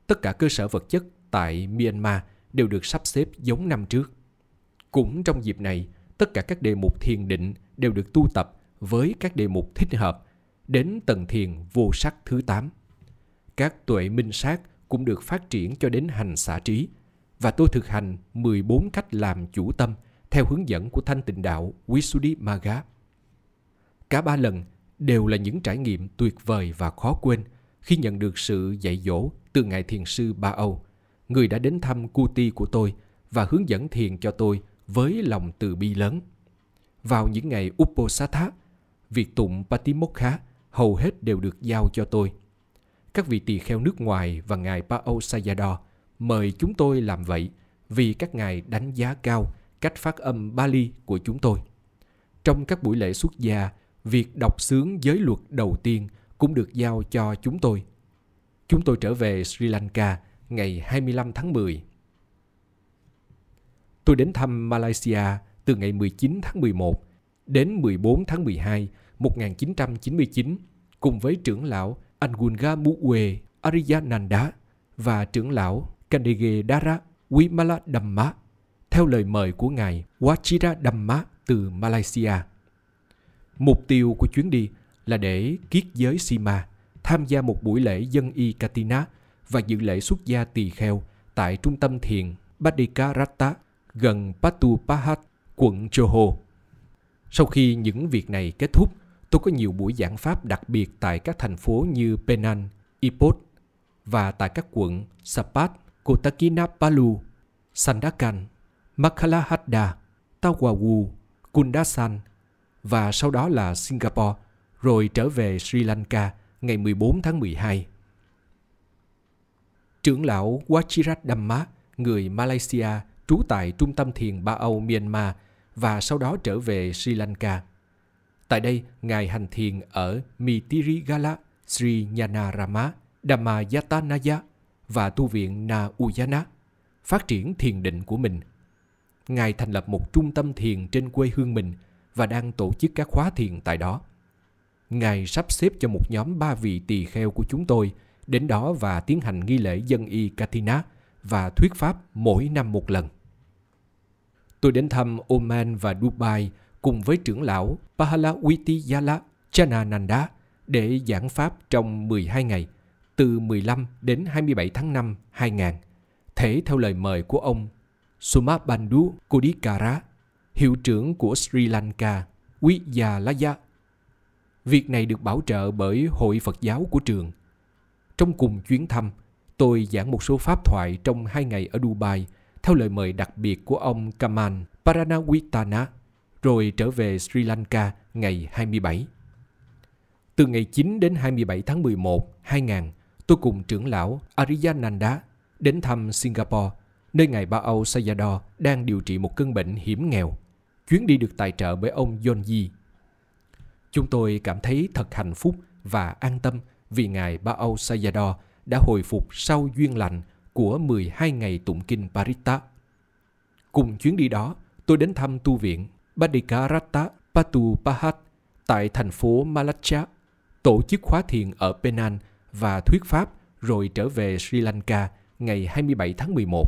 Tất cả cơ sở vật chất tại Myanmar đều được sắp xếp giống năm trước. Cũng trong dịp này, tất cả các đề mục thiền định đều được tu tập với các đề mục thích hợp đến tầng thiền vô sắc thứ 8. Các tuệ minh sát cũng được phát triển cho đến hành xả trí, và tôi thực hành 14 cách làm chủ tâm theo hướng dẫn của Thanh Tịnh Đạo Visuddhimagga. Cả 3 lần đều là những trải nghiệm tuyệt vời và khó quên khi nhận được sự dạy dỗ từ Ngài Thiền sư Ba Âu, người đã đến thăm Kuti của tôi và hướng dẫn thiền cho tôi với lòng từ bi lớn. Vào những ngày Uposatha, việc tụng Patimokkha hầu hết đều được giao cho tôi. Các vị tỳ kheo nước ngoài và Ngài Ba Âu Sayadaw mời chúng tôi làm vậy vì các ngài đánh giá cao cách phát âm Bali của chúng tôi. Trong các buổi lễ xuất gia, việc đọc xướng giới luật đầu tiên cũng được giao cho chúng tôi. Chúng tôi trở về Sri Lanka ngày 25 tháng 10. Tôi đến thăm Malaysia từ ngày 19 tháng 11 đến 14 tháng 12 1999 cùng với trưởng lão Angulgamuwe Ariyananda và trưởng lão Kandegedara Wimala Dhamma theo lời mời của ngài Wachira Dhamma từ Malaysia. Mục tiêu của chuyến đi là để kiết giới Sima, tham gia một buổi lễ dân y Katina và dự lễ xuất gia tỳ kheo tại trung tâm thiền Badikarata gần Patupahat, quận Johor. Sau khi những việc này kết thúc, tôi có nhiều buổi giảng pháp đặc biệt tại các thành phố như Penang, Ipoh và tại các quận Sapat, Kota Kinabalu, Sandakan, Makhalahada, Tawau, Kundasan và sau đó là Singapore, rồi trở về Sri Lanka ngày 14 tháng 12. Trưởng lão Wachirat Dhamma, người Malaysia, trú tại Trung tâm Thiền Ba Âu Myanmar và sau đó trở về Sri Lanka. Tại đây, ngài hành thiền ở Mitirigala Sri Nyanarama Dhammayatanaya và tu viện Na Uyana, phát triển thiền định của mình. Ngài thành lập một trung tâm thiền trên quê hương mình và đang tổ chức các khóa thiền tại đó. Ngài sắp xếp cho một nhóm 3 vị tỳ kheo của chúng tôi đến đó và tiến hành nghi lễ dân y Katina và thuyết pháp mỗi năm một lần. Tôi đến thăm Oman và Dubai cùng với trưởng lão Pahalawitiyala Chanananda để giảng pháp trong 12 ngày, từ 15 đến 27 tháng 5 2000, thể theo lời mời của ông Somabandhu Kodikara, hiệu trưởng của Sri Lanka Vijayalaya. Việc này được bảo trợ bởi Hội Phật giáo của trường. Trong cùng chuyến thăm, tôi giảng một số pháp thoại trong 2 ngày ở Dubai theo lời mời đặc biệt của ông Kamal Paranawitana, rồi trở về Sri Lanka ngày 27. Từ ngày 9 đến 27 tháng 11, 2000, tôi cùng trưởng lão Ariyananda đến thăm Singapore, nơi ngài Ba Âu Sayadaw đang điều trị một cơn bệnh hiểm nghèo. Chuyến đi được tài trợ bởi ông Yonji. Chúng tôi cảm thấy thật hạnh phúc và an tâm vì ngài Ba Âu Sayadaw đã hồi phục sau duyên lành của 12 ngày tụng kinh Paritta. Cùng chuyến đi đó, tôi đến thăm tu viện Badikarata Patupahat tại thành phố Malacca, tổ chức khóa thiền ở Penang và thuyết pháp, rồi trở về Sri Lanka ngày 27 tháng 11.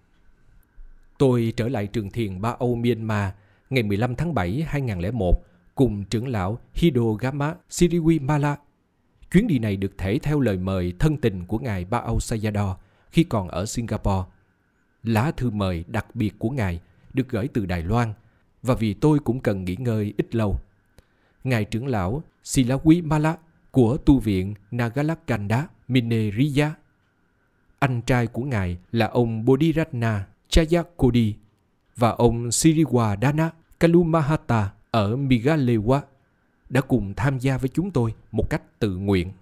Tôi trở lại trường thiền Ba Âu Myanmar ngày 15 tháng 7 2001 cùng trưởng lão Hidogama Siriwimala. Chuyến đi này được thể theo lời mời thân tình của ngài Ba Âu Sayadaw khi còn ở Singapore. Lá thư mời đặc biệt của ngài được gửi từ Đài Loan, và vì tôi cũng cần nghỉ ngơi ít lâu. Ngài trưởng lão Silawimala của tu viện Nagalakanda Mineriya. Anh trai của ngài là ông Bodhiratna Chayakodi và ông Siriwadana Kalumahata ở Meghalaya đã cùng tham gia với chúng tôi một cách tự nguyện.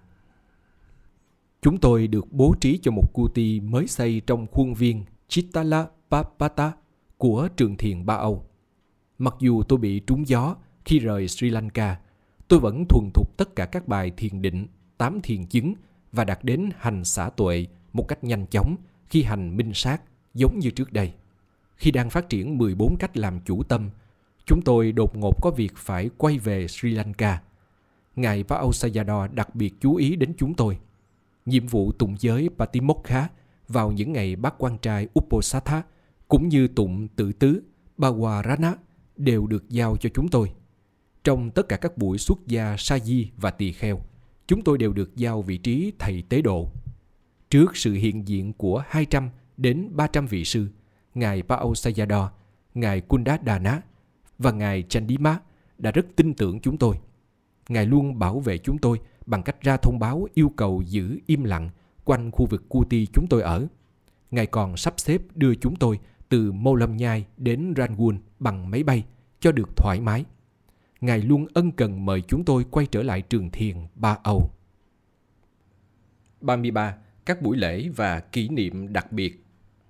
Chúng tôi được bố trí cho một kuti mới xây trong khuôn viên Chittalapapata của trường thiền Ba Âu. Mặc dù tôi bị trúng gió khi rời Sri Lanka, tôi vẫn thuần thục tất cả các bài thiền định, 8 thiền chứng và đạt đến hành xả tuệ một cách nhanh chóng khi hành minh sát giống như trước đây. Khi đang phát triển 14 cách làm chủ tâm, chúng tôi đột ngột có việc phải quay về Sri Lanka. Ngài Ba Âu Sayadaw đặc biệt chú ý đến chúng tôi. Nhiệm vụ tụng giới Patimokkha vào những ngày bác quan trai Uposatha cũng như tụng tự tứ Bawarana đều được giao cho chúng tôi. Trong tất cả các buổi xuất gia sa di và tỳ kheo, chúng tôi đều được giao vị trí thầy tế độ. Trước sự hiện diện của 200 đến 300 vị sư, Ngài Pao Sayadaw, Ngài Kundadana và Ngài Chandima đã rất tin tưởng chúng tôi. Ngài luôn bảo vệ chúng tôi bằng cách ra thông báo yêu cầu giữ im lặng quanh khu vực Kuti chúng tôi ở. Ngài còn sắp xếp đưa chúng tôi từ Molam Nhai đến Rangoon bằng máy bay cho được thoải mái. Ngài luôn ân cần mời chúng tôi quay trở lại trường thiền Ba Âu. 33. Các buổi lễ và kỷ niệm đặc biệt.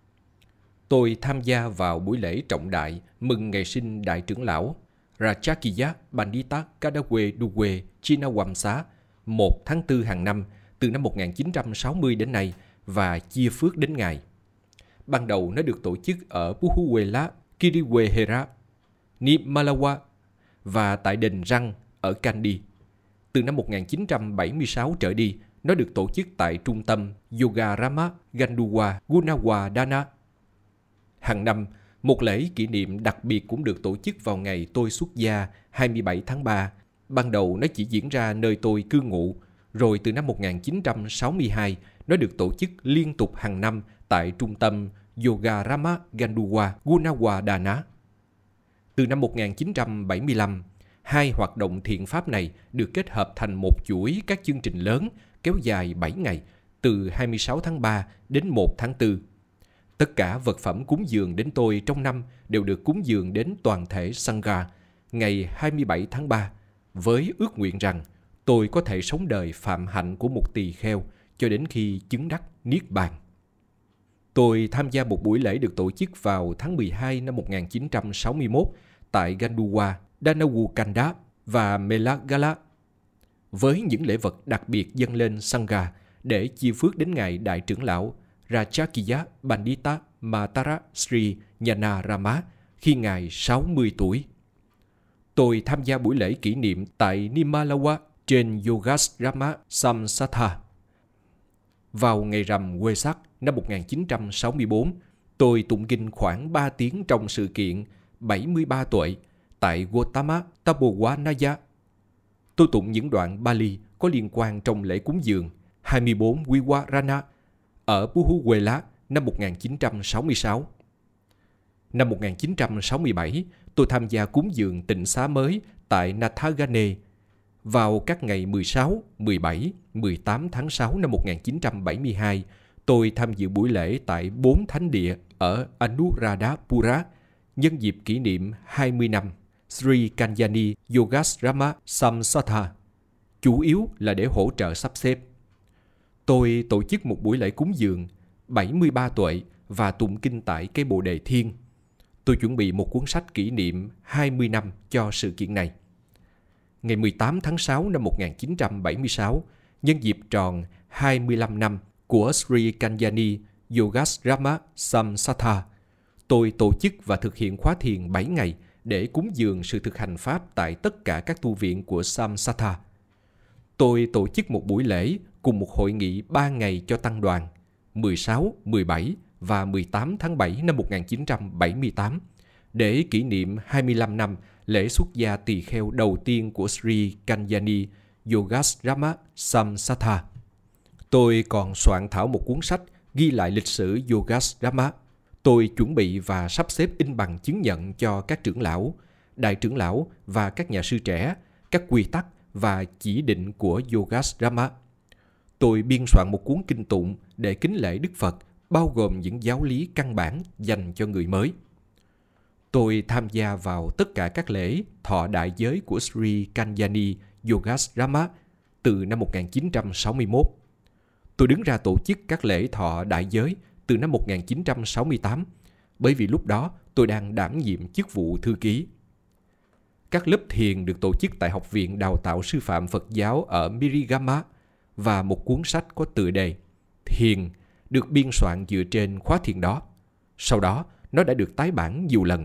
Tôi tham gia vào buổi lễ trọng đại mừng ngày sinh Đại trưởng lão Rajakiya Pandita Kadawe Duwe Chinawamsa 1 tháng 4 hàng năm từ năm 1960 đến nay và chia phước đến Ngài. Ban đầu nó được tổ chức ở Puhuwela, Kiriwehera, Nimalawa và tại đền Răng ở Kandy. Từ năm 1976 trở đi, nó được tổ chức tại trung tâm Yogarama Ganduwa Gunawadana. Hàng năm, một lễ kỷ niệm đặc biệt cũng được tổ chức vào ngày tôi xuất gia 27 tháng 3. Ban đầu nó chỉ diễn ra nơi tôi cư ngụ, rồi từ năm 1962, nó được tổ chức liên tục hàng năm tại trung tâm Yogarama Ganduwa Gunawadana. Từ năm 1975, hai hoạt động thiện pháp này được kết hợp thành một chuỗi các chương trình lớn kéo dài 7 ngày, từ 26 tháng 3 đến 1 tháng 4. Tất cả vật phẩm cúng dường đến tôi trong năm đều được cúng dường đến toàn thể Sangha ngày 27 tháng 3, với ước nguyện rằng tôi có thể sống đời phạm hạnh của một tỳ kheo cho đến khi chứng đắc Niết Bàn. Tôi tham gia một buổi lễ được tổ chức vào tháng 12 năm 1961 tại Ganduwa, Danawukanda và Melagala, với những lễ vật đặc biệt dâng lên Sangha để chia phước đến Ngài Đại trưởng lão Rajakiya Pandita Matara Sri Nyanarama khi Ngài 60 tuổi. Tôi tham gia buổi lễ kỷ niệm tại Nimalawa trên Yogasrama Samsatha. Vào ngày rằm Wesak năm 1964, tôi tụng kinh khoảng 3 tiếng trong sự kiện 73 tuổi tại Gautama Tapowanaya. Tôi tụng những đoạn Bali có liên quan trong lễ cúng dường 24 Viwarana ở Puhuwela năm 1966. Năm 1967, tôi tham gia cúng dường tịnh xá mới tại Nathagane vào các ngày 16, 17, 18 tháng 6 năm 1972. Tôi tham dự buổi lễ tại 4 thánh địa ở Anuradhapura nhân dịp kỷ niệm 20 năm Sri Kalyani Yogasrama Samsatha, chủ yếu là để hỗ trợ sắp xếp. Tôi tổ chức một buổi lễ cúng dường 73 tuổi và tụng kinh tại cây Bồ Đề Thiên. Tôi chuẩn bị một cuốn sách kỷ niệm 20 năm cho sự kiện này. Ngày 18 tháng 6 năm 1976, nhân dịp tròn 25 năm của Sri Kalyani Yogasrama Samsatha, tôi tổ chức và thực hiện khóa thiền 7 ngày để cúng dường sự thực hành Pháp tại tất cả các tu viện của Samsatha. Tôi tổ chức một buổi lễ cùng một hội nghị 3 ngày cho tăng đoàn 16, 17 và 18 tháng 7 năm 1978 để kỷ niệm 25 năm lễ xuất gia tỳ kheo đầu tiên của Sri Kalyani Yogasrama Samsatha. Tôi còn soạn thảo một cuốn sách ghi lại lịch sử Yogasrama. Tôi chuẩn bị và sắp xếp in bằng chứng nhận cho các trưởng lão, đại trưởng lão và các nhà sư trẻ, các quy tắc và chỉ định của Yogasrama. Tôi biên soạn một cuốn kinh tụng để kính lễ Đức Phật, bao gồm những giáo lý căn bản dành cho người mới. Tôi tham gia vào tất cả các lễ thọ đại giới của Sri Kalyani Yogasrama từ năm 1961. Tôi đứng ra tổ chức các lễ thọ đại giới từ năm 1968, bởi vì lúc đó tôi đang đảm nhiệm chức vụ thư ký. Các lớp thiền được tổ chức tại Học viện Đào tạo Sư phạm Phật giáo ở Mirigama và một cuốn sách có tựa đề Thiền được biên soạn dựa trên khóa thiền đó. Sau đó, nó đã được tái bản nhiều lần.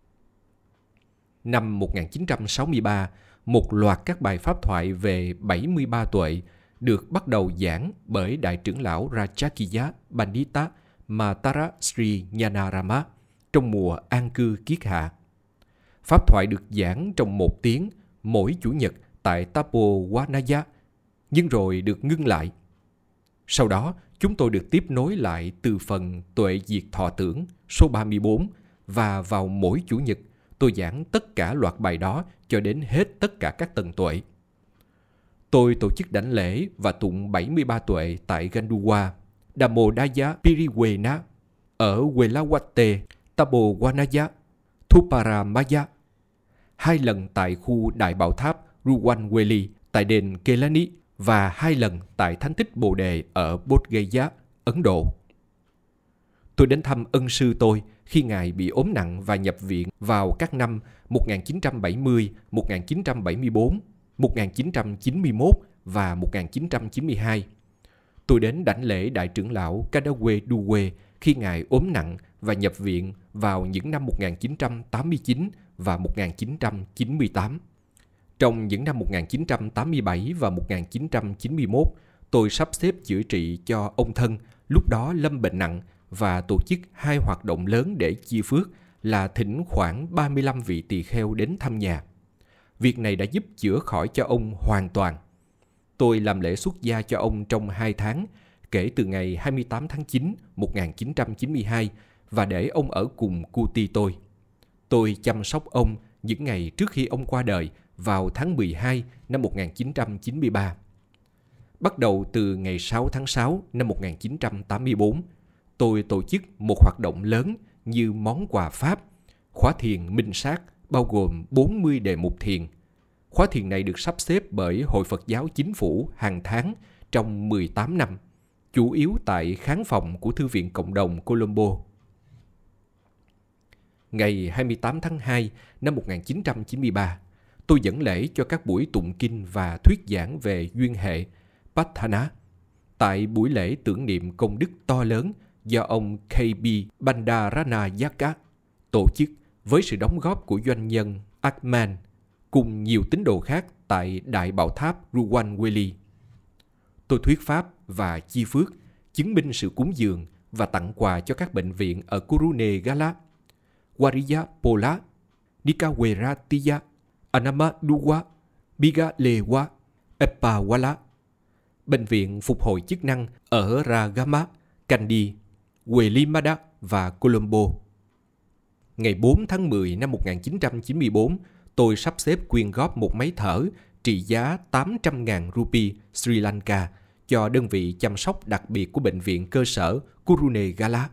Năm 1963, một loạt các bài pháp thoại về 73 tuệ được bắt đầu giảng bởi Đại trưởng lão Rajakiya Pandita Matara Sri Nyanarama trong mùa an cư kiết hạ. Pháp thoại được giảng trong 1 tiếng mỗi Chủ nhật tại Tapowanaya, nhưng rồi được ngưng lại. Sau đó, chúng tôi được tiếp nối lại từ phần Tuệ Diệt Thọ Tưởng số 34, và vào mỗi Chủ nhật, tôi giảng tất cả loạt bài đó cho đến hết tất cả các tầng tuệ. Tôi tổ chức đảnh lễ và tụng 73 tuệ tại Ganduwa, Damodaya Piriwena, ở Welawate, Tapowanaya, Thuparamaya, 2 lần tại khu Đại Bảo Tháp Ruwanweli tại đền Kelani và 2 lần tại Thánh tích Bồ Đề ở Bodh Gaya, Ấn Độ. Tôi đến thăm ân sư tôi khi ngài bị ốm nặng và nhập viện vào các năm 1970, 1974, 1991 và 1992. Tôi đến đảnh lễ Đại trưởng lão Kadawe Duwe khi ngài ốm nặng và nhập viện vào những năm 1989 và 1998. Trong những năm 1987 và 1991, tôi sắp xếp chữa trị cho ông thân lúc đó lâm bệnh nặng và tổ chức 2 hoạt động lớn để chia phước là thỉnh khoảng 35 vị tỳ kheo đến thăm nhà. Việc này đã giúp chữa khỏi cho ông hoàn toàn. Tôi làm lễ xuất gia cho ông trong 2 tháng, kể từ ngày 28 tháng 9, 1992, và để ông ở cùng Kuti tôi. Tôi chăm sóc ông những ngày trước khi ông qua đời vào tháng 12 năm 1993. Bắt đầu từ ngày 6 tháng 6 năm 1984, tôi tổ chức một hoạt động lớn như món quà Pháp, khóa thiền minh sát bao gồm 40 đề mục thiền. Khóa thiền này được sắp xếp bởi Hội Phật giáo Chính phủ hàng tháng trong 18 năm, chủ yếu tại khán phòng của Thư viện Cộng đồng Colombo. Ngày 28 tháng 2 năm 1993, tôi dẫn lễ cho các buổi tụng kinh và thuyết giảng về duyên hệ Patthana tại buổi lễ tưởng niệm công đức to lớn do ông K.B. Bandaranayaka tổ chức với sự đóng góp của doanh nhân Atman cùng nhiều tín đồ khác tại Đại Bảo Tháp Ruwanweli. Tôi thuyết pháp và chi phước, chứng minh sự cúng dường và tặng quà cho các bệnh viện ở Kurunegala, Wariyapola, Nikaweratiya, Anamaduwa, Bigalewa, Epawala, bệnh viện phục hồi chức năng ở Ragama, Kandy, Welimada và Colombo. Ngày 4 tháng 10 năm 1994, tôi sắp xếp quyên góp một máy thở trị giá 800.000 rupee Sri Lanka cho đơn vị chăm sóc đặc biệt của bệnh viện cơ sở Kurunegala.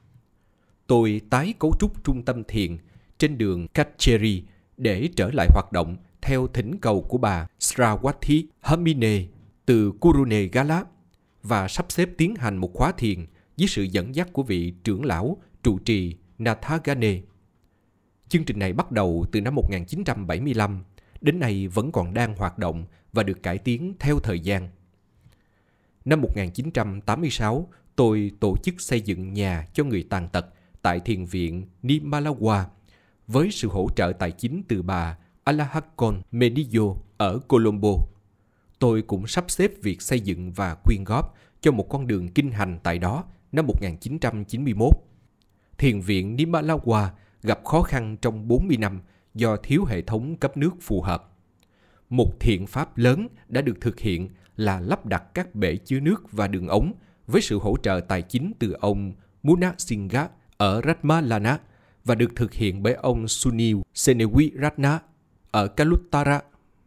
Tôi tái cấu trúc trung tâm thiền trên đường Kacheri để trở lại hoạt động theo thỉnh cầu của bà Srawati Hamine từ Kurunegala và sắp xếp tiến hành một khóa thiền dưới sự dẫn dắt của vị trưởng lão trụ trì Nathagane. Chương trình này bắt đầu từ năm 1975, đến nay vẫn còn đang hoạt động và được cải tiến theo thời gian. Năm 1986, tôi tổ chức xây dựng nhà cho người tàn tật tại thiền viện Nimalawa với sự hỗ trợ tài chính từ bà Alahakon Mediyo ở Colombo. Tôi cũng sắp xếp việc xây dựng và quyên góp cho một con đường kinh hành tại đó năm 1991. Thiền viện Nimalawa gặp khó khăn trong 40 năm do thiếu hệ thống cấp nước phù hợp. Một thiện pháp lớn đã được thực hiện là lắp đặt các bể chứa nước và đường ống với sự hỗ trợ tài chính từ ông Muna Singha ở Ratmalana và được thực hiện bởi ông Sunil Senewi Ratna ở Kaluttara.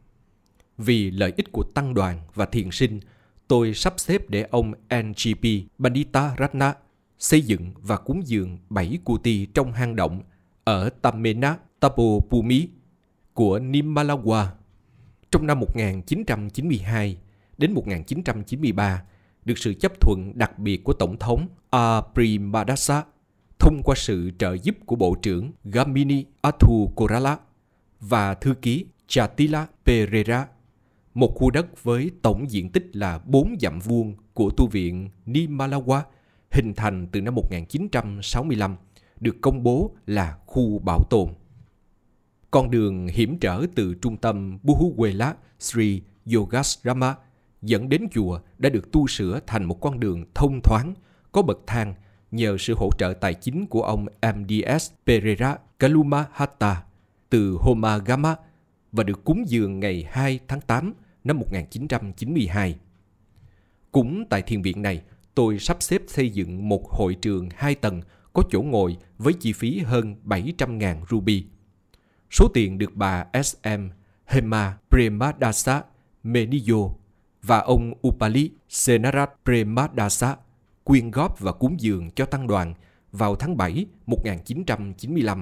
Vì lợi ích của tăng đoàn và thiền sinh, tôi sắp xếp để ông NGP Bandita Ratna xây dựng và cúng dường 7 kuti trong hang động ở Tamena Tapopumi của Nimalawa. Trong năm 1992 đến 1993, được sự chấp thuận đặc biệt của Tổng thống Aprimadasa thông qua sự trợ giúp của Bộ trưởng Gamini Athukorala và thư ký Chatila Pereira, một khu đất với tổng diện tích là 4 dặm vuông của tu viện Nimalawa hình thành từ năm 1965, được công bố là khu bảo tồn. Con đường hiểm trở từ trung tâm Buhuwela Sri Yogasrama dẫn đến chùa đã được tu sửa thành một con đường thông thoáng, có bậc thang nhờ sự hỗ trợ tài chính của ông MDS Pereira Kaluma Hatta từ Homagama và được cúng dường ngày 2 tháng 8 năm 1992. Cũng tại thiền viện này, tôi sắp xếp xây dựng một hội trường 2 tầng có chỗ ngồi với chi phí hơn 700.000 ruby. Số tiền được bà S.M. Hema Premadasa Meniyo và ông Upali Senarat Premadasa quyên góp và cúng dường cho tăng đoàn vào tháng 7 1995.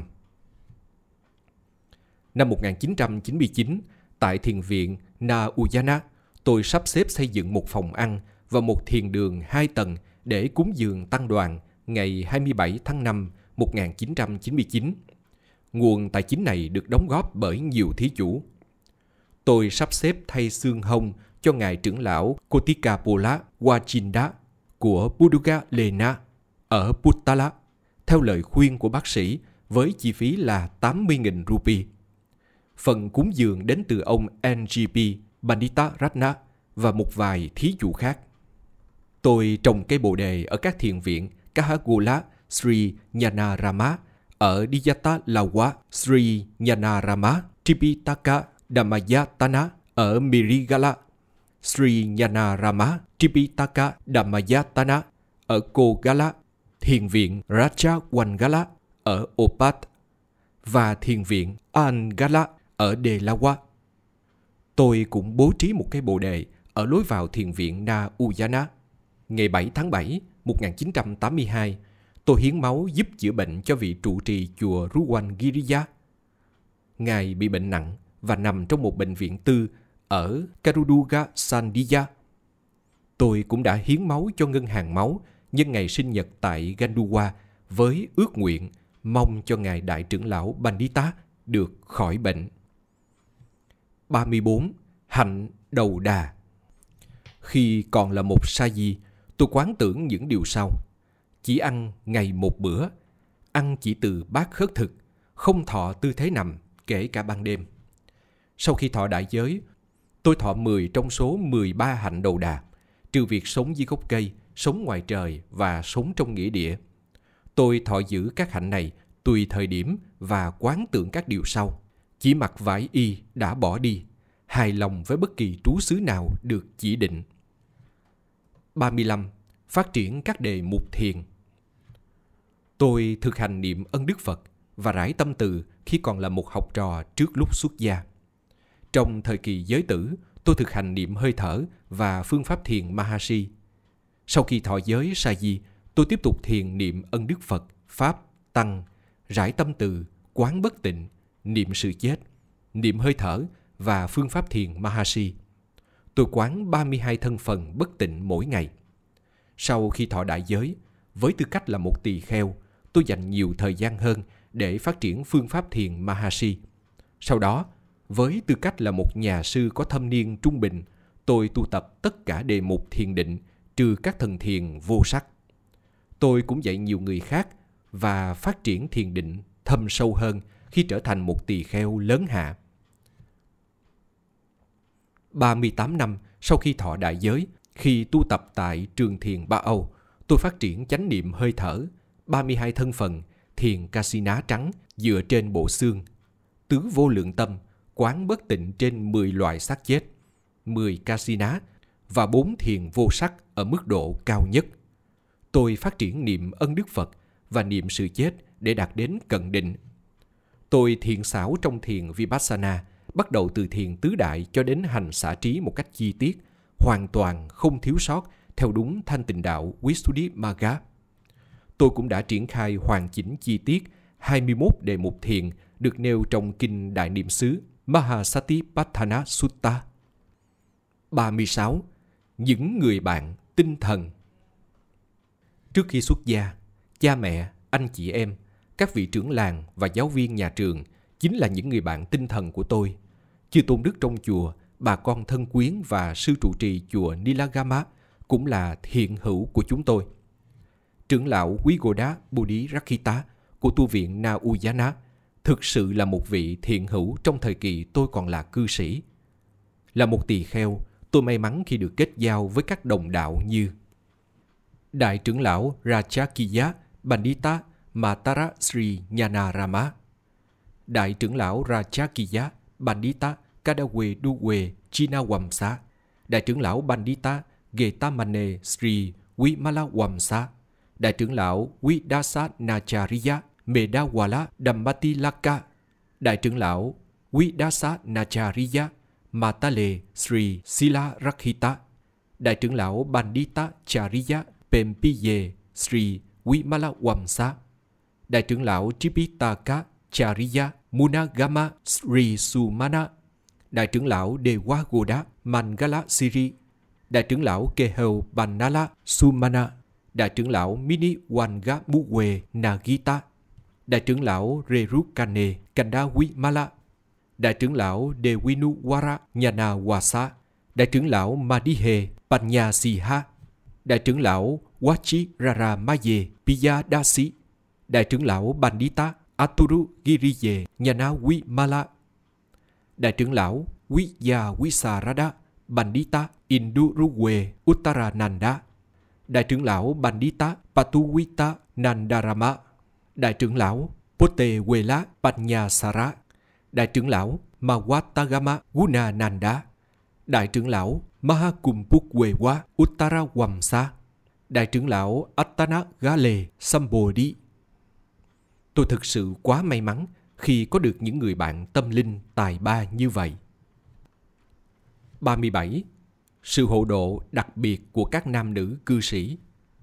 Năm 1999, tại thiền viện Na Uyana, tôi sắp xếp xây dựng một phòng ăn và một thiền đường 2 tầng để cúng dường tăng đoàn ngày 27 tháng 5 1999. Nguồn tài chính này được đóng góp bởi nhiều thí chủ. Tôi sắp xếp thay xương hông cho ngài trưởng lão Kotikapola Wajinda của Buduga Lena ở Puttala, theo lời khuyên của bác sĩ, với chi phí là 80.000 rupee. Phần cúng dường đến từ ông NGP Bandita Ratna và một vài thí chủ khác. Tôi trồng cây bồ đề ở các thiền viện Kahagula Sri Nyanarama, ở Diyata Lawa Sri Nyanarama, Tripitaka Dhammayatana ở Mirigala, Sri Nyanarama Tripitaka Dhammayatana ở Kogala, thiền viện Rajawangala ở Opat và thiền viện Angala ở Delawa. Tôi cũng bố trí một cây bồ đề ở lối vào thiền viện Na Uyana. Ngày 7 tháng 7, 1982, tôi hiến máu giúp chữa bệnh cho vị trụ trì chùa Ruwangiriya. Ngài bị bệnh nặng và nằm trong một bệnh viện tư ở Karuduga Sandiya. Tôi cũng đã hiến máu cho ngân hàng máu nhân ngày sinh nhật tại Ganduwa với ước nguyện mong cho ngài đại trưởng lão Bandita được khỏi bệnh. 34. Hạnh đầu đà. Khi còn là một sa di, tôi quán tưởng những điều sau: chỉ ăn ngày một bữa, ăn chỉ từ bát khất thực, không thọ tư thế nằm, kể cả ban đêm. Sau khi thọ đại giới, tôi thọ 10 trong số 13 hạnh đầu đà, trừ việc sống dưới gốc cây, sống ngoài trời và sống trong nghĩa địa. Tôi thọ giữ các hạnh này tùy thời điểm và quán tưởng các điều sau: chỉ mặc vải y đã bỏ đi, hài lòng với bất kỳ trú xứ nào được chỉ định. 35. Phát triển các đề mục thiền. Tôi thực hành niệm ân đức Phật và rải tâm từ khi còn là một học trò trước lúc xuất gia. Trong thời kỳ giới tử, tôi thực hành niệm hơi thở và phương pháp thiền Mahasi. Sau khi thọ giới sa di, tôi tiếp tục thiền niệm ân đức Phật, Pháp, Tăng, rải tâm từ, quán bất tịnh, niệm sự chết, niệm hơi thở và phương pháp thiền Mahasi. Tôi quán 32 thân phần bất tịnh mỗi ngày. Sau khi thọ đại giới, với tư cách là một tỳ kheo, tôi dành nhiều thời gian hơn để phát triển phương pháp thiền Mahasi. Sau đó, với tư cách là một nhà sư có thâm niên trung bình, tôi tu tập tất cả đề mục thiền định trừ các thần thiền vô sắc. Tôi cũng dạy nhiều người khác và phát triển thiền định thâm sâu hơn khi trở thành một tỳ kheo lớn hạ. 38 năm sau khi thọ đại giới, khi tu tập tại trường thiền Ba Âu, tôi phát triển chánh niệm hơi thở, 32 thân phần, thiền Kasina trắng dựa trên bộ xương, tứ vô lượng tâm, quán bất tịnh trên 10 loại xác chết, 10 Kasina và 4 thiền vô sắc ở mức độ cao nhất. Tôi phát triển niệm ân đức Phật và niệm sự chết để đạt đến cận định. Tôi thiền xảo trong thiền Vipassana, bắt đầu từ thiền tứ đại cho đến hành xả trí một cách chi tiết, hoàn toàn không thiếu sót theo đúng thanh tịnh đạo Visuddhimagga. Tôi cũng đã triển khai hoàn chỉnh chi tiết 21 đề mục thiền được nêu trong kinh Đại Niệm xứ Mahasatipatthana Sutta. 36. Những người bạn tinh thần. Trước khi xuất gia, cha mẹ, anh chị em, các vị trưởng làng và giáo viên nhà trường chính là những người bạn tinh thần của tôi. Chư tôn đức trong chùa, bà con thân quyến và sư trụ trì chùa Nilagama cũng là thiện hữu của chúng tôi. Trưởng lão Wigoda Bodhi Rakkhita của tu viện Na Uyana thực sự là một vị thiện hữu trong thời kỳ tôi còn là cư sĩ. Là một tỳ kheo, tôi may mắn khi được kết giao với các đồng đạo như Đại trưởng lão Rajakiya Pandita Matara Sri Nyanarama, Đại trưởng lão Rajakiya Pandita Kadawe Duwe Chinawamsa, Đại trưởng lão Pandita Getamane Sri Wimalawamsa, Đại trưởng lão Widasa Nachariya Medawala Dammatilaka, Đại trưởng lão Widasa Nachariya Matale Sri Sila Rakhita, Đại trưởng lão Pandita Chariya Pempiye Sri Wimalawamsa, Đại trưởng lão Tripitaka Chariya Munagama Sri Sumana, Đại trưởng lão Dewagoda Mangala Siri, Đại trưởng lão Kehel Banala Sumana, Đại trưởng lão Mini Wangamuwe Nagita, Đại trưởng lão Rerukane Kandawimala, Đại trưởng lão Dewinuwara Nyanawasa, Đại trưởng lão Madihe Panyasiha, Đại trưởng lão Wachi Raramaye Piyadasi, Đại trưởng lão Pandita Aturu Giriye Nyanawimala, Đại trưởng lão Wiyawisarada Pandita Induruwe Uttarananda, Đại trưởng lão Pandita Patuwita Nandarama, Đại trưởng lão Potewela Panyasara, Đại trưởng lão Mawatagama Gunananda, Đại trưởng lão Mahakumpukwewa Uttarawamsa, Đại trưởng lão Attana Gale Sambodhi. Tôi thực sự quá may mắn khi có được những người bạn tâm linh tài ba như vậy. 37. Sự hộ độ đặc biệt của các nam nữ cư sĩ.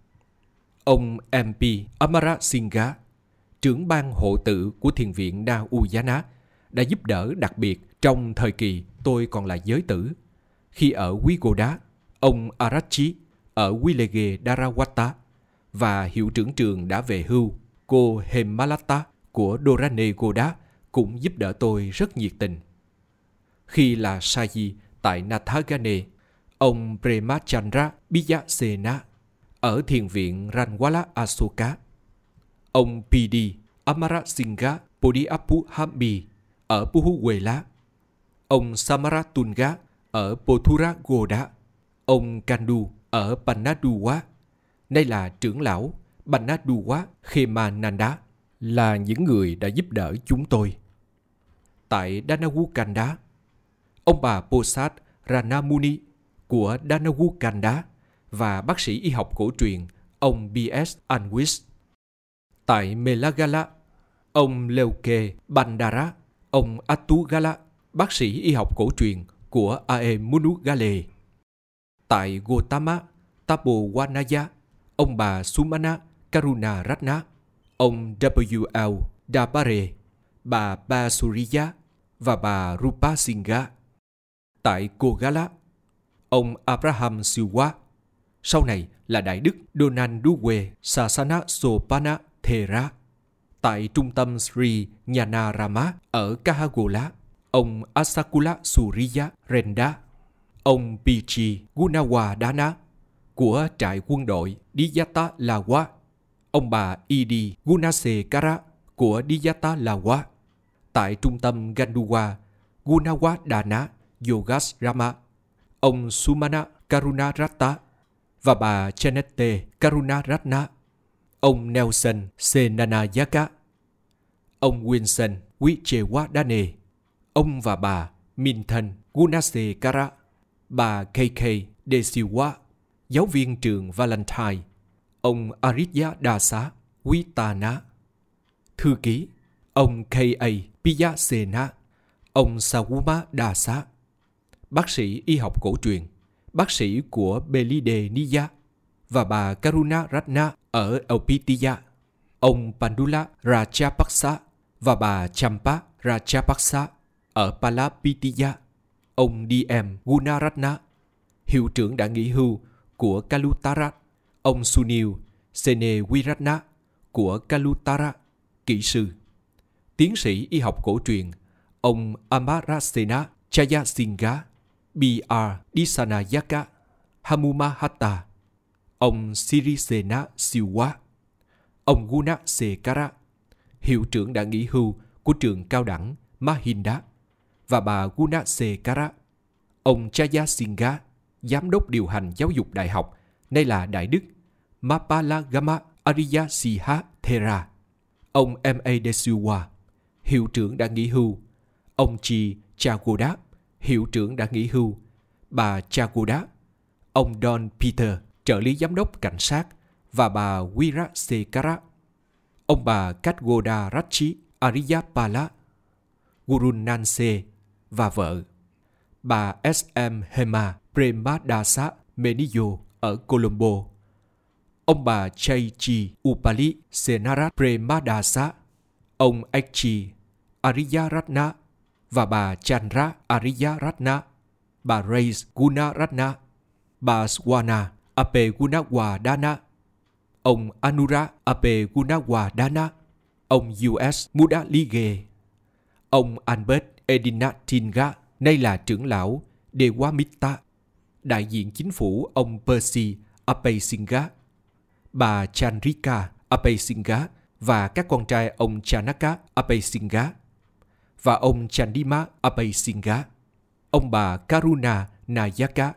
Ông MP Amara Singha, trưởng ban hộ tự của thiền viện Na Uyana, đã giúp đỡ đặc biệt trong thời kỳ tôi còn là giới tử. Khi ở Wigoda, ông Arachi ở Wilege Darawata và hiệu trưởng trường đã về hưu, cô Hemalata của Dorane Goda cũng giúp đỡ tôi rất nhiệt tình. Khi là Saji tại Nathagane, ông Premachandra Biyasena ở thiền viện Ranwala Asoka, ông PD Amara Singha Podiapu Hambi ở Puhuwela, ông Samaratunga ở Pothura Goda, ông Kandu ở Pannaduwa, nay là trưởng lão Pannaduwa Khemananda, là những người đã giúp đỡ chúng tôi. Tại Danawukanda, ông bà Posat Ranamuni của Danawukanda và bác sĩ y học cổ truyền ông B.S. Anwis. Tại Melagala, ông Leuke Bandara, ông Atugala, bác sĩ y học cổ truyền của A.E. Munugale. Tại Gotama, Tapowanaya, ông bà Sumana Karuna Ratna, ông W.L. Dabare, bà Basuriya và bà Rupa Singha. Tại Kogala, ông Abraham Siwa, sau này là Đại đức Donanduwe Sasana Sopana Thera. Tại trung tâm Sri Nyanarama ở Kahagola, ông Asakula Suriya Renda, ông Pichi Gunawadana của trại quân đội Diyata Lawa, ông bà Idi Gunasekara của Diyata Lawa. Tại trung tâm Ganduwa Gunawadana Yogasrama, ông Sumana Karunarata và bà Chanette Karunaratna, ông Nelson Senanayaka, ông Wilson Wichewadane, ông và bà Minton Gunasekara, bà KK Desiwa, giáo viên trường Valentine, ông Aritya Dasa Witana, thư ký, ông K.A. Piyasena, ông Sawuma Dasa, bác sĩ y học cổ truyền, bác sĩ của Belide Niya và bà Karuna Ratna ở Elpitiya, ông Pandula Rajapaksa và bà Champa Rajapaksa ở Palapitiya, ông D.M. Gunaratna, hiệu trưởng đã nghỉ hưu của Kalutara, ông Sunil Senewiratna của Kalutara, kỹ sư, tiến sĩ y học cổ truyền, ông Amarasena Chayasingha, B.R. Disanayaka, Hamumahata, ông Sirisena Siwa, ông Guna Sekara, hiệu trưởng đã nghỉ hưu của trường cao đẳng Mahinda, và bà Guna Sekara, ông Chayasingha, giám đốc điều hành giáo dục đại học, nay là Đại đức Mapalagama Ariya Siha Thera. Ông M.A. De Silva, hiệu trưởng đã nghỉ hưu. Ông G. Chagoda, hiệu trưởng đã nghỉ hưu. Bà Chagoda. Ông Don Peter, trợ lý giám đốc cảnh sát, và bà Wirasekara. Ông bà Katgoda Rachi Ariyapala, Guru Nanse và vợ. Bà S.M. Hema Premadasa Meniyo ở Colombo. Ông bà Chaiji Upali Senarat Premadasa. Ông H.G. Ariyaratna và bà Chandra Ariyaratna. Bà Reis Gunaratna. Bà Swana Ape Gunawadana. Ông Anura Ape Gunawadana. Ông U.S. Mudalige. Ông Albert Edinatinga, nay là trưởng lão Dewamitta. Đại diện chính phủ ông Percy Apaisinga. Bà Chandrika Apaisinga và các con trai ông Chanaka Apaisinga. Và ông Chandima Apaisinga. Ông bà Karuna Nayaka.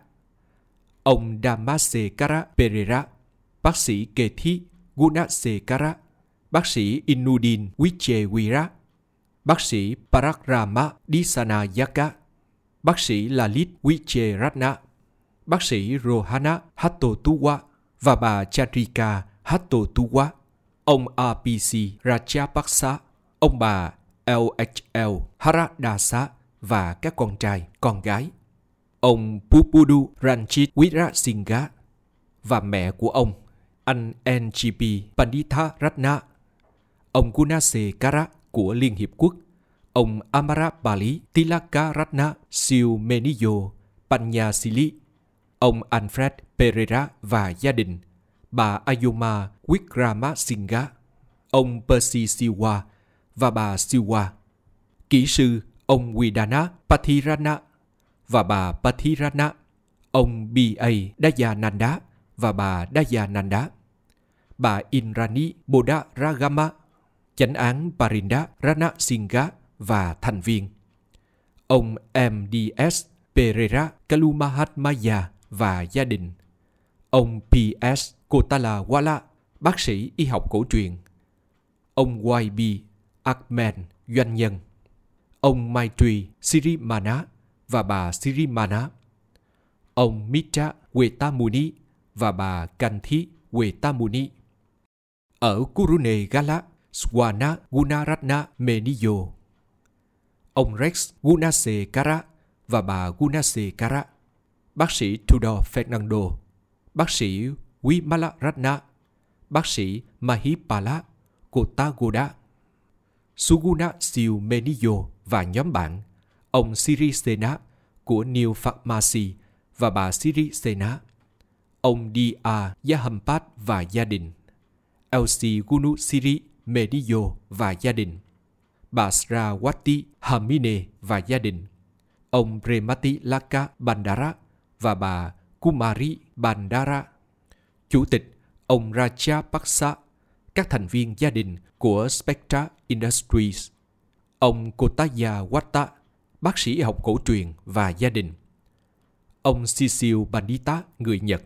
Ông Damasekara Pereira. Bác sĩ Kethi Gunasekara. Bác sĩ Inudin Wichewira. Bác sĩ Parakrama Disanayaka. Bác sĩ Lalit Wicheratna. Bác sĩ Rohana Hattotuwa và bà Chandrika Hattotuwa. Ông R.P.C. Rajapaksa. Ông bà L.H.L. Haradasa và các con trai, con gái. Ông Pupudu Ranjit Wirasinga và mẹ của ông, anh N.G.P. Pandita Ratna. Ông Gunasekara của Liên Hiệp Quốc. Ông Amara Bali Tilaka Ratna Siu Meniyo Panyasili. Ông Alfred Pereira và gia đình. Bà Ayoma Wickramasinghe. Ông Percy Silva và bà Silva. Kỹ sư ông Widana Pathirana và bà Pathirana. Ông B.A. Dayananda và bà Dayananda. Bà Indrani Bodaragama. Chánh án Parinda Rana Singha và thành viên. Ông M.D.S. Pereira Kalumahatmaya và gia đình. Ông P.S. Kotalawala, bác sĩ y học cổ truyền. Ông Y.B. Ahmed, doanh nhân. Ông Maitri Sirimana và bà Sirimana. Ông Mitra Wetamuni và bà Kanthi Wetamuni. Ở Kurune Gala, Swana Gunaratna Meniyo. Ông Rex Gunasekara và bà Gunasekara. Bác sĩ Tudor Fernando. Bác sĩ Wimala Ratna. Bác sĩ Mahipala Kotagoda. Suguna Siu Meniyo và nhóm bạn. Ông Siri Sena của New Pharmacy và bà Siri Sena. Ông D.R. Yahampat và gia đình. Elsie Gunu Siri Meniyo và gia đình. Bà Srawati Hamine và gia đình. Ông Premati Laka Bandara và bà Kumari Bandara. Chủ tịch ông Rajapaksa. Các thành viên gia đình của Spectra Industries. Ông Kotaya Watta, bác sĩ y học cổ truyền và gia đình. Ông Cecil Bandita, người Nhật.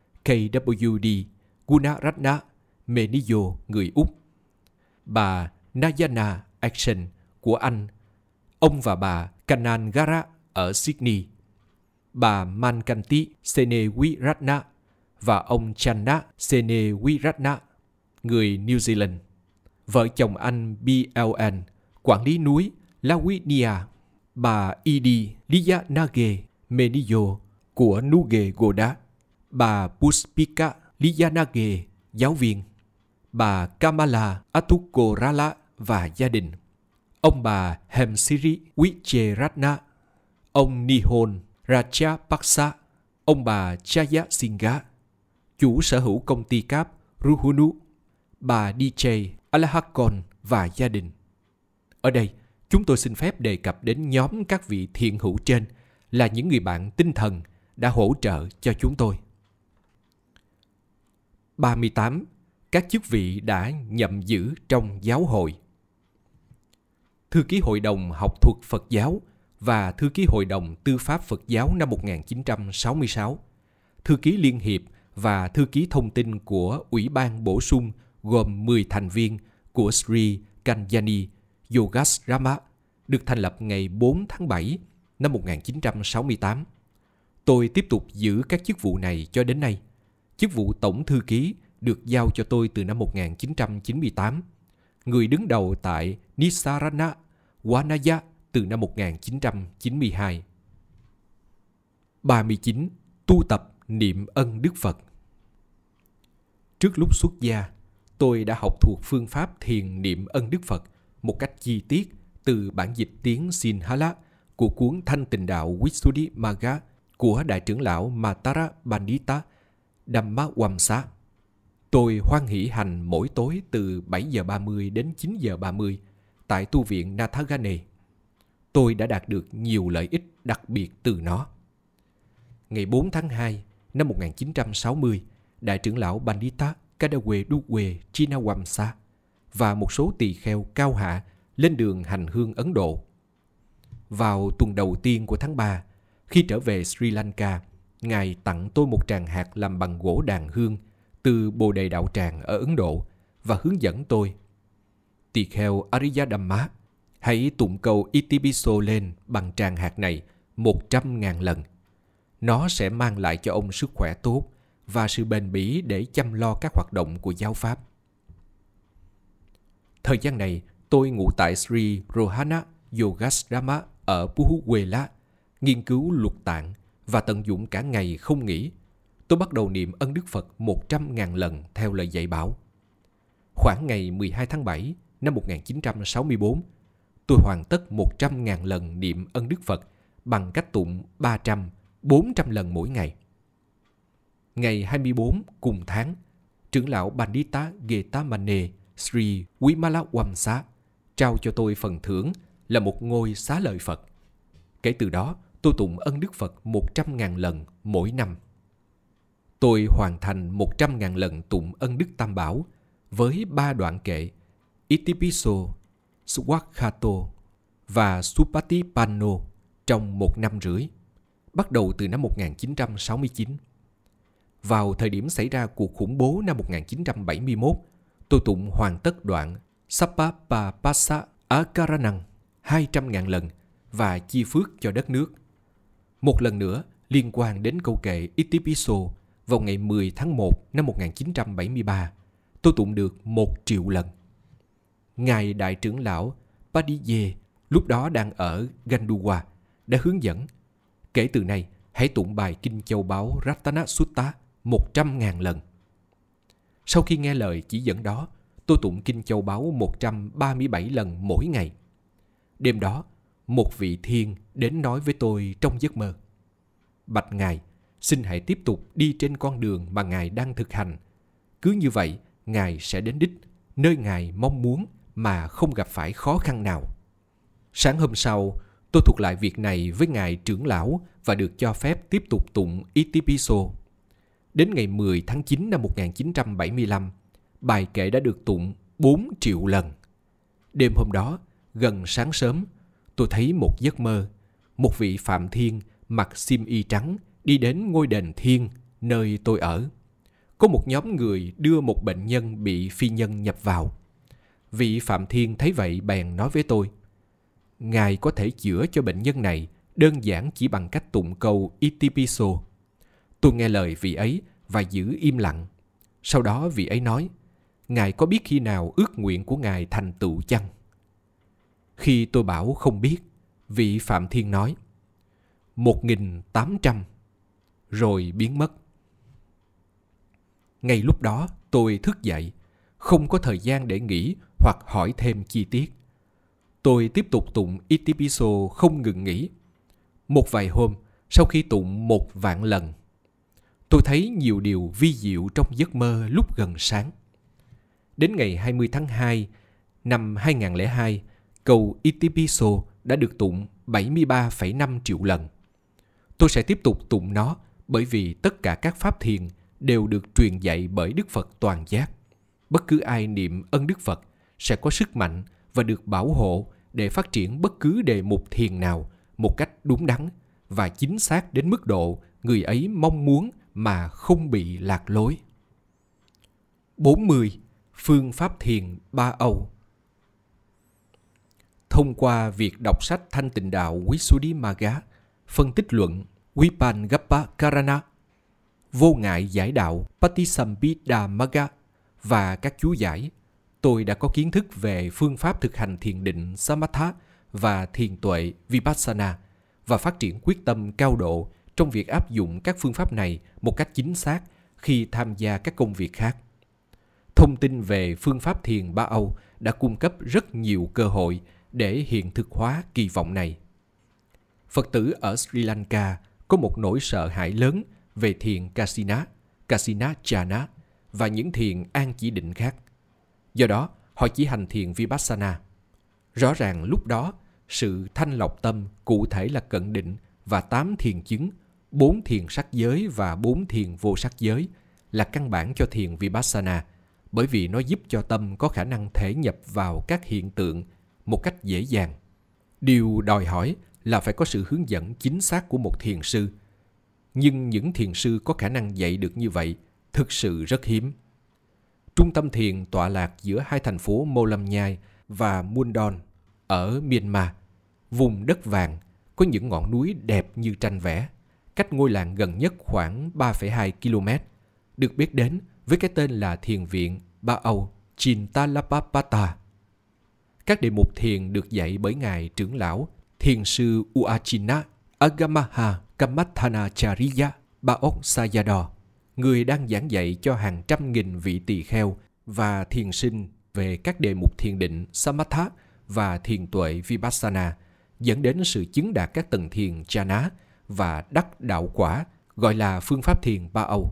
KWD Gunaratna Meniyo, người Úc. Bà Nayana Action của Anh. Ông và bà Kanangara ở Sydney. Bà Mankanti Senewiratna và ông Channa Senewiratna, người New Zealand. Vợ chồng anh BLN, quản lý núi Lawinia. Bà Idi Liyanage Meniyo của Nuge Goda. Bà Puspika Liyanage, giáo viên. Bà Kamala Atukorala và gia đình. Ông bà Hemsiri Wicheratna. Ông Nihon Rajapaksa. Ông bà Chaya Singha, chủ sở hữu công ty cáp Ruhunu. Bà DJ Alahakon và gia đình. Ở đây, chúng tôi xin phép đề cập đến nhóm các vị thiện hữu trên là những người bạn tinh thần đã hỗ trợ cho chúng tôi. 38. Các chức vị đã nhậm giữ trong giáo hội. Thư ký Hội đồng Học thuật Phật giáo và Thư ký Hội đồng Tư pháp Phật giáo năm 1966, Thư ký Liên hiệp và thư ký thông tin của Ủy ban bổ sung gồm 10 thành viên của Sri Kalyani Yogasrama được thành lập ngày 4 tháng 7 năm 1968. Tôi tiếp tục giữ các chức vụ này cho đến nay. Chức vụ tổng thư ký được giao cho tôi từ năm 1998, người đứng đầu tại Nisarana Wanaya từ năm 1992. 39. Tu tập niệm ân Đức Phật. Trước lúc xuất gia, tôi đã học thuộc phương pháp thiền niệm ân Đức Phật một cách chi tiết từ bản dịch tiếng Sinhala của cuốn Thanh Tịnh Đạo Visuddhimagga của Đại trưởng lão Matara Pandita Dhammawamsa. Tôi hoan hỷ hành mỗi tối từ 7 giờ 30 đến 9 giờ 30 tại tu viện Nathagane. Tôi đã đạt được nhiều lợi ích đặc biệt từ nó. Ngày 4 tháng 2 năm 1960, Đại trưởng lão Pandita Kadawe Chinawamsa và một số tỳ kheo cao hạ lên đường hành hương Ấn Độ. Vào tuần đầu tiên của tháng 3, khi trở về Sri Lanka, Ngài tặng tôi một tràng hạt làm bằng gỗ đàn hương từ Bồ Đề Đạo Tràng ở Ấn Độ và hướng dẫn tôi: tỳ kheo Ariyadhamma, hãy tụng câu Itipiso lên bằng tràng hạt này 100.000 lần. Nó sẽ mang lại cho ông sức khỏe tốt và sự bền bỉ để chăm lo các hoạt động của giáo pháp. Thời gian này, tôi ngụ tại Sri Rohana Yogasrama ở Puhuwela, nghiên cứu luật tạng và tận dụng cả ngày không nghỉ. Tôi bắt đầu niệm ân Đức Phật 100.000 lần theo lời dạy bảo. Khoảng ngày 12 tháng 7 năm 1964, tôi hoàn tất 100.000 lần niệm ân Đức Phật bằng cách tụng 300, 400 lần mỗi ngày. Ngày 24 cùng tháng, trưởng lão Pandita Getamane Sri Vimalawamsa trao cho tôi phần thưởng là một ngôi xá lợi Phật. Kể từ đó, tôi tụng ân Đức Phật 100.000 lần mỗi năm. Tôi hoàn thành 100.000 lần tụng ân Đức Tam Bảo với 3 đoạn kệ Itipiso, Swakhato và Supatipanno trong 1 năm rưỡi, bắt đầu từ năm 1969. Vào thời điểm xảy ra cuộc khủng bố năm 1971, tôi tụng hoàn tất đoạn Sappapapassa Akaranang 200.000 lần và chia phước cho đất nước. Một lần nữa, liên quan đến câu kệ Itipiso, vào ngày 10 tháng 1 năm 1973, tôi tụng được 1 triệu lần. Ngài Đại trưởng lão Padiye, lúc đó đang ở Ganduwa, đã hướng dẫn: kể từ nay, hãy tụng bài Kinh Châu Báu Ratana Sutta 100.000 lần. Sau khi nghe lời chỉ dẫn đó, tôi tụng Kinh Châu Báu 137 lần mỗi ngày. Đêm đó, một vị thiên đến nói với tôi trong giấc mơ: bạch Ngài, xin hãy tiếp tục đi trên con đường mà Ngài đang thực hành. Cứ như vậy, Ngài sẽ đến đích, nơi Ngài mong muốn mà không gặp phải khó khăn nào. Sáng hôm sau, tôi thuật lại việc này với Ngài trưởng lão và được cho phép tiếp tục tụng Itipiso. Đến ngày 10 tháng 9 năm 1975, bài kệ đã được tụng 4 triệu lần. Đêm hôm đó, gần sáng sớm, tôi thấy một giấc mơ. Một vị Phạm Thiên mặc xiêm y trắng đi đến ngôi đền thiên nơi tôi ở. Có một nhóm người đưa một bệnh nhân bị phi nhân nhập vào. Vị Phạm Thiên thấy vậy bèn nói với tôi: Ngài có thể chữa cho bệnh nhân này đơn giản chỉ bằng cách tụng câu Itipiso. Tôi nghe lời vị ấy và giữ im lặng. Sau đó vị ấy nói: Ngài có biết khi nào ước nguyện của Ngài thành tựu chăng? Khi tôi bảo không biết, vị Phạm Thiên nói: 1.800, rồi biến mất. Ngay lúc đó tôi thức dậy, không có thời gian để nghĩ hoặc hỏi thêm chi tiết. Tôi tiếp tục tụng Itipiso không ngừng nghỉ. Một vài hôm, sau khi tụng 1.000.000 lần, tôi thấy nhiều điều vi diệu trong giấc mơ lúc gần sáng. Đến ngày 20 tháng 2 năm 2002, câu Itipiso đã được tụng 73,5 triệu lần. Tôi sẽ tiếp tục tụng nó bởi vì tất cả các pháp thiền đều được truyền dạy bởi Đức Phật toàn giác. Bất cứ ai niệm ân Đức Phật sẽ có sức mạnh và được bảo hộ để phát triển bất cứ đề mục thiền nào một cách đúng đắn và chính xác đến mức độ người ấy mong muốn mà không bị lạc lối. 40. Phương pháp thiền Ba Âu. Thông qua việc đọc sách Thanh Tịnh Đạo Visuddhimagga, phân tích luận Vipangappa Karana, vô ngại giải đạo Patisambhidamagga và các chú giải, tôi đã có kiến thức về phương pháp thực hành thiền định Samatha và thiền tuệ Vipassana và phát triển quyết tâm cao độ trong việc áp dụng các phương pháp này một cách chính xác khi tham gia các công việc khác. Thông tin về phương pháp thiền Ba Âu đã cung cấp rất nhiều cơ hội để hiện thực hóa kỳ vọng này. Phật tử ở Sri Lanka có một nỗi sợ hãi lớn về thiền Kasina, Kasinachana và những thiền an chỉ định khác. Do đó, họ chỉ hành thiền Vipassana. Rõ ràng lúc đó, sự thanh lọc tâm cụ thể là cận định và 8 thiền chứng, 4 thiền sắc giới và 4 thiền vô sắc giới là căn bản cho thiền Vipassana, bởi vì nó giúp cho tâm có khả năng thể nhập vào các hiện tượng một cách dễ dàng. Điều đòi hỏi là phải có sự hướng dẫn chính xác của một thiền sư. Nhưng những thiền sư có khả năng dạy được như vậy thực sự rất hiếm. Trung tâm thiền tọa lạc giữa hai thành phố Molam Nhai và Mundon ở Myanmar, vùng đất vàng có những ngọn núi đẹp như tranh vẽ, cách ngôi làng gần nhất khoảng 3,2 km, được biết đến với cái tên là Thiền viện Ba Âu Chintalapapata. Các đề mục thiền được dạy bởi Ngài trưởng lão Thiền sư Uachina Agamaha Kamathanacharya Baok Sayadaw, người đang giảng dạy cho hàng trăm nghìn vị tỳ kheo và thiền sinh về các đề mục thiền định Samatha và thiền tuệ Vipassana, dẫn đến sự chứng đạt các tầng thiền Jhana và đắc đạo quả, gọi là phương pháp thiền Ba Âu.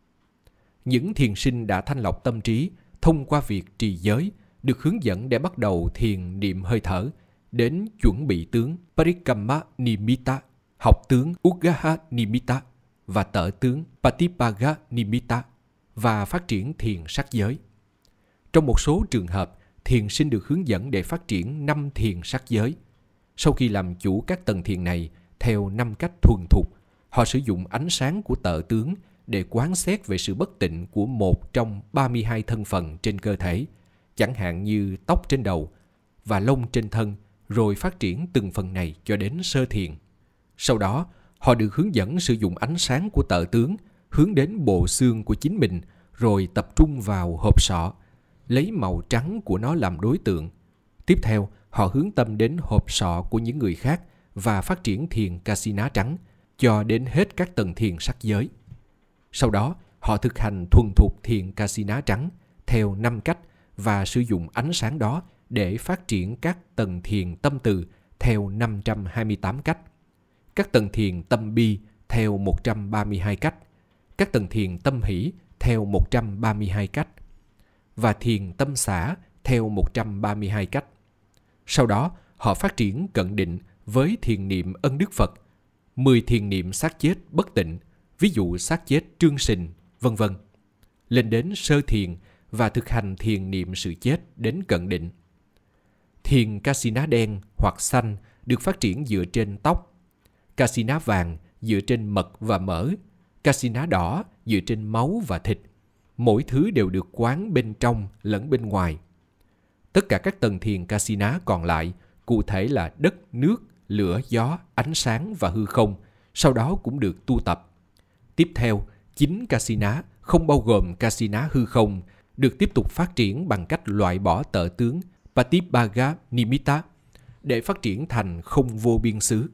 Những thiền sinh đã thanh lọc tâm trí thông qua việc trì giới, được hướng dẫn để bắt đầu thiền niệm hơi thở, đến chuẩn bị tướng Parikamma Nimitta, học tướng Ugaha Nimitta và tở tướng Patipaga Nimitta và phát triển thiền sắc giới. Trong một số trường hợp, thiền sinh được hướng dẫn để phát triển 5 thiền sắc giới. Sau khi làm chủ các tầng thiền này theo 5 cách thuần thục, họ sử dụng ánh sáng của tở tướng để quán xét về sự bất tịnh của một trong 32 thân phần trên cơ thể, chẳng hạn như tóc trên đầu và lông trên thân, rồi phát triển từng phần này cho đến sơ thiền. Sau đó, họ được hướng dẫn sử dụng ánh sáng của tở tướng hướng đến bộ xương của chính mình, rồi tập trung vào hộp sọ, lấy màu trắng của nó làm đối tượng. Tiếp theo, họ hướng tâm đến hộp sọ của những người khác và phát triển thiền Kasina trắng cho đến hết các tầng thiền sắc giới. Sau đó, họ thực hành thuần thục thiền Kasina trắng theo 5 cách và sử dụng ánh sáng đó để phát triển các tầng thiền tâm từ theo 528 cách, các tầng thiền tâm bi theo 132 cách, các tầng thiền tâm hỷ theo 132 cách và thiền tâm xả theo 132 cách. Sau đó, họ phát triển cận định với thiền niệm ân đức Phật, 10 thiền niệm xác chết bất tịnh, ví dụ xác chết trương sình, vân vân, lên đến sơ thiền và thực hành thiền niệm sự chết đến cận định. Thiền Kasina đen hoặc xanh được phát triển dựa trên tóc, Kasina vàng dựa trên mật và mỡ, Kasina đỏ dựa trên máu và thịt. Mỗi thứ đều được quán bên trong lẫn bên ngoài. Tất cả các tầng thiền Kasina còn lại, cụ thể là đất, nước, lửa, gió, ánh sáng và hư không, sau đó cũng được tu tập. Tiếp theo, 9 Kasina, không bao gồm Kasina hư không, được tiếp tục phát triển bằng cách loại bỏ tở tướng Patipaga Nimitta để phát triển thành không vô biên xứ.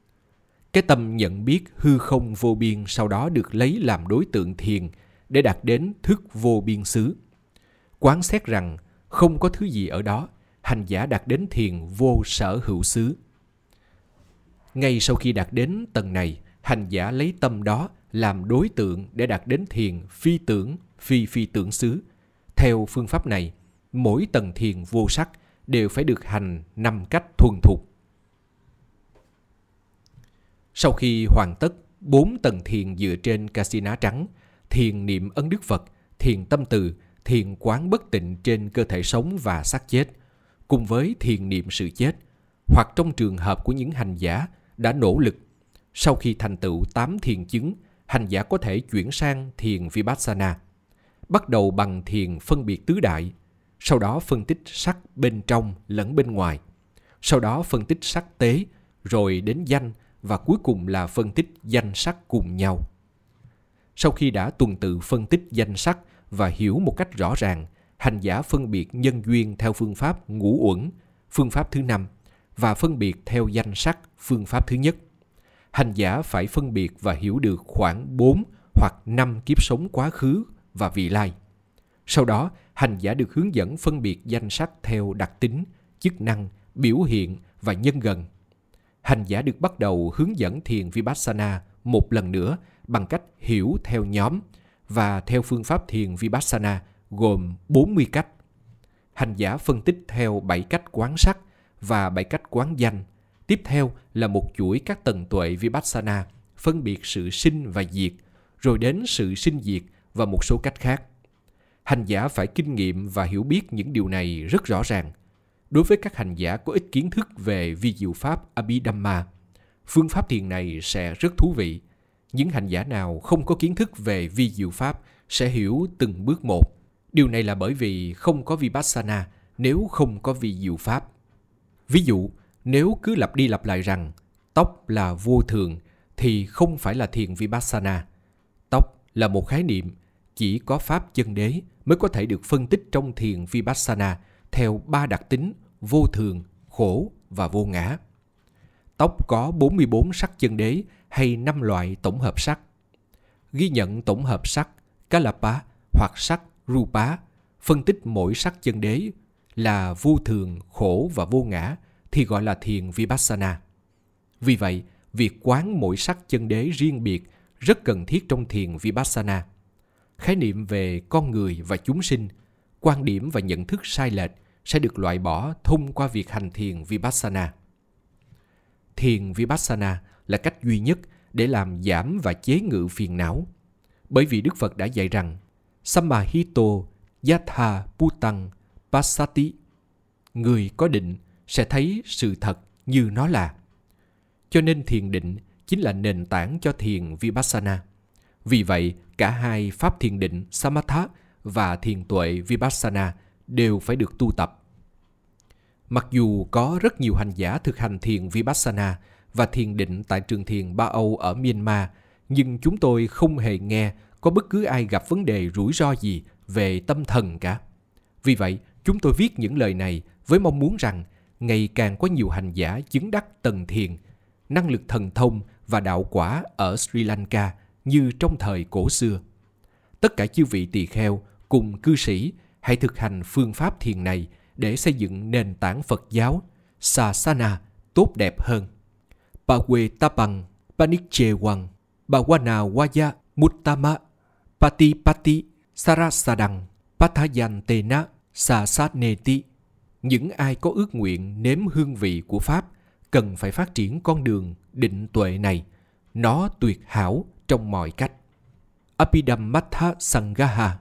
Cái tâm nhận biết hư không vô biên sau đó được lấy làm đối tượng thiền để đạt đến thức vô biên xứ. Quán xét rằng không có thứ gì ở đó, hành giả đạt đến thiền vô sở hữu xứ. Ngay sau khi đạt đến tầng này, hành giả lấy tâm đó làm đối tượng để đạt đến thiền phi tưởng, phi tưởng xứ. Theo phương pháp này, mỗi tầng thiền vô sắc đều phải được hành 5 cách thuần thục. Sau khi hoàn tất 4 tầng thiền dựa trên Kasina trắng, thiền niệm ân đức Phật, thiền tâm từ, thiền quán bất tịnh trên cơ thể sống và xác chết, cùng với thiền niệm sự chết, hoặc trong trường hợp của những hành giả đã nỗ lực, sau khi thành tựu 8 thiền chứng, hành giả có thể chuyển sang thiền Vipassana. Bắt đầu bằng thiền phân biệt tứ đại, sau đó phân tích sắc bên trong lẫn bên ngoài, sau đó phân tích sắc tế, rồi đến danh và cuối cùng là phân tích danh sắc cùng nhau. Sau khi đã tuần tự phân tích danh sắc và hiểu một cách rõ ràng, hành giả phân biệt nhân duyên theo phương pháp ngũ uẩn, phương pháp thứ 5, và phân biệt theo danh sắc, phương pháp thứ nhất. Hành giả phải phân biệt và hiểu được khoảng 4 hoặc 5 kiếp sống quá khứ và vị lai. Sau đó, hành giả được hướng dẫn phân biệt danh sắc theo đặc tính, chức năng, biểu hiện và nhân gần. Hành giả được bắt đầu hướng dẫn thiền Vipassana một lần nữa bằng cách hiểu theo nhóm và theo phương pháp thiền Vipassana gồm 40 cách. Hành giả phân tích theo 7 cách quán sắc và 7 cách quán danh. Tiếp theo là một chuỗi các tầng tuệ Vipassana phân biệt sự sinh và diệt, rồi đến sự sinh diệt và một số cách khác. Hành giả phải kinh nghiệm và hiểu biết những điều này rất rõ ràng. Đối với các hành giả có ít kiến thức về vi diệu pháp Abhidhamma, phương pháp thiền này sẽ rất thú vị. Những hành giả nào không có kiến thức về vi diệu pháp sẽ hiểu từng bước một. Điều này là bởi vì không có Vipassana nếu không có vi diệu pháp. Ví dụ, nếu cứ lặp đi lặp lại rằng tóc là vô thường thì không phải là thiền Vipassana. Tóc là một khái niệm, chỉ có pháp chân đế mới có thể được phân tích trong thiền Vipassana theo 3 đặc tính vô thường, khổ và vô ngã. Tóc có 44 sắc chân đế hay 5 loại tổng hợp sắc. Ghi nhận tổng hợp sắc Kalapa hoặc sắc Rupa, phân tích mỗi sắc chân đế là vô thường, khổ và vô ngã thì gọi là thiền Vipassana. Vì vậy, việc quán mỗi sắc chân đế riêng biệt rất cần thiết trong thiền Vipassana. Khái niệm về con người và chúng sinh, quan điểm và nhận thức sai lệch sẽ được loại bỏ thông qua việc hành thiền Vipassana. Thiền Vipassana là cách duy nhất để làm giảm và chế ngự phiền não. Bởi vì Đức Phật đã dạy rằng Samahito Yatha Bhutang Passati, người có định sẽ thấy sự thật như nó là. Cho nên thiền định chính là nền tảng cho thiền Vipassana. Vì vậy, cả hai pháp thiền định Samatha và thiền tuệ Vipassana đều phải được tu tập. Mặc dù có rất nhiều hành giả thực hành thiền Vipassana và thiền định tại trường thiền Ba Âu ở Myanmar, nhưng chúng tôi không hề nghe có bất cứ ai gặp vấn đề rủi ro gì về tâm thần cả. Vì vậy, chúng tôi viết những lời này với mong muốn rằng ngày càng có nhiều hành giả chứng đắc tầng thiền, năng lực thần thông và đạo quả ở Sri Lanka như trong thời cổ xưa. Tất cả chư vị tỳ kheo cùng cư sĩ hãy thực hành phương pháp thiền này để xây dựng nền tảng Phật giáo Sasana tốt đẹp hơn. Pawe Tapang Panikchewang Bawana Waya Muttama Patipati Sarasadang Pathayantena Sasatneti. Những ai có ước nguyện nếm hương vị của Pháp cần phải phát triển con đường định tuệ này. Nó tuyệt hảo trong mọi cách. Abhidhammatha Sangaha.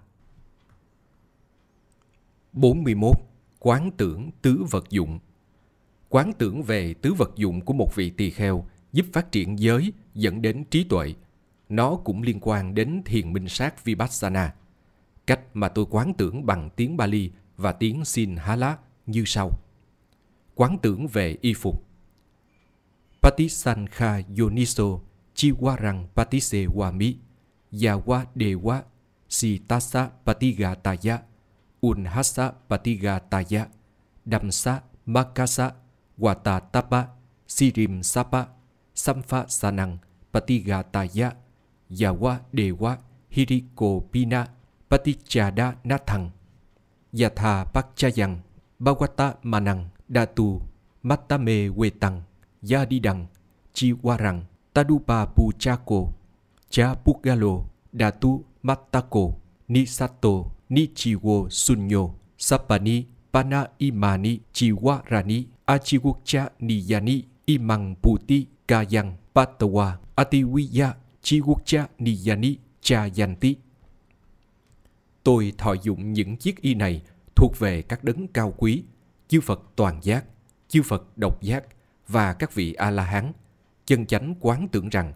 41. Quán tưởng tứ vật dụng. Quán tưởng về tứ vật dụng của một vị tỳ kheo giúp phát triển giới dẫn đến trí tuệ. Nó cũng liên quan đến thiền minh sát Vipassana. Cách mà tôi quán tưởng bằng tiếng Bali và tiếng Sinhala như sau. Quán tưởng về y phục. Patisankha yoniso chiwarang patise wami yawa dewa sitasa patigataya unhasa patigataya damsa makasa watatapa sirim sapa sampa sanang patigataya yawa dewa hirikopina patichada nathang yatha pakchayang bawata manang datu matame wetang yadidang chiwarang tadupa puchako cha pugalo datu matako nisato nichiwo sunyo sapani pana imani chiwarani achiwukcha niyani imang puti kayang patawa atiwiya chiwukcha niyani chayanti. Tôi thọ dụng những chiếc y này thuộc về các đấng cao quý, chư Phật toàn giác, chư Phật độc giác và các vị A-la-hán. Chân chánh quán tưởng rằng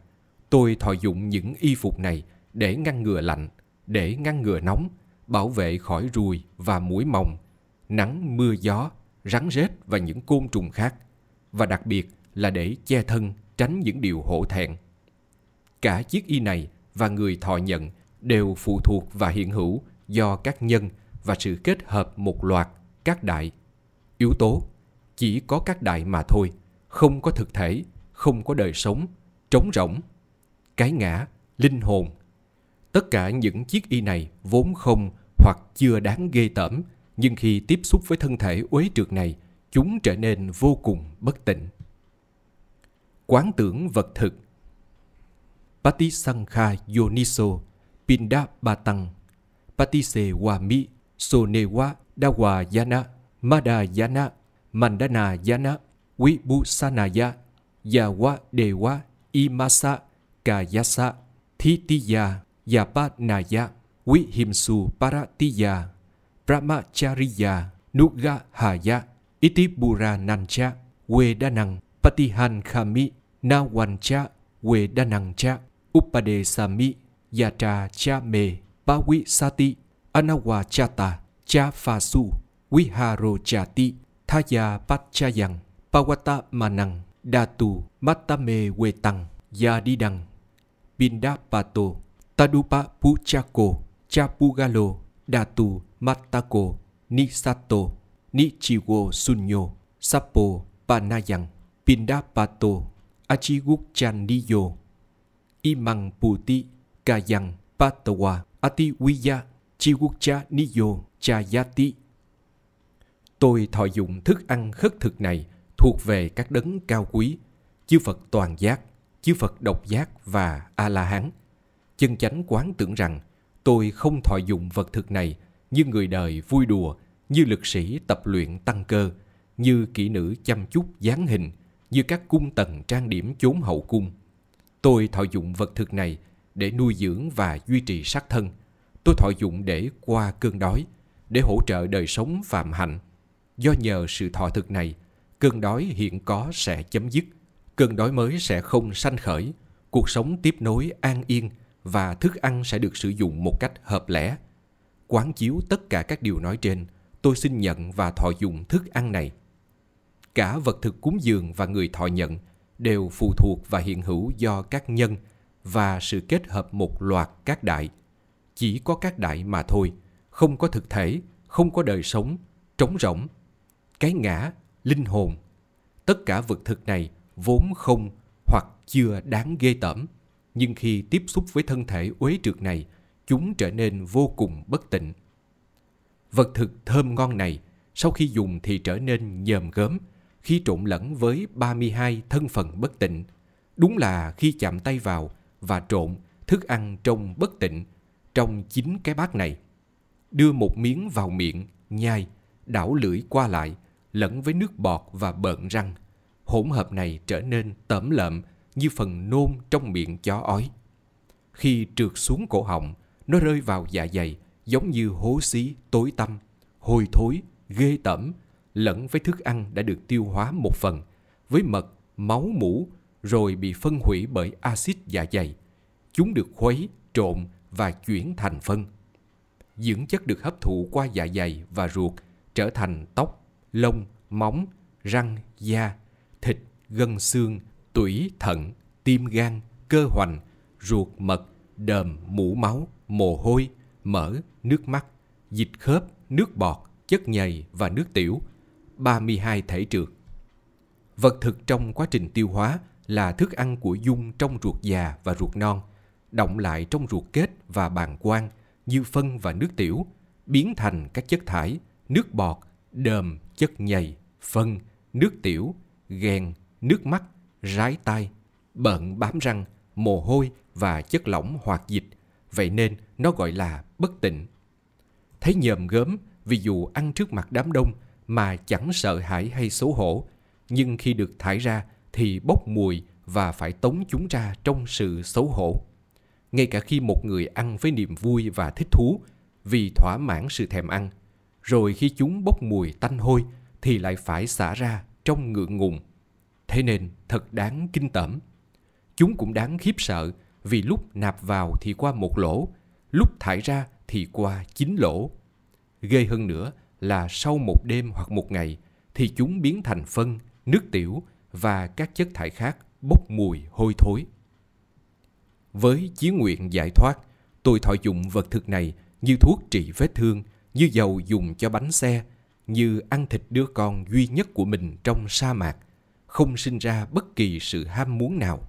Tôi thọ dụng những y phục này để ngăn ngừa lạnh, để ngăn ngừa nóng, bảo vệ khỏi ruồi và muỗi mòng, nắng, mưa, gió, rắn rết và những côn trùng khác, và đặc biệt là để che thân tránh những điều hổ thẹn. Cả chiếc y này và người thọ nhận đều phụ thuộc và hiện hữu do các nhân và sự kết hợp một loạt các đại yếu tố. Chỉ có các đại mà thôi, không có thực thể, không có đời sống, trống rỗng, cái ngã, linh hồn. Tất cả những chiếc y này vốn không hoặc chưa đáng ghê tởm, nhưng khi tiếp xúc với thân thể uế trượt này, chúng trở nên vô cùng bất tịnh. Quán tưởng vật thực. Patisankha yoniso pindabhatang patisewami sonewa dawayana madayana mandanayana vibhusanaya yawa dewa imasa kayasa thitiya yapanaya vihimsu paratiya brahmachariya nugahaya itiburanancha vedanang patihankhami nawancha vedanangcha upadesami yatra cha me pavisati anawachata cha phasu viharochati thaya pachayang pawata manang datu matame vetang yadidang pindapato tadupa puchako chapugalo datu matako nisato nichigo sunyo sapo panayang pindapato achigukchaniyo imang puti kayang patawa atiwiya chigukchaniyo chayati. Tôi thọ dụng thức ăn khất thực này thuộc về các đấng cao quý, chư Phật toàn giác, chư Phật độc giác và A-la-hán. Chân chánh quán tưởng rằng tôi không thọ dụng vật thực này như người đời vui đùa, như lực sĩ tập luyện tăng cơ, như kỹ nữ chăm chút dáng hình, như các cung tần trang điểm chốn hậu cung. Tôi thọ dụng vật thực này để nuôi dưỡng và duy trì sắc thân. Tôi thọ dụng để qua cơn đói, để hỗ trợ đời sống phạm hạnh. Do nhờ sự thọ thực này, cơn đói hiện có sẽ chấm dứt, cơn đói mới sẽ không sanh khởi, cuộc sống tiếp nối an yên và thức ăn sẽ được sử dụng một cách hợp lẽ. Quán chiếu tất cả các điều nói trên, tôi xin nhận và thọ dụng thức ăn này. Cả vật thực cúng dường và người thọ nhận đều phụ thuộc và hiện hữu do các nhân và sự kết hợp một loạt các đại. Chỉ có các đại mà thôi, không có thực thể, không có đời sống, trống rỗng, cái ngã, linh hồn. Tất cả vật thực này vốn không hoặc chưa đáng ghê tởm, nhưng khi tiếp xúc với thân thể uế trượt này, chúng trở nên vô cùng bất tịnh. Vật thực thơm ngon này, sau khi dùng thì trở nên nhờm gớm, khi trộn lẫn với 32 thân phận bất tịnh. Đúng là khi chạm tay vào và trộn, thức ăn trông bất tịnh, trong 9 cái bát này. Đưa một miếng vào miệng, nhai, đảo lưỡi qua lại, lẫn với nước bọt và bợn răng. Hỗn hợp này trở nên tởm lợm như phần nôn trong miệng chó ói. Khi trượt xuống cổ họng, nó rơi vào dạ dày giống như hố xí tối tăm, hôi thối, ghê tởm, lẫn với thức ăn đã được tiêu hóa một phần, với mật, máu mủ, rồi bị phân hủy bởi axit dạ dày. Chúng được khuấy, trộn và chuyển thành phân. Dưỡng chất được hấp thụ qua dạ dày và ruột trở thành tóc, lông, móng, răng, da, thịt, gân xương, tủy, thận, tim gan, cơ hoành, ruột, mật, đờm, mũ máu, mồ hôi, mỡ, nước mắt, dịch khớp, nước bọt, chất nhầy và nước tiểu, 32 thể trượt. Vật thực trong quá trình tiêu hóa là thức ăn của dung trong ruột già và ruột non, động lại trong ruột kết và bàng quang như phân và nước tiểu, biến thành các chất thải, nước bọt, đờm, chất nhầy, phân, nước tiểu, ghèn, nước mắt, rái tai, bợn bám răng, mồ hôi và chất lỏng hoạt dịch. Vậy nên nó gọi là bất tịnh. Thấy nhờm gớm vì dù ăn trước mặt đám đông mà chẳng sợ hãi hay xấu hổ, nhưng khi được thải ra thì bốc mùi và phải tống chúng ra trong sự xấu hổ. Ngay cả khi một người ăn với niềm vui và thích thú vì thỏa mãn sự thèm ăn, rồi khi chúng bốc mùi tanh hôi thì lại phải xả ra trong ngượng ngùng. Thế nên thật đáng kinh tởm. Chúng cũng đáng khiếp sợ vì lúc nạp vào thì qua một lỗ, lúc thải ra thì qua 9 lỗ. Ghê hơn nữa là sau một đêm hoặc một ngày thì chúng biến thành phân, nước tiểu và các chất thải khác bốc mùi hôi thối. Với chí nguyện giải thoát, tôi thọ dụng vật thực này như thuốc trị vết thương, như dầu dùng cho bánh xe, như ăn thịt đứa con duy nhất của mình trong sa mạc, không sinh ra bất kỳ sự ham muốn nào.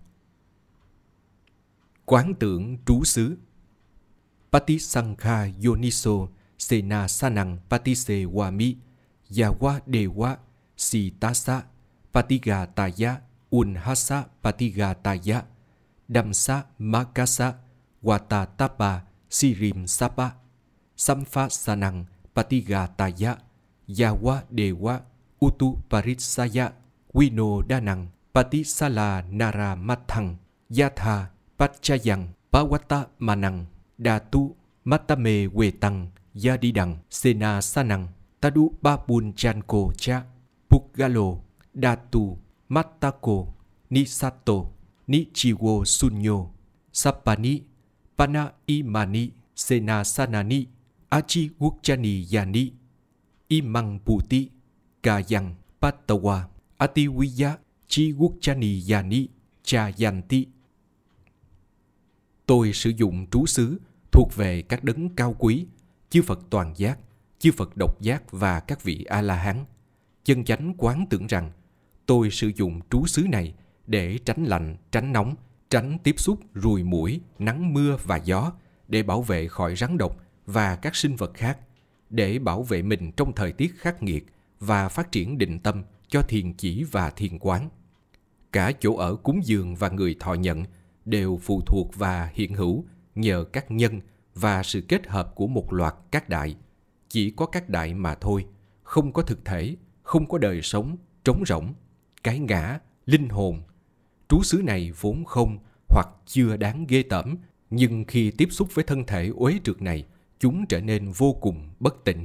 Quán tưởng trú xứ. Patisankha yoniso sena sanang patise wami yawa dewa sitasa patigataya unhasa patigataya damsa makasa watatapa sirim sapa samfa sanang patigataya yawa dewa utu paritsaya wino danang patisala naramathang yatha Pachayang Pawata Manang Datu Matame Wetang Yadidang Sena Sanang Tadu Babun Chanko Cha Pugalo Datu Matako Nisato Nichiwo Sunyo Sapani Pana Imani Sena Sanani Achi Wukchani Yani Imang Puti Kayang Patawa Atiwiya Chi Wukchani Yani Chayanti. Tôi sử dụng trú xứ thuộc về các đấng cao quý, chư Phật toàn giác, chư Phật độc giác và các vị A-la-hán. Chân chánh quán tưởng rằng tôi sử dụng trú xứ này để tránh lạnh, tránh nóng, tránh tiếp xúc ruồi muỗi, nắng mưa và gió, để bảo vệ khỏi rắn độc và các sinh vật khác, để bảo vệ mình trong thời tiết khắc nghiệt và phát triển định tâm cho thiền chỉ và thiền quán. Cả chỗ ở cúng dường và người thọ nhận đều phụ thuộc và hiện hữu nhờ các nhân và sự kết hợp của một loạt các đại. Chỉ có các đại mà thôi, không có thực thể, không có đời sống, trống rỗng, cái ngã, linh hồn. Trú xứ này vốn không hoặc chưa đáng ghê tởm, nhưng khi tiếp xúc với thân thể uế trượt này, chúng trở nên vô cùng bất tịnh.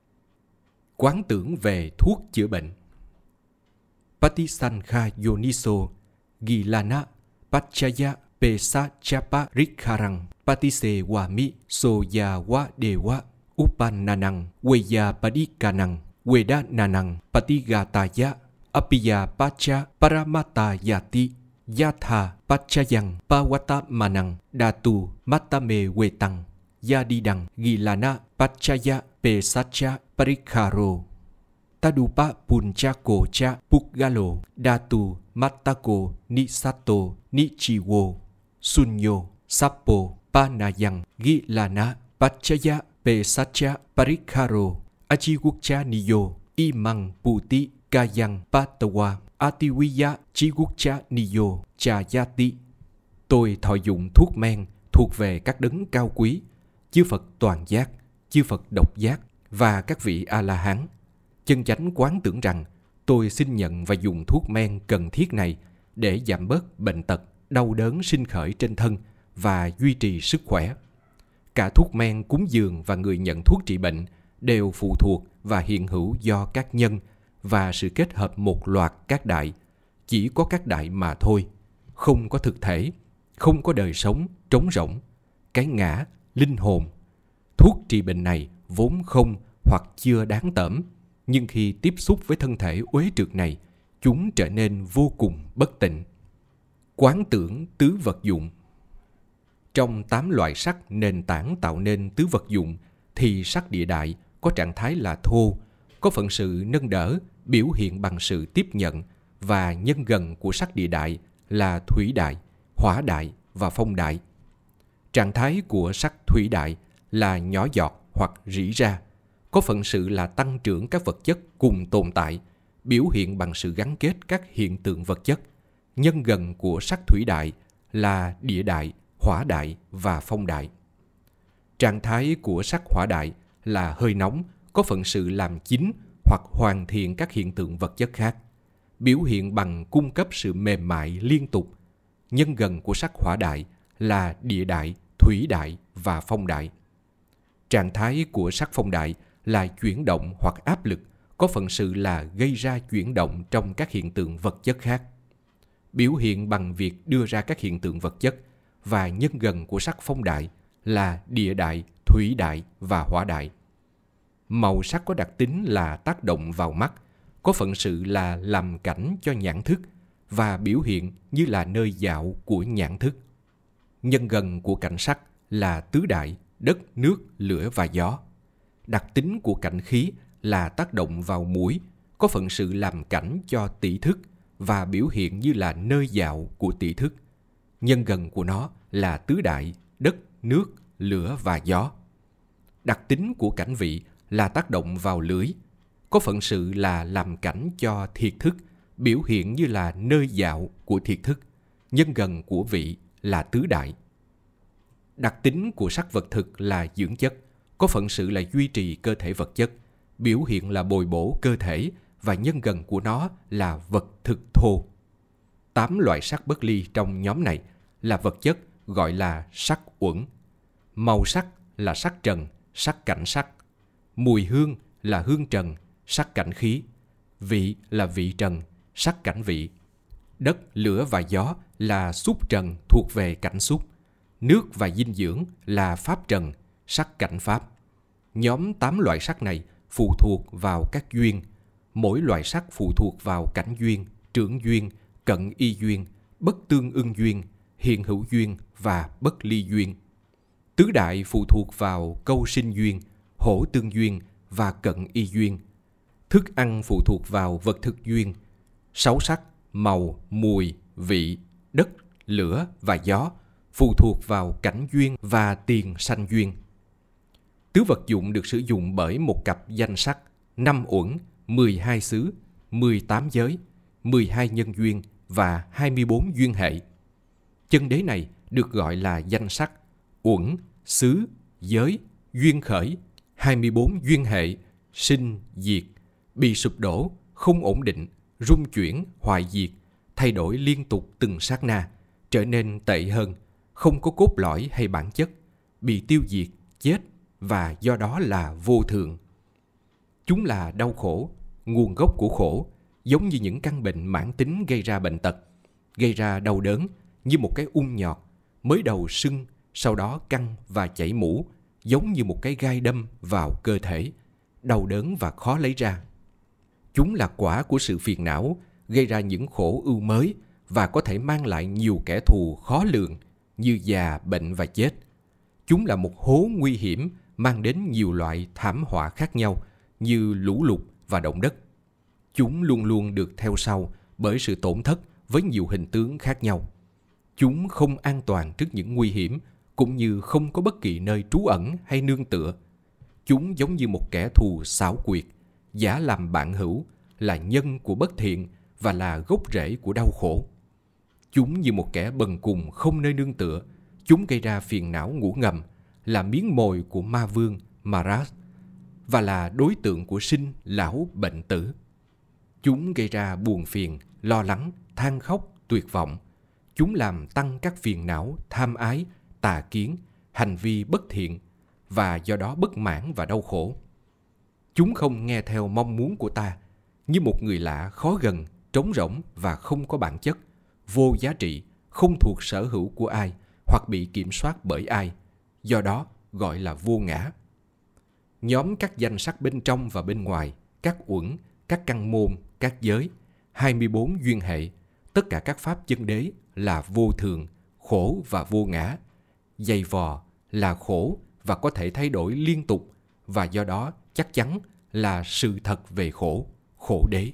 Quán tưởng về thuốc chữa bệnh. Patisankha yoniso gilana Pachaya Pesa Chapa Rikharang Patise Wami Soya Wa Dewa Upananang Weya Padikanang Weda Nanang Patigataya Apiya Pacha Paramata Yati Yatha Pachayang Pawata Manang Datu Matame Wetang Yadidang Gilana Pachaya Pesacha Parikharo Tadupa Punchako Cha Pugalo Datu Matako Nisato Nichiwo Sunyo Sappo Panayang Gilana Pachaya Pesacha Parikharo Achiwukcha Niyo Imang Puti Kayang Patawa Atiwiya Chiwukcha Niyo Chayati. Tôi thọ dụng thuốc men thuộc về các đấng cao quý, chư Phật toàn giác, chư Phật độc giác và các vị A-la-hán. Chân chánh quán tưởng rằng tôi xin nhận và dùng thuốc men cần thiết này để giảm bớt bệnh tật, đau đớn sinh khởi trên thân và duy trì sức khỏe. Cả thuốc men cúng dường và người nhận thuốc trị bệnh đều phụ thuộc và hiện hữu do các nhân và sự kết hợp một loạt các đại. Chỉ có các đại mà thôi, không có thực thể, không có đời sống, trống rỗng, cái ngã, linh hồn. Thuốc trị bệnh này vốn không hoặc chưa đáng tởm, nhưng khi tiếp xúc với thân thể uế trượt này, chúng trở nên vô cùng bất tịnh. Quán tưởng tứ vật dụng. Trong 8 loại sắc nền tảng tạo nên tứ vật dụng, thì sắc địa đại có trạng thái là thô, có phận sự nâng đỡ, biểu hiện bằng sự tiếp nhận, và nhân gần của sắc địa đại là thủy đại, hỏa đại và phong đại. Trạng thái của sắc thủy đại là nhỏ giọt hoặc rỉ ra, có phận sự là tăng trưởng các vật chất cùng tồn tại, biểu hiện bằng sự gắn kết các hiện tượng vật chất. Nhân gần của sắc thủy đại là địa đại, hỏa đại và phong đại. Trạng thái của sắc hỏa đại là hơi nóng, có phận sự làm chín hoặc hoàn thiện các hiện tượng vật chất khác, biểu hiện bằng cung cấp sự mềm mại liên tục. Nhân gần của sắc hỏa đại là địa đại, thủy đại và phong đại. Trạng thái của sắc phong đại là chuyển động hoặc áp lực, có phận sự là gây ra chuyển động trong các hiện tượng vật chất khác. biểu hiện bằng việc đưa ra các hiện tượng vật chất, và nhân gần của sắc phong đại là địa đại, thủy đại và hỏa đại. Màu sắc có đặc tính là tác động vào mắt, có phận sự là làm cảnh cho nhãn thức và biểu hiện như là nơi dạo của nhãn thức. Nhân gần của cảnh sắc là tứ đại, đất, nước, lửa và gió. Đặc tính của cảnh khí là tác động vào mũi, có phận sự làm cảnh cho tỷ thức và biểu hiện như là nơi dạo của tỷ thức. Nhân gần của nó là tứ đại, đất, nước, lửa và gió. Đặc tính của cảnh vị là tác động vào lưỡi, có phận sự là làm cảnh cho thiệt thức, biểu hiện như là nơi dạo của thiệt thức. Nhân gần của vị là tứ đại. Đặc tính của sắc vật thực là dưỡng chất, có phận sự là duy trì cơ thể vật chất, biểu hiện là bồi bổ cơ thể, và nhân gần của nó là vật thực thô. 8 loại sắc bất ly trong nhóm này là vật chất gọi là sắc uẩn. Màu sắc là sắc trần, sắc cảnh sắc. Mùi hương là hương trần, sắc cảnh khí. Vị là vị trần, sắc cảnh vị. Đất, lửa và gió là xúc trần thuộc về cảnh xúc. Nước và dinh dưỡng là pháp trần, sắc cảnh pháp. Nhóm 8 loại sắc này phụ thuộc vào các duyên. Mỗi loại sắc phụ thuộc vào cảnh duyên, trưởng duyên, cận y duyên, bất tương ưng duyên, hiện hữu duyên và bất ly duyên. Tứ đại phụ thuộc vào câu sinh duyên, hỗ tương duyên và cận y duyên. Thức ăn phụ thuộc vào vật thực duyên. 6 sắc, màu, mùi, vị, đất, lửa và gió phụ thuộc vào cảnh duyên và tiền sanh duyên. Tứ vật dụng được sử dụng bởi một cặp danh sắc, 5 uẩn, 12 xứ, 18 giới, 12 nhân duyên và 24 duyên hệ. Chân đế này được gọi là danh sắc, uẩn, xứ, giới, duyên khởi, 24 duyên hệ, sinh, diệt, bị sụp đổ, không ổn định, rung chuyển, hoại diệt, thay đổi liên tục từng sát na, trở nên tệ hơn, không có cốt lõi hay bản chất, bị tiêu diệt, chết và do đó là vô thường. Chúng là đau khổ, nguồn gốc của khổ, giống như những căn bệnh mãn tính gây ra bệnh tật, gây ra đau đớn như một cái ung nhọt, mới đầu sưng, sau đó căng và chảy mũ, giống như một cái gai đâm vào cơ thể, đau đớn và khó lấy ra. Chúng là quả của sự phiền não, gây ra những khổ ưu mới và có thể mang lại nhiều kẻ thù khó lường như già, bệnh và chết. Chúng là một hố nguy hiểm mang đến nhiều loại thảm họa khác nhau như lũ lụt và động đất. Chúng luôn luôn được theo sau bởi sự tổn thất với nhiều hình tướng khác nhau. Chúng không an toàn trước những nguy hiểm, cũng như không có bất kỳ nơi trú ẩn hay nương tựa. Chúng giống như một kẻ thù xảo quyệt, giả làm bạn hữu, là nhân của bất thiện và là gốc rễ của đau khổ. Chúng như một kẻ bần cùng không nơi nương tựa. Chúng gây ra phiền não ngủ ngầm, là miếng mồi của ma vương, Maras, và là đối tượng của sinh, lão, bệnh tử. Chúng gây ra buồn phiền, lo lắng, than khóc, tuyệt vọng. Chúng làm tăng các phiền não, tham ái, tà kiến, hành vi bất thiện, và do đó bất mãn và đau khổ. Chúng không nghe theo mong muốn của ta, như một người lạ khó gần, trống rỗng và không có bản chất, vô giá trị, không thuộc sở hữu của ai hoặc bị kiểm soát bởi ai, do đó gọi là vô ngã. Nhóm các danh sắc bên trong và bên ngoài, các uẩn, các căn môn, các giới, 24 duyên hệ, tất cả các pháp chân đế là vô thường, khổ và vô ngã. Dày vò là khổ và có thể thay đổi liên tục, và do đó chắc chắn là sự thật về khổ, khổ đế.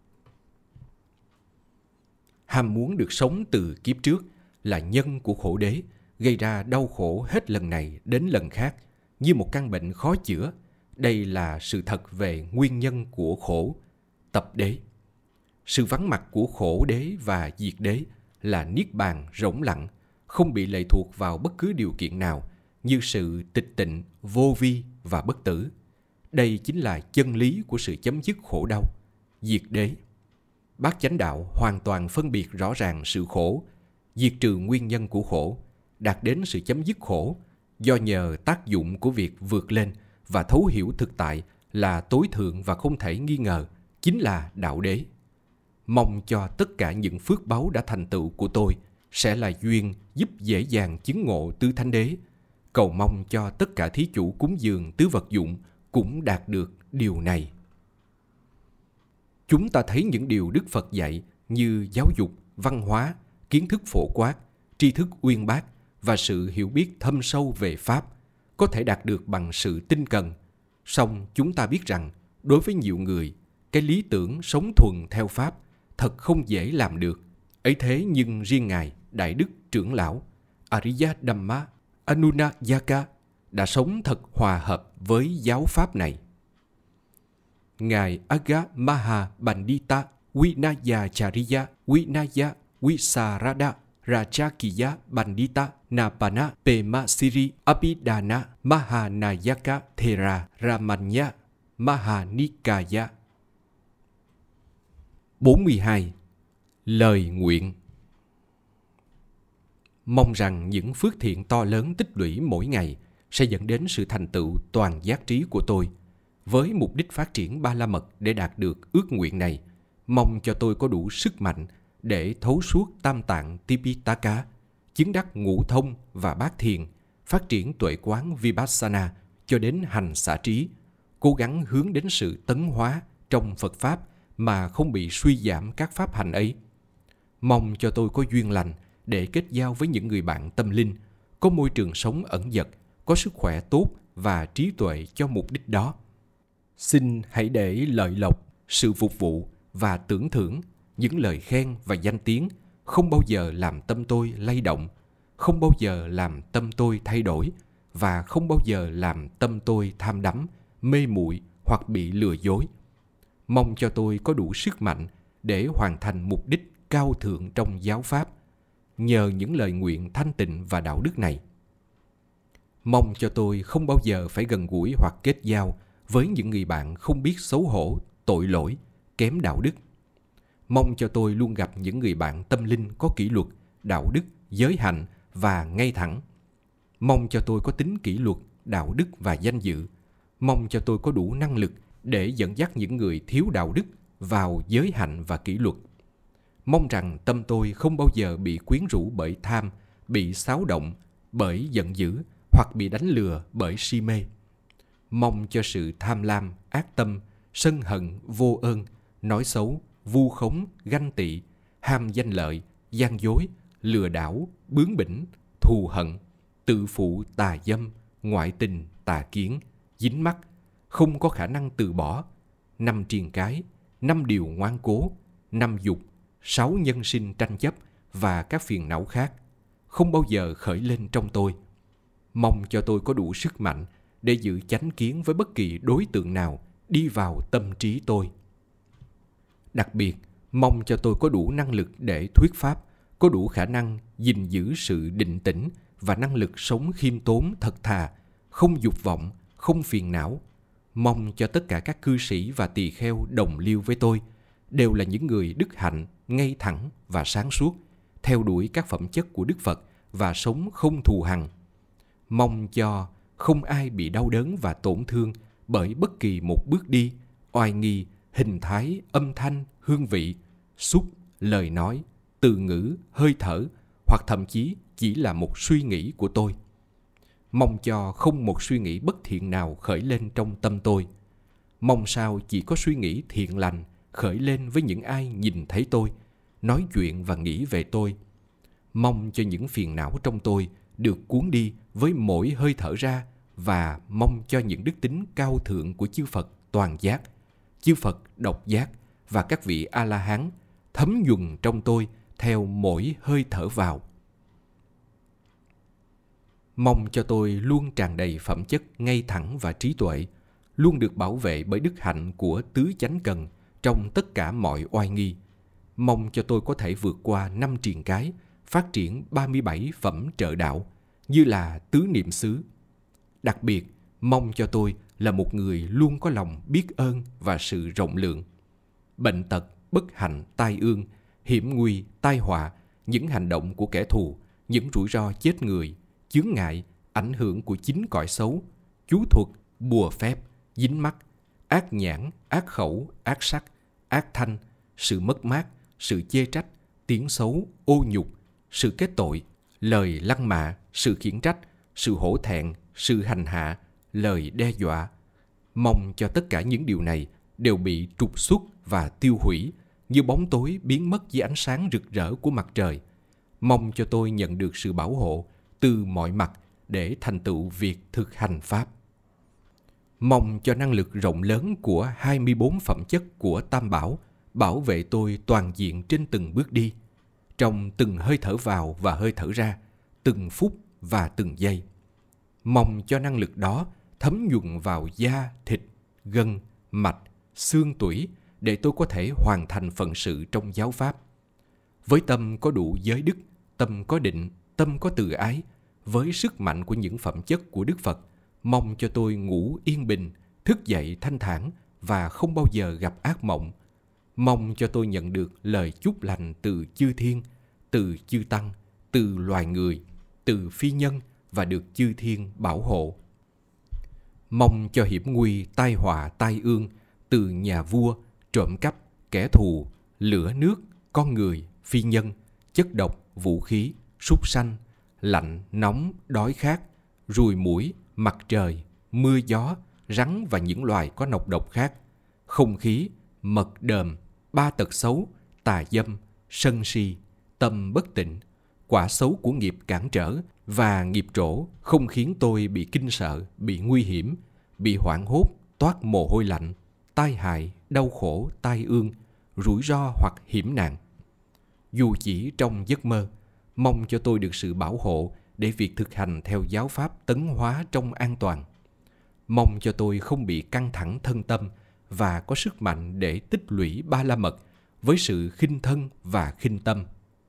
Ham muốn được sống từ kiếp trước là nhân của khổ đế, gây ra đau khổ hết lần này đến lần khác, như một căn bệnh khó chữa. Đây là sự thật về nguyên nhân của khổ, tập đế. Sự vắng mặt của khổ đế và diệt đế là niết bàn rỗng lặng, không bị lệ thuộc vào bất cứ điều kiện nào, như sự tịch tịnh, vô vi và bất tử. Đây chính là chân lý của sự chấm dứt khổ đau, diệt đế. Bát chánh đạo hoàn toàn phân biệt rõ ràng sự khổ, diệt trừ nguyên nhân của khổ, đạt đến sự chấm dứt khổ, do nhờ tác dụng của việc vượt lên và thấu hiểu thực tại là tối thượng và không thể nghi ngờ, chính là đạo đế. Mong cho tất cả những phước báu đã thành tựu của tôi sẽ là duyên giúp dễ dàng chứng ngộ tứ thánh đế. Cầu mong cho tất cả thí chủ cúng dường tứ vật dụng cũng đạt được điều này. Chúng ta thấy những điều Đức Phật dạy như giáo dục, văn hóa, kiến thức phổ quát, tri thức uyên bác và sự hiểu biết thâm sâu về Pháp có thể đạt được bằng sự tinh cần. Song chúng ta biết rằng đối với nhiều người, cái lý tưởng sống thuần theo Pháp thật không dễ làm được. Ấy thế nhưng riêng Ngài Đại Đức Trưởng Lão Ariya Dhamma Anunayaka đã sống thật hòa hợp với giáo Pháp này. Ngài Aga Maha Bandita Vinayacharya Vinaya Visarada Rajakiya Bandita Napana Pemasiri Abhidana Mahanayaka Thera Ramanya Mahanikaya. 42. Lời nguyện. Mong rằng những phước thiện to lớn tích lũy mỗi ngày sẽ dẫn đến sự thành tựu toàn giác trí của tôi. Với mục đích phát triển Ba La Mật để đạt được ước nguyện này, mong cho tôi có đủ sức mạnh để thấu suốt tam tạng Tipitaka, chứng đắc ngũ thông và bát thiền, phát triển tuệ quán Vipassana cho đến hành xả trí, cố gắng hướng đến sự tấn hóa trong Phật Pháp mà không bị suy giảm các pháp hành ấy. Mong cho tôi có duyên lành để kết giao với những người bạn tâm linh, có môi trường sống ẩn dật, có sức khỏe tốt và trí tuệ cho mục đích đó. Xin hãy để lợi lộc, sự phục vụ và tưởng thưởng, những lời khen và danh tiếng không bao giờ làm tâm tôi lay động, không bao giờ làm tâm tôi thay đổi và không bao giờ làm tâm tôi tham đắm, mê muội hoặc bị lừa dối. Mong cho tôi có đủ sức mạnh để hoàn thành mục đích cao thượng trong giáo Pháp, nhờ những lời nguyện thanh tịnh và đạo đức này. Mong cho tôi không bao giờ phải gần gũi hoặc kết giao với những người bạn không biết xấu hổ, tội lỗi, kém đạo đức. Mong cho tôi luôn gặp những người bạn tâm linh có kỷ luật, đạo đức, giới hạnh và ngay thẳng. Mong cho tôi có tính kỷ luật, đạo đức và danh dự. Mong cho tôi có đủ năng lực để dẫn dắt những người thiếu đạo đức vào giới hạnh và kỷ luật. Mong rằng tâm tôi không bao giờ bị quyến rũ bởi tham, bị xáo động bởi giận dữ hoặc bị đánh lừa bởi si mê. Mong cho sự tham lam, ác tâm, sân hận, vô ơn, nói xấu, vu khống, ganh tị, ham danh lợi, gian dối, lừa đảo, bướng bỉnh, thù hận, tự phụ, tà dâm, ngoại tình, tà kiến, dính mắc, không có khả năng từ bỏ, 5 triền cái, 5 điều ngoan cố, 5 dục, 6 nhân sinh tranh chấp và các phiền não khác không bao giờ khởi lên trong tôi. Mong cho tôi có đủ sức mạnh để giữ chánh kiến với bất kỳ đối tượng nào đi vào tâm trí tôi. Đặc biệt, mong cho tôi có đủ năng lực để thuyết pháp, có đủ khả năng gìn giữ sự định tĩnh và năng lực sống khiêm tốn thật thà, không dục vọng, không phiền não. Mong cho tất cả các cư sĩ và tỳ kheo đồng liêu với tôi đều là những người đức hạnh, ngay thẳng và sáng suốt, theo đuổi các phẩm chất của Đức Phật và sống không thù hằn. Mong cho không ai bị đau đớn và tổn thương bởi bất kỳ một bước đi, oai nghi, hình thái, âm thanh, hương vị, xúc, lời nói, từ ngữ, hơi thở hoặc thậm chí chỉ là một suy nghĩ của tôi. Mong cho không một suy nghĩ bất thiện nào khởi lên trong tâm tôi. Mong sao chỉ có suy nghĩ thiện lành khởi lên với những ai nhìn thấy tôi, nói chuyện và nghĩ về tôi. Mong cho những phiền não trong tôi được cuốn đi với mỗi hơi thở ra và mong cho những đức tính cao thượng của chư Phật toàn giác, chư Phật độc giác và các vị A-la-hán thấm nhuần trong tôi theo mỗi hơi thở vào. Mong cho tôi luôn tràn đầy phẩm chất ngay thẳng và trí tuệ, luôn được bảo vệ bởi đức hạnh của tứ chánh cần trong tất cả mọi oai nghi. Mong cho tôi có thể vượt qua 5 triền cái, phát triển 37 phẩm trợ đạo, như là tứ niệm xứ. Đặc biệt, mong cho tôi là một người luôn có lòng biết ơn và sự rộng lượng. Bệnh tật, bất hạnh, tai ương, hiểm nguy, tai họa, những hành động của kẻ thù, những rủi ro chết người, chướng ngại, ảnh hưởng của chính cõi xấu, chú thuật, bùa phép, dính mắc, ác nhãn, ác khẩu, ác sắc, ác thanh, sự mất mát, sự chê trách, tiếng xấu, ô nhục, sự kết tội, lời lăng mạ, sự khiển trách, sự hổ thẹn, sự hành hạ, lời đe dọa. Mong cho tất cả những điều này đều bị trục xuất và tiêu hủy như bóng tối biến mất dưới ánh sáng rực rỡ của mặt trời. Mong cho tôi nhận được sự bảo hộ từ mọi mặt để thành tựu việc thực hành Pháp. Mong cho năng lực rộng lớn của 24 phẩm chất của Tam Bảo bảo vệ tôi toàn diện trên từng bước đi, trong từng hơi thở vào và hơi thở ra, từng phút và từng giây. Mong cho năng lực đó thấm nhuần vào da, thịt, gân, mạch, xương tủy để tôi có thể hoàn thành phận sự trong giáo Pháp. Với tâm có đủ giới đức, tâm có định, tâm có từ ái, với sức mạnh của những phẩm chất của Đức Phật, mong cho tôi ngủ yên bình, thức dậy thanh thản và không bao giờ gặp ác mộng. Mong cho tôi nhận được lời chúc lành từ chư thiên, từ chư tăng, từ loài người, từ phi nhân và được chư thiên bảo hộ. Mong cho hiểm nguy, tai họa, tai ương từ nhà vua, trộm cắp, kẻ thù, lửa nước, con người, phi nhân, chất độc, vũ khí, súc sanh, lạnh, nóng, đói khát, ruồi muỗi, mặt trời, mưa gió, rắn và những loài có nọc độc khác, không khí, mật đờm, ba tật xấu, tà dâm, sân si, tâm bất tịnh, quả xấu của nghiệp cản trở và nghiệp trổ không khiến tôi bị kinh sợ, bị nguy hiểm, bị hoảng hốt, toát mồ hôi lạnh, tai hại, đau khổ, tai ương, rủi ro hoặc hiểm nạn. Dù chỉ trong giấc mơ, mong cho tôi được sự bảo hộ để việc thực hành theo giáo pháp tấn hóa trong an toàn. Mong cho tôi không bị căng thẳng thân tâm và có sức mạnh để tích lũy ba la mật với sự khinh thân và khinh tâm.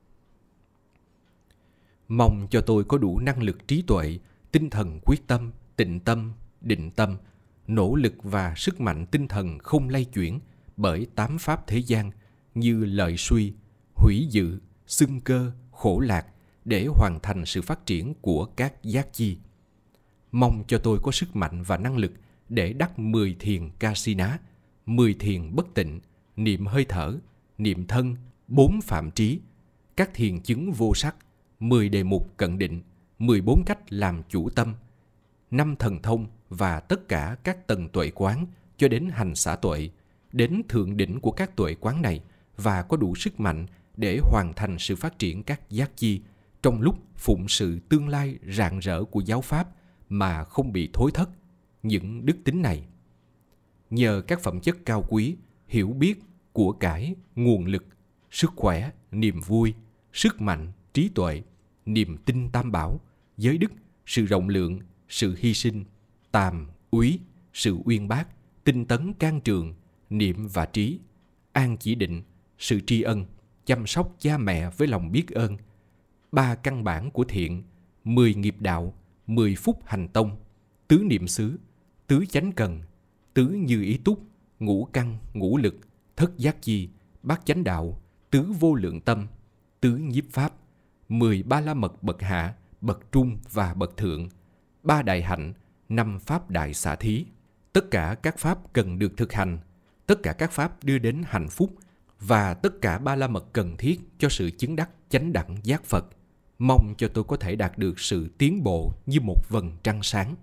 Mong cho tôi có đủ năng lực trí tuệ, tinh thần quyết tâm, tịnh tâm, định tâm, nỗ lực và sức mạnh tinh thần không lay chuyển bởi tám pháp thế gian như lợi suy, hủy dự, xưng cơ, khổ lạc để hoàn thành sự phát triển của các giác chi. Mong cho tôi có sức mạnh và năng lực để đắc 10 thiền Kasina, 10 thiền bất tịnh, niệm hơi thở, niệm thân, 4 phạm trí, các thiền chứng vô sắc, 10 đề mục cận định, 14 cách làm chủ tâm, 5 thần thông và tất cả các tầng tuệ quán cho đến hành xả tuệ, đến thượng đỉnh của các tuệ quán này và có đủ sức mạnh để hoàn thành sự phát triển các giác chi trong lúc phụng sự tương lai rạng rỡ của giáo pháp mà không bị thối thất những đức tính này. Nhờ các phẩm chất cao quý, hiểu biết, của cải, nguồn lực, sức khỏe, niềm vui, sức mạnh, trí tuệ, niềm tin tam bảo, giới đức, sự rộng lượng, sự hy sinh, tàm, úy, sự uyên bác, tinh tấn can trường, niệm và trí, an chỉ định, sự tri ân, chăm sóc cha mẹ với lòng biết ơn, 3 căn bản của thiện, 10 nghiệp đạo, 10 phúc hành tông, tứ niệm xứ, tứ chánh cần, tứ như ý túc, ngũ căn, ngũ lực, thất giác chi, bát chánh đạo, tứ vô lượng tâm, tứ nhiếp pháp, 10 ba la mật bậc hạ, bậc trung và bậc thượng, 3 đại hạnh, 5 pháp đại xả thí. Tất cả các pháp cần được thực hành, tất cả các pháp đưa đến hạnh phúc và tất cả ba la mật cần thiết cho sự chứng đắc chánh đẳng giác Phật. Mong cho tôi có thể đạt được sự tiến bộ như một vầng trăng sáng.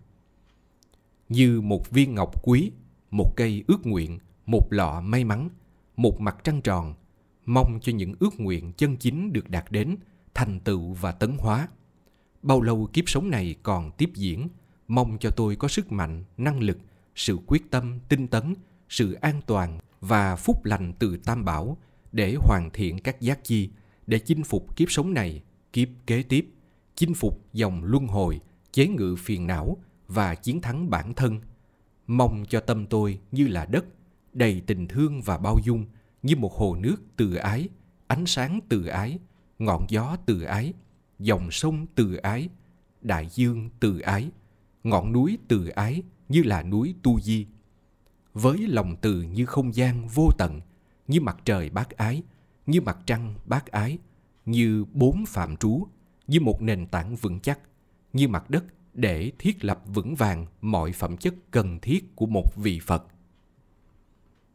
Như một viên ngọc quý, một cây ước nguyện, một lọ may mắn, một mặt trăng tròn, mong cho những ước nguyện chân chính được đạt đến, thành tựu và tấn hóa. Bao lâu kiếp sống này còn tiếp diễn, mong cho tôi có sức mạnh, năng lực, sự quyết tâm, tinh tấn, sự an toàn và phúc lành từ Tam Bảo để hoàn thiện các giác chi, để chinh phục kiếp sống này, kiếp kế tiếp, chinh phục dòng luân hồi, chế ngự phiền não và chiến thắng bản thân. Mong cho tâm tôi như là đất, đầy tình thương và bao dung, như một hồ nước từ ái, ánh sáng từ ái, ngọn gió từ ái, dòng sông từ ái, đại dương từ ái, ngọn núi từ ái như là núi Tu Di. Với lòng từ như không gian vô tận, như mặt trời bác ái, như mặt trăng bác ái, như 4 phạm trú, như một nền tảng vững chắc, như mặt đất để thiết lập vững vàng mọi phẩm chất cần thiết của một vị Phật.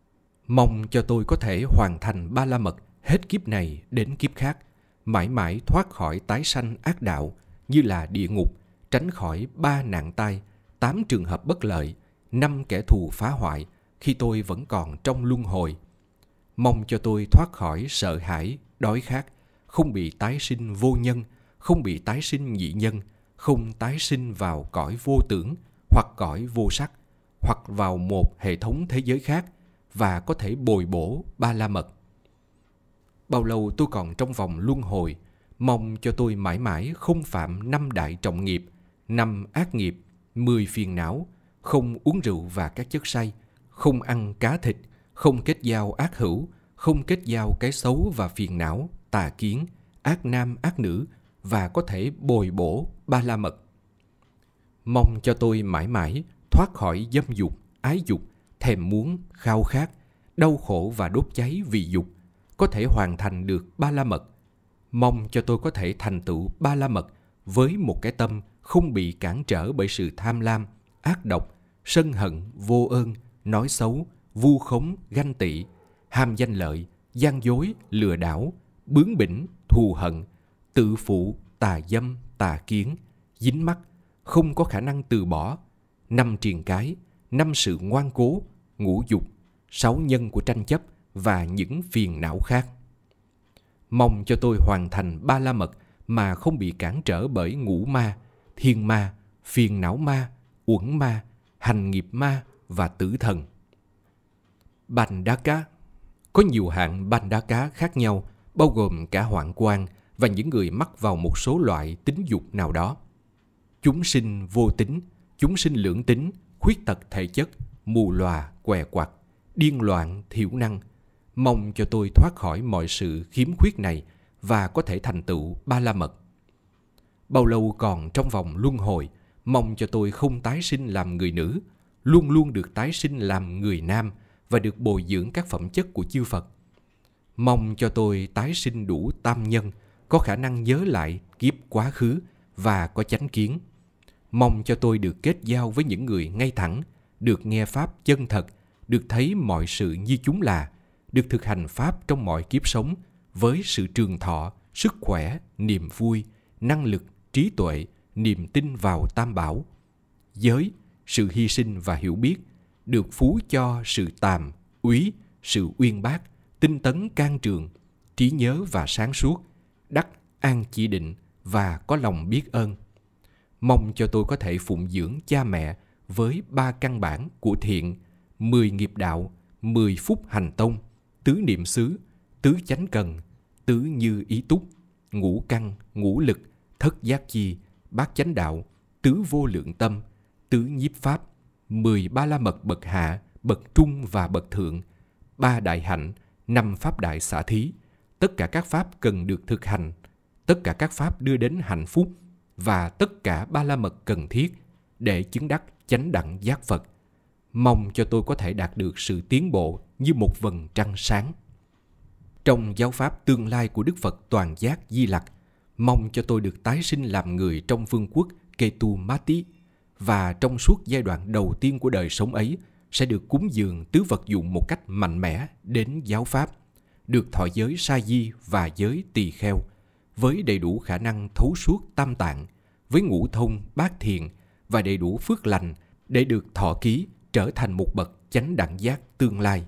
Mong cho tôi có thể hoàn thành ba la mật hết kiếp này đến kiếp khác, mãi mãi thoát khỏi tái sanh ác đạo như là địa ngục, tránh khỏi 3 nạn tai, 8 trường hợp bất lợi, 5 kẻ thù phá hoại khi tôi vẫn còn trong luân hồi. Mong cho tôi thoát khỏi sợ hãi, đói khát, không bị tái sinh vô nhân, không bị tái sinh nhị nhân, không tái sinh vào cõi vô tưởng hoặc cõi vô sắc, hoặc vào một hệ thống thế giới khác, và có thể bồi bổ ba la mật. Bao lâu tôi còn trong vòng luân hồi, mong cho tôi mãi mãi không phạm 5 đại trọng nghiệp, 5 ác nghiệp, 10 phiền não, không uống rượu và các chất say, không ăn cá thịt, không kết giao ác hữu, không kết giao cái xấu và phiền não, tà kiến, ác nam ác nữ, và có thể bồi bổ ba la mật. Mong cho tôi mãi mãi thoát khỏi dâm dục, ái dục, thèm muốn, khao khát, đau khổ và đốt cháy vì dục, có thể hoàn thành được ba la mật. Mong cho tôi có thể thành tựu ba la mật với một cái tâm không bị cản trở bởi sự tham lam, ác độc, sân hận, vô ơn, nói xấu, vu khống, ganh tị, ham danh lợi, gian dối, lừa đảo, bướng bỉnh, thù hận, tự phụ, tà dâm, tà kiến, dính mắc, không có khả năng từ bỏ, 5 triền cái, 5 sự ngoan cố, ngũ dục, 6 nhân của tranh chấp và những phiền não khác. Mong cho tôi hoàn thành ba la mật mà không bị cản trở bởi ngũ ma, thiên ma, phiền não ma, uẩn ma, hành nghiệp ma và tử thần. Bandhaka. Có nhiều hạng Bandhaka khác nhau, bao gồm cả hoạn quan và những người mắc vào một số loại tính dục nào đó. Chúng sinh vô tính, chúng sinh lưỡng tính, khuyết tật thể chất, mù lòa, què quặt, điên loạn, thiểu năng. Mong cho tôi thoát khỏi mọi sự khiếm khuyết này và có thể thành tựu ba la mật. Bao lâu còn trong vòng luân hồi, mong cho tôi không tái sinh làm người nữ, luôn luôn được tái sinh làm người nam và được bồi dưỡng các phẩm chất của chư Phật. Mong cho tôi tái sinh đủ tam nhân, có khả năng nhớ lại kiếp quá khứ và có chánh kiến. Mong cho tôi được kết giao với những người ngay thẳng, được nghe Pháp chân thật, được thấy mọi sự như chúng là, được thực hành Pháp trong mọi kiếp sống với sự trường thọ, sức khỏe, niềm vui, năng lực, trí tuệ, niềm tin vào Tam Bảo. Giới, sự hy sinh và hiểu biết, được phú cho sự tàm, úy, sự uyên bác, tinh tấn can trường, trí nhớ và sáng suốt, đắc an chỉ định và có lòng biết ơn. Mong cho tôi có thể phụng dưỡng cha mẹ với 3 căn bản của thiện, 10 nghiệp đạo, 10 phúc hành tông, tứ niệm xứ, tứ chánh cần, tứ như ý túc, ngũ căn, ngũ lực, thất giác chi, bát chánh đạo, tứ vô lượng tâm, tứ nhiếp pháp, 10 ba la mật bậc hạ, bậc trung và bậc thượng, 3 đại hạnh, 5 pháp đại xả thí, tất cả các pháp cần được thực hành, tất cả các pháp đưa đến hạnh phúc và tất cả ba la mật cần thiết để chứng đắc chánh đẳng giác Phật. Mong cho tôi có thể đạt được sự tiến bộ như một vầng trăng sáng. Trong giáo pháp tương lai của Đức Phật Toàn Giác Di Lặc, mong cho tôi được tái sinh làm người trong vương quốc Ketumati và trong suốt giai đoạn đầu tiên của đời sống ấy sẽ được cúng dường tứ vật dụng một cách mạnh mẽ đến giáo pháp, được thọ giới sa di và giới tỳ kheo, với đầy đủ khả năng thấu suốt tam tạng, với ngũ thông bát thiền và đầy đủ phước lành để được thọ ký trở thành một bậc chánh đẳng giác tương lai.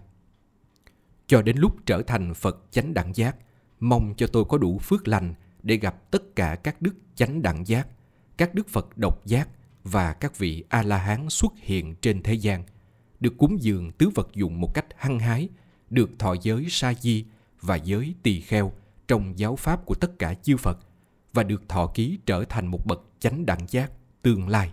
Cho đến lúc trở thành Phật chánh đẳng giác, mong cho tôi có đủ phước lành để gặp tất cả các đức chánh đẳng giác, các đức Phật độc giác và các vị A-la-hán xuất hiện trên thế gian, được cúng dường tứ vật dụng một cách hăng hái, được thọ giới sa di và giới tỳ kheo trong giáo pháp của tất cả chư Phật và được thọ ký trở thành một bậc chánh đẳng giác tương lai.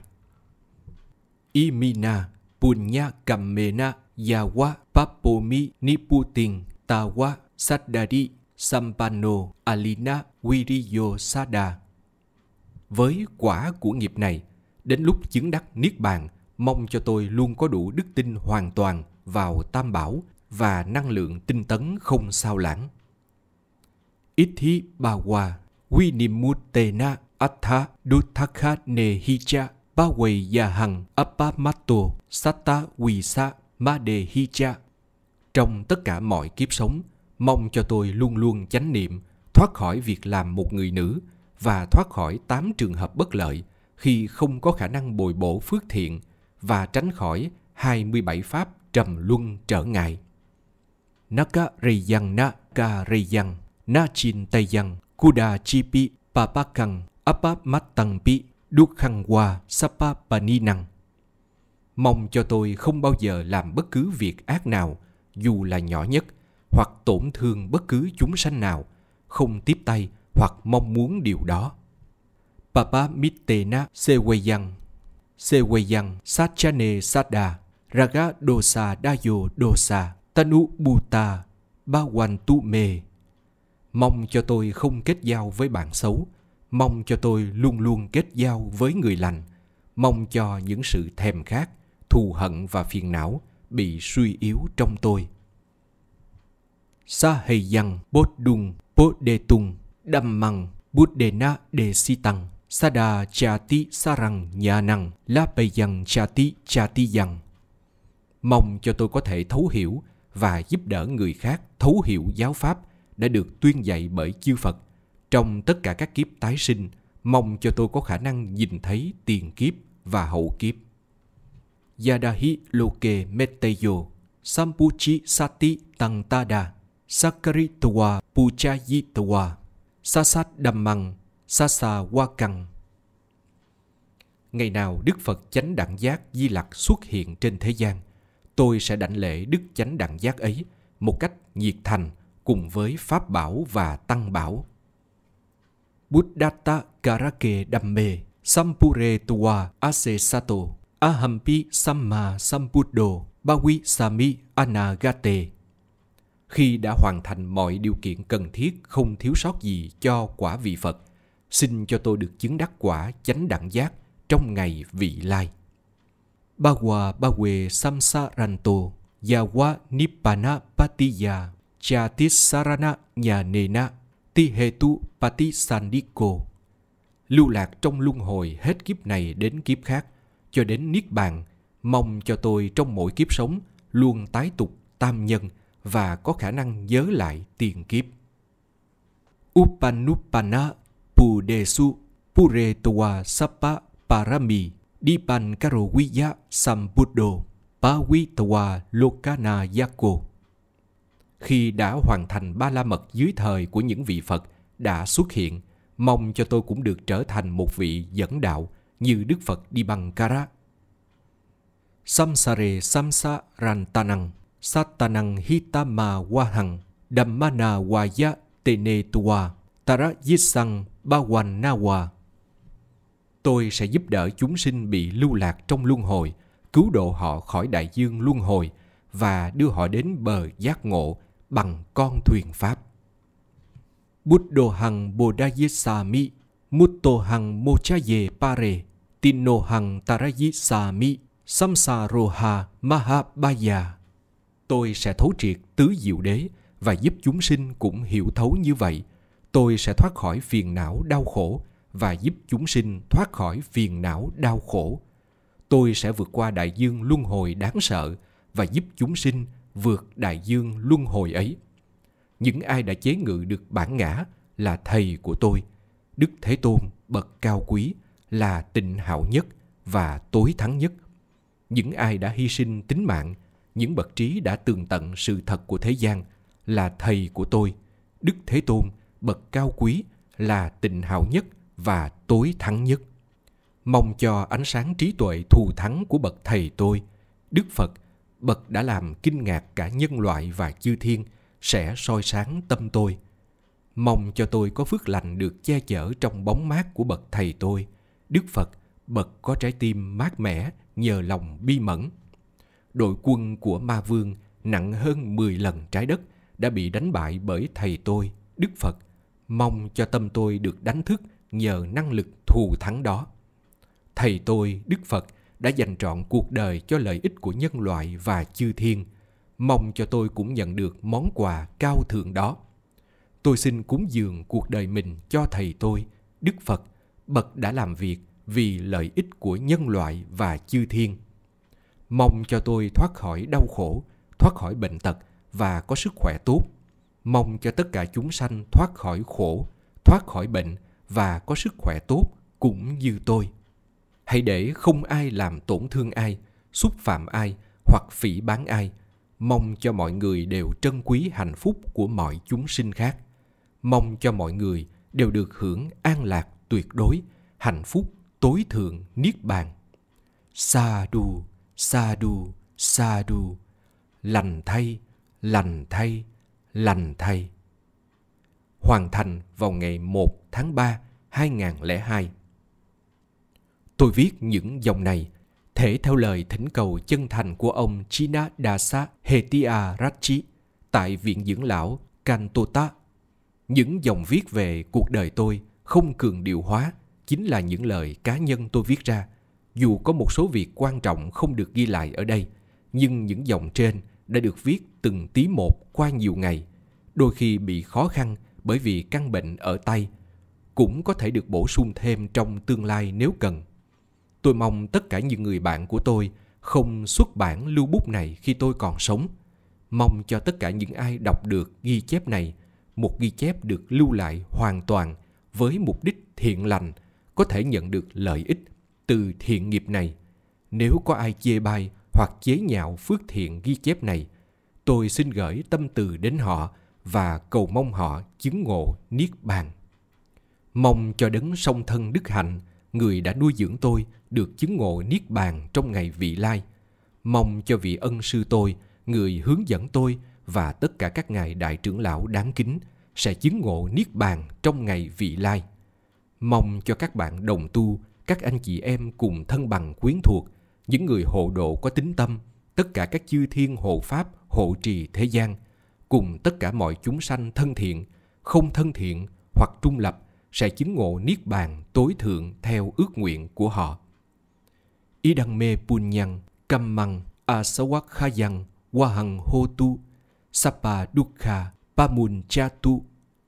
Imina punya kammena yawa papomi niputin tawa saddari sampanno alina viriyo sada. Với quả của nghiệp này, đến lúc chứng đắc niết bàn, mong cho tôi luôn có đủ đức tin hoàn toàn vào Tam Bảo và năng lượng tinh tấn không sao lãng. Ithi bawa vinimutena attha duttaka nehicha paweyahang appamato satta visa madehicha. Trong tất cả mọi kiếp sống, mong cho tôi luôn luôn chánh niệm, thoát khỏi việc làm một người nữ và thoát khỏi 8 trường hợp bất lợi khi không có khả năng bồi bổ phước thiện và tránh khỏi 27 pháp trầm luân trở ngại. Naka Reyang Naka Reyang Na Chin Tayang Kuda Chipi Papakang Apamatangpi Dukhangwa Sapapaninang. Mong cho tôi không bao giờ làm bất cứ việc ác nào, dù là nhỏ nhất, hoặc tổn thương bất cứ chúng sanh nào, không tiếp tay hoặc mong muốn điều đó. Papa Mitena Seweyang Sachane Sada Raga Dosa Dayo Dosa Tanu Buta Bawantu Me. Mong cho tôi không kết giao với bạn xấu, mong cho tôi luôn luôn kết giao với người lành, mong cho những sự thèm khát, thù hận và phiền não bị suy yếu trong tôi. Sa Heyang Bodung Bodetung Dhammang Buddhena Desitang Sada Chati Sarang Nyanang Lapayang Chati Chatiyang. Mong cho tôi có thể thấu hiểu và giúp đỡ người khác thấu hiểu giáo pháp đã được tuyên dạy bởi chư Phật. Trong tất cả các kiếp tái sinh, mong cho tôi có khả năng nhìn thấy tiền kiếp và hậu kiếp. Yadahi Loke Metteyo Sampuchi Sati Tantada Sakaritwa Puchayitwa Sasat Dhammang Sasa Wakang. Ngày nào Đức Phật Chánh Đẳng Giác Di Lặc xuất hiện trên thế gian, tôi sẽ đảnh lễ Đức Chánh Đẳng Giác ấy một cách nhiệt thành cùng với Pháp Bảo và Tăng Bảo. Buddhata Karake Dhamme Sampure Tuwa Asesato Ahampi Samma Sambuddho Bawi Sami Anagate. Khi đã hoàn thành mọi điều kiện cần thiết không thiếu sót gì cho quả vị Phật, xin cho tôi được chứng đắc quả chánh đẳng giác trong ngày vị lai. Bawa Bawe Samsaranto Yawa Nibbana Patiya Chatisarana Nyanena Tihetu Patisandiko. Lưu lạc trong luân hồi hết kiếp này đến kiếp khác cho đến niết bàn, mong cho tôi trong mỗi kiếp sống luôn tái tục tam nhân và có khả năng nhớ lại tiền kiếp. Upanuppana Pudesu Puretwa Sappa Parami Dipankaroviya Sambuddho Pavitwa Lokana Yako. Khi đã hoàn thành ba la mật dưới thời của những vị Phật đã xuất hiện, mong cho tôi cũng được trở thành một vị dẫn đạo như Đức Phật Dipankara. Samsare Samsarantanang Satanang Hitama Wahang Dhammana Waya Tenetua Tarayisang Bawanawa. Tôi sẽ giúp đỡ chúng sinh bị lưu lạc trong luân hồi, cứu độ họ khỏi đại dương luân hồi và đưa họ đến bờ giác ngộ bằng con thuyền Pháp. Buddhohang Bodhayisami Muttohang Mochaye Pare Tinohang Tarayisami Samsaroha Mahabhaya. Tôi sẽ thấu triệt tứ diệu đế và giúp chúng sinh cũng hiểu thấu như vậy. Tôi sẽ thoát khỏi phiền não đau khổ và giúp chúng sinh thoát khỏi phiền não đau khổ. Tôi sẽ vượt qua đại dương luân hồi đáng sợ và giúp chúng sinh vượt đại dương luân hồi ấy. Những ai đã chế ngự được bản ngã là thầy của tôi. Đức Thế Tôn bậc cao quý là tịnh hảo nhất và tối thắng nhất. Những ai đã hy sinh tính mạng, những bậc trí đã tường tận sự thật của thế gian là thầy của tôi. Đức Thế Tôn bậc cao quý là tịnh hảo nhất và tối thắng nhất. Mong cho ánh sáng trí tuệ thù thắng của bậc thầy tôi, Đức Phật, bậc đã làm kinh ngạc cả nhân loại và chư thiên, sẽ soi sáng tâm tôi. Mong cho tôi có phước lành được che chở trong bóng mát của bậc thầy tôi, Đức Phật, bậc có trái tim mát mẻ nhờ lòng bi mẫn. Đội quân của ma vương nặng hơn 10 lần trái đất đã bị đánh bại bởi thầy tôi, Đức Phật. Mong cho tâm tôi được đánh thức nhờ năng lực thù thắng đó. Thầy tôi, Đức Phật, đã dành trọn cuộc đời cho lợi ích của nhân loại và chư thiên. Mong cho tôi cũng nhận được món quà cao thượng đó. Tôi xin cúng dường cuộc đời mình cho thầy tôi, Đức Phật, bậc đã làm việc vì lợi ích của nhân loại và chư thiên. Mong cho tôi thoát khỏi đau khổ, thoát khỏi bệnh tật và có sức khỏe tốt. Mong cho tất cả chúng sanh thoát khỏi khổ, thoát khỏi bệnh và có sức khỏe tốt cũng như tôi. Hãy để không ai làm tổn thương ai, xúc phạm ai hoặc phỉ báng ai. Mong cho mọi người đều trân quý hạnh phúc của mọi chúng sinh khác. Mong cho mọi người đều được hưởng an lạc tuyệt đối, hạnh phúc tối thượng niết bàn. Sadhu, sadhu, sadhu. Lành thay, lành thay, lành thay. Hoàn thành vào ngày 1 tháng 3, 2002. Tôi viết những dòng này thể theo lời thỉnh cầu chân thành của ông Chinadasa Hettiarachchi tại Viện Dưỡng Lão Kantota. Những dòng viết về cuộc đời tôi không cường điệu hóa, chính là những lời cá nhân tôi viết ra. Dù có một số việc quan trọng không được ghi lại ở đây, nhưng những dòng trên đã được viết từng tí một qua nhiều ngày, đôi khi bị khó khăn bởi vì căn bệnh ở tay, cũng có thể được bổ sung thêm trong tương lai nếu cần. Tôi mong tất cả những người bạn của tôi không xuất bản lưu bút này khi tôi còn sống. Mong cho tất cả những ai đọc được ghi chép này, một ghi chép được lưu lại hoàn toàn với mục đích thiện lành, có thể nhận được lợi ích từ thiện nghiệp này. Nếu có ai chê bai hoặc chế nhạo phước thiện ghi chép này, tôi xin gửi tâm từ đến họ và cầu mong họ chứng ngộ niết bàn. Mong cho đấng song thân đức hạnh, người đã nuôi dưỡng tôi, được chứng ngộ niết bàn trong ngày vị lai. Mong cho vị ân sư tôi, người hướng dẫn tôi và tất cả các ngài đại trưởng lão đáng kính sẽ chứng ngộ niết bàn trong ngày vị lai. Mong cho các bạn đồng tu, các anh chị em cùng thân bằng quyến thuộc, những người hộ độ có tín tâm, tất cả các chư thiên hộ pháp hộ trì thế gian, cùng tất cả mọi chúng sanh thân thiện, không thân thiện hoặc trung lập sẽ chứng ngộ niết bàn tối thượng theo ước nguyện của họ. Idang me punyang kammang asawakkhayang wahang hotu sapa dukkha pamunchatu.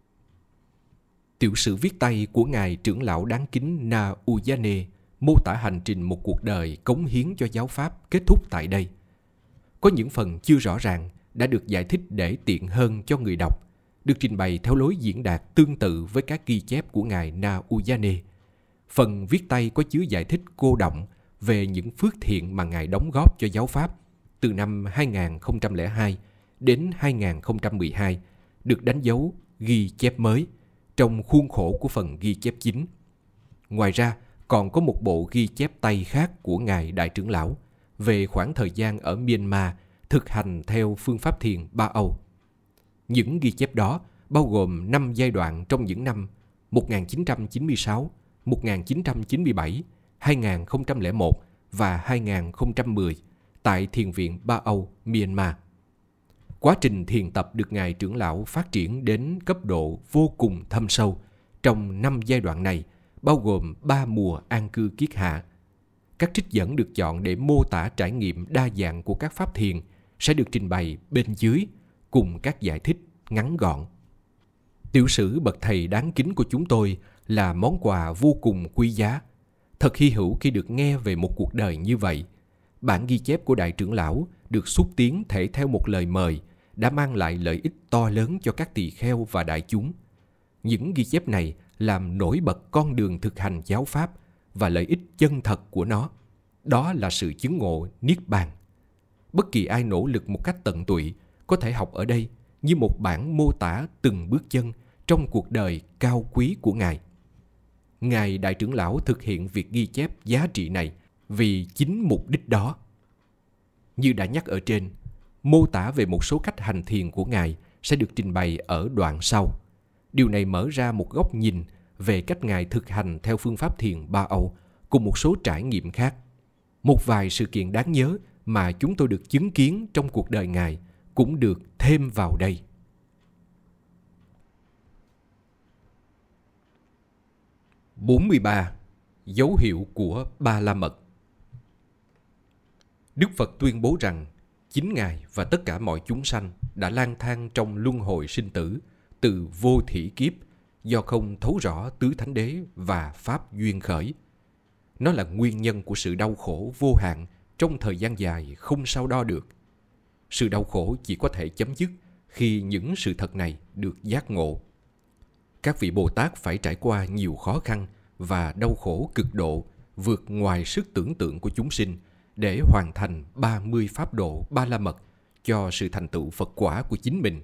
Tiểu sử viết tay của ngài trưởng lão đáng kính Na Uyane mô tả hành trình một cuộc đời cống hiến cho giáo pháp kết thúc tại đây. Có những phần chưa rõ ràng đã được giải thích để tiện hơn cho người đọc, được trình bày theo lối diễn đạt tương tự với các ghi chép của ngài Na Uyane. Phần viết tay có chứa giải thích cô đọng về những phước thiện mà ngài đóng góp cho giáo pháp từ năm 2002 đến 2012, được đánh dấu ghi chép mới trong khuôn khổ của phần ghi chép chính. Ngoài ra, còn có một bộ ghi chép tay khác của ngài đại trưởng lão về khoảng thời gian ở Myanmar thực hành theo phương pháp thiền Ba Âu. Những ghi chép đó bao gồm 5 giai đoạn trong những năm 1996, 1997, 2001 và 2010 tại Thiền viện Ba Âu, Myanmar. Quá trình thiền tập được ngài trưởng lão phát triển đến cấp độ vô cùng thâm sâu trong 5 giai đoạn này, bao gồm 3 mùa an cư kiết hạ. Các trích dẫn được chọn để mô tả trải nghiệm đa dạng của các pháp thiền sẽ được trình bày bên dưới cùng các giải thích ngắn gọn. Tiểu sử bậc thầy đáng kính của chúng tôi là món quà vô cùng quý giá. Thật hy hữu khi được nghe về một cuộc đời như vậy. Bản ghi chép của đại trưởng lão được xúc tiến thể theo một lời mời đã mang lại lợi ích to lớn cho các tỳ kheo và đại chúng. Những ghi chép này làm nổi bật con đường thực hành giáo pháp và lợi ích chân thật của nó. Đó là sự chứng ngộ niết bàn. Bất kỳ ai nỗ lực một cách tận tụy có thể học ở đây như một bản mô tả từng bước chân trong cuộc đời cao quý của ngài. Ngài đại trưởng lão thực hiện việc ghi chép giá trị này vì chính mục đích đó. Như đã nhắc ở trên, mô tả về một số cách hành thiền của ngài sẽ được trình bày ở đoạn sau. Điều này mở ra một góc nhìn về cách ngài thực hành theo phương pháp thiền Ba Âu cùng một số trải nghiệm khác. Một vài sự kiện đáng nhớ mà chúng tôi được chứng kiến trong cuộc đời ngài cũng được thêm vào đây. – 43. Dấu hiệu của Ba La Mật. Đức Phật tuyên bố rằng chính Ngài và tất cả mọi chúng sanh đã lang thang trong luân hồi sinh tử từ vô thỉ kiếp do không thấu rõ tứ thánh đế và pháp duyên khởi. Nó là nguyên nhân của sự đau khổ vô hạn trong thời gian dài không sao đo được. Sự đau khổ chỉ có thể chấm dứt khi những sự thật này được giác ngộ. Các vị Bồ Tát phải trải qua nhiều khó khăn và đau khổ cực độ, vượt ngoài sức tưởng tượng của chúng sinh để hoàn thành 30 pháp độ Ba La Mật cho sự thành tựu Phật quả của chính mình.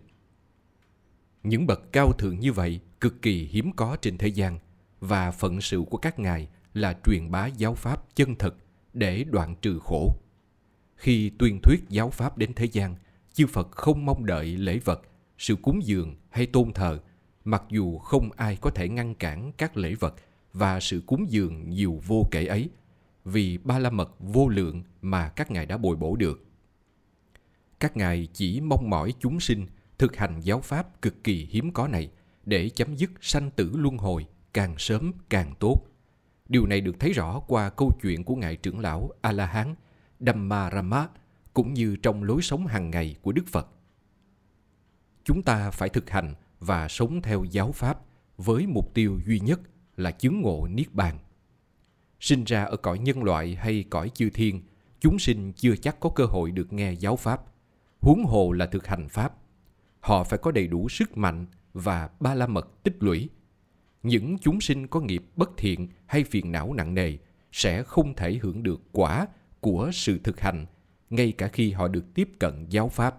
Những bậc cao thượng như vậy cực kỳ hiếm có trên thế gian, và phận sự của các ngài là truyền bá giáo pháp chân thật để đoạn trừ khổ. Khi tuyên thuyết giáo pháp đến thế gian, chư Phật không mong đợi lễ vật, sự cúng dường hay tôn thờ, mặc dù không ai có thể ngăn cản các lễ vật và sự cúng dường nhiều vô kể ấy, vì Ba La Mật vô lượng mà các ngài đã bồi bổ được. Các ngài chỉ mong mỏi chúng sinh thực hành giáo pháp cực kỳ hiếm có này để chấm dứt sanh tử luân hồi càng sớm càng tốt. Điều này được thấy rõ qua câu chuyện của ngài trưởng lão A-la-hán Dhammarama, cũng như trong lối sống hàng ngày của Đức Phật. Chúng ta phải thực hành và sống theo giáo pháp với mục tiêu duy nhất là chứng ngộ Niết Bàn. Sinh ra ở cõi nhân loại hay cõi chư thiên, chúng sinh chưa chắc có cơ hội được nghe giáo pháp, huống hồ là thực hành pháp. Họ phải có đầy đủ sức mạnh và Ba La Mật tích lũy. Những chúng sinh có nghiệp bất thiện hay phiền não nặng nề sẽ không thể hưởng được quả của sự thực hành, ngay cả khi họ được tiếp cận giáo pháp.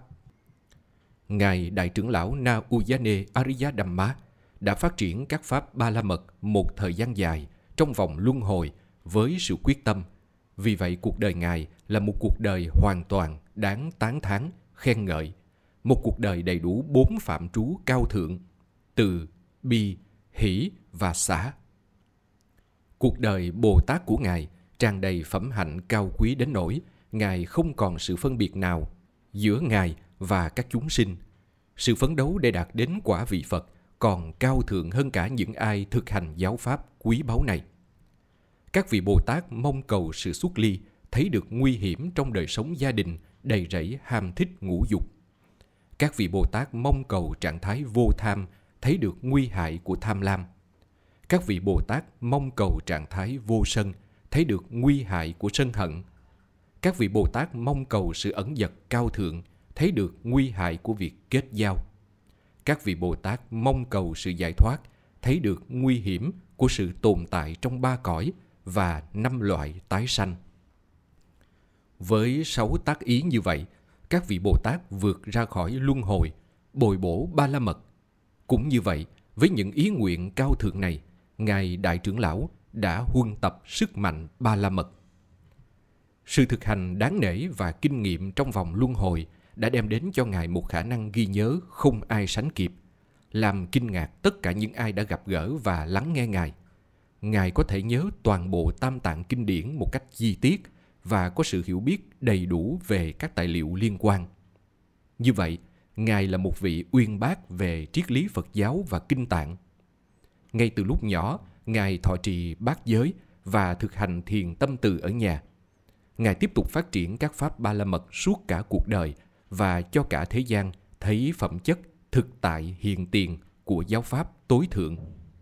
Ngài Đại trưởng lão Na Uyane Ariya Dhamma đã phát triển các pháp Ba La Mật một thời gian dài trong vòng luân hồi với sự quyết tâm. Vì vậy cuộc đời Ngài là một cuộc đời hoàn toàn đáng tán thán, khen ngợi. Một cuộc đời đầy đủ 4 phạm trú cao thượng: từ, bi, hỷ và xả. Cuộc đời Bồ Tát của Ngài tràn đầy phẩm hạnh cao quý đến nỗi Ngài không còn sự phân biệt nào giữa Ngài và các chúng sinh. Sự phấn đấu để đạt đến quả vị Phật còn cao thượng hơn cả những ai thực hành giáo pháp quý báu này. Các vị Bồ Tát mong cầu sự xuất ly, thấy được nguy hiểm trong đời sống gia đình đầy rẫy ham thích ngũ dục. Các vị Bồ Tát mong cầu trạng thái vô tham, thấy được nguy hại của tham lam. Các vị Bồ Tát mong cầu trạng thái vô sân, thấy được nguy hại của sân hận. Các vị Bồ Tát mong cầu sự ẩn dật cao thượng, thấy được nguy hại của việc kết giao. Các vị Bồ Tát mong cầu sự giải thoát, thấy được nguy hiểm của sự tồn tại trong 3 cõi và 5 loại tái sanh. Với 6 tác ý như vậy, các vị Bồ Tát vượt ra khỏi luân hồi, bồi bổ Ba La Mật. Cũng như vậy, với những ý nguyện cao thượng này, Ngài Đại trưởng lão đã huân tập sức mạnh Ba La Mật. Sự thực hành đáng nể và kinh nghiệm trong vòng luân hồi đã đem đến cho Ngài một khả năng ghi nhớ không ai sánh kịp, làm kinh ngạc tất cả những ai đã gặp gỡ và lắng nghe Ngài. Ngài có thể nhớ toàn bộ Tam Tạng Kinh điển một cách chi tiết và có sự hiểu biết đầy đủ về các tài liệu liên quan. Như vậy, Ngài là một vị uyên bác về triết lý Phật giáo và kinh tạng. Ngay từ lúc nhỏ, Ngài thọ trì bát giới và thực hành thiền tâm từ ở nhà. Ngài tiếp tục phát triển các pháp Ba La Mật suốt cả cuộc đời và cho cả thế gian thấy phẩm chất thực tại hiện tiền của giáo pháp tối thượng.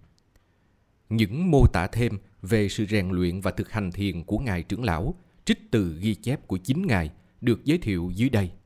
Những mô tả thêm về sự rèn luyện và thực hành thiền của Ngài trưởng lão trích từ ghi chép của chính Ngài được giới thiệu dưới đây.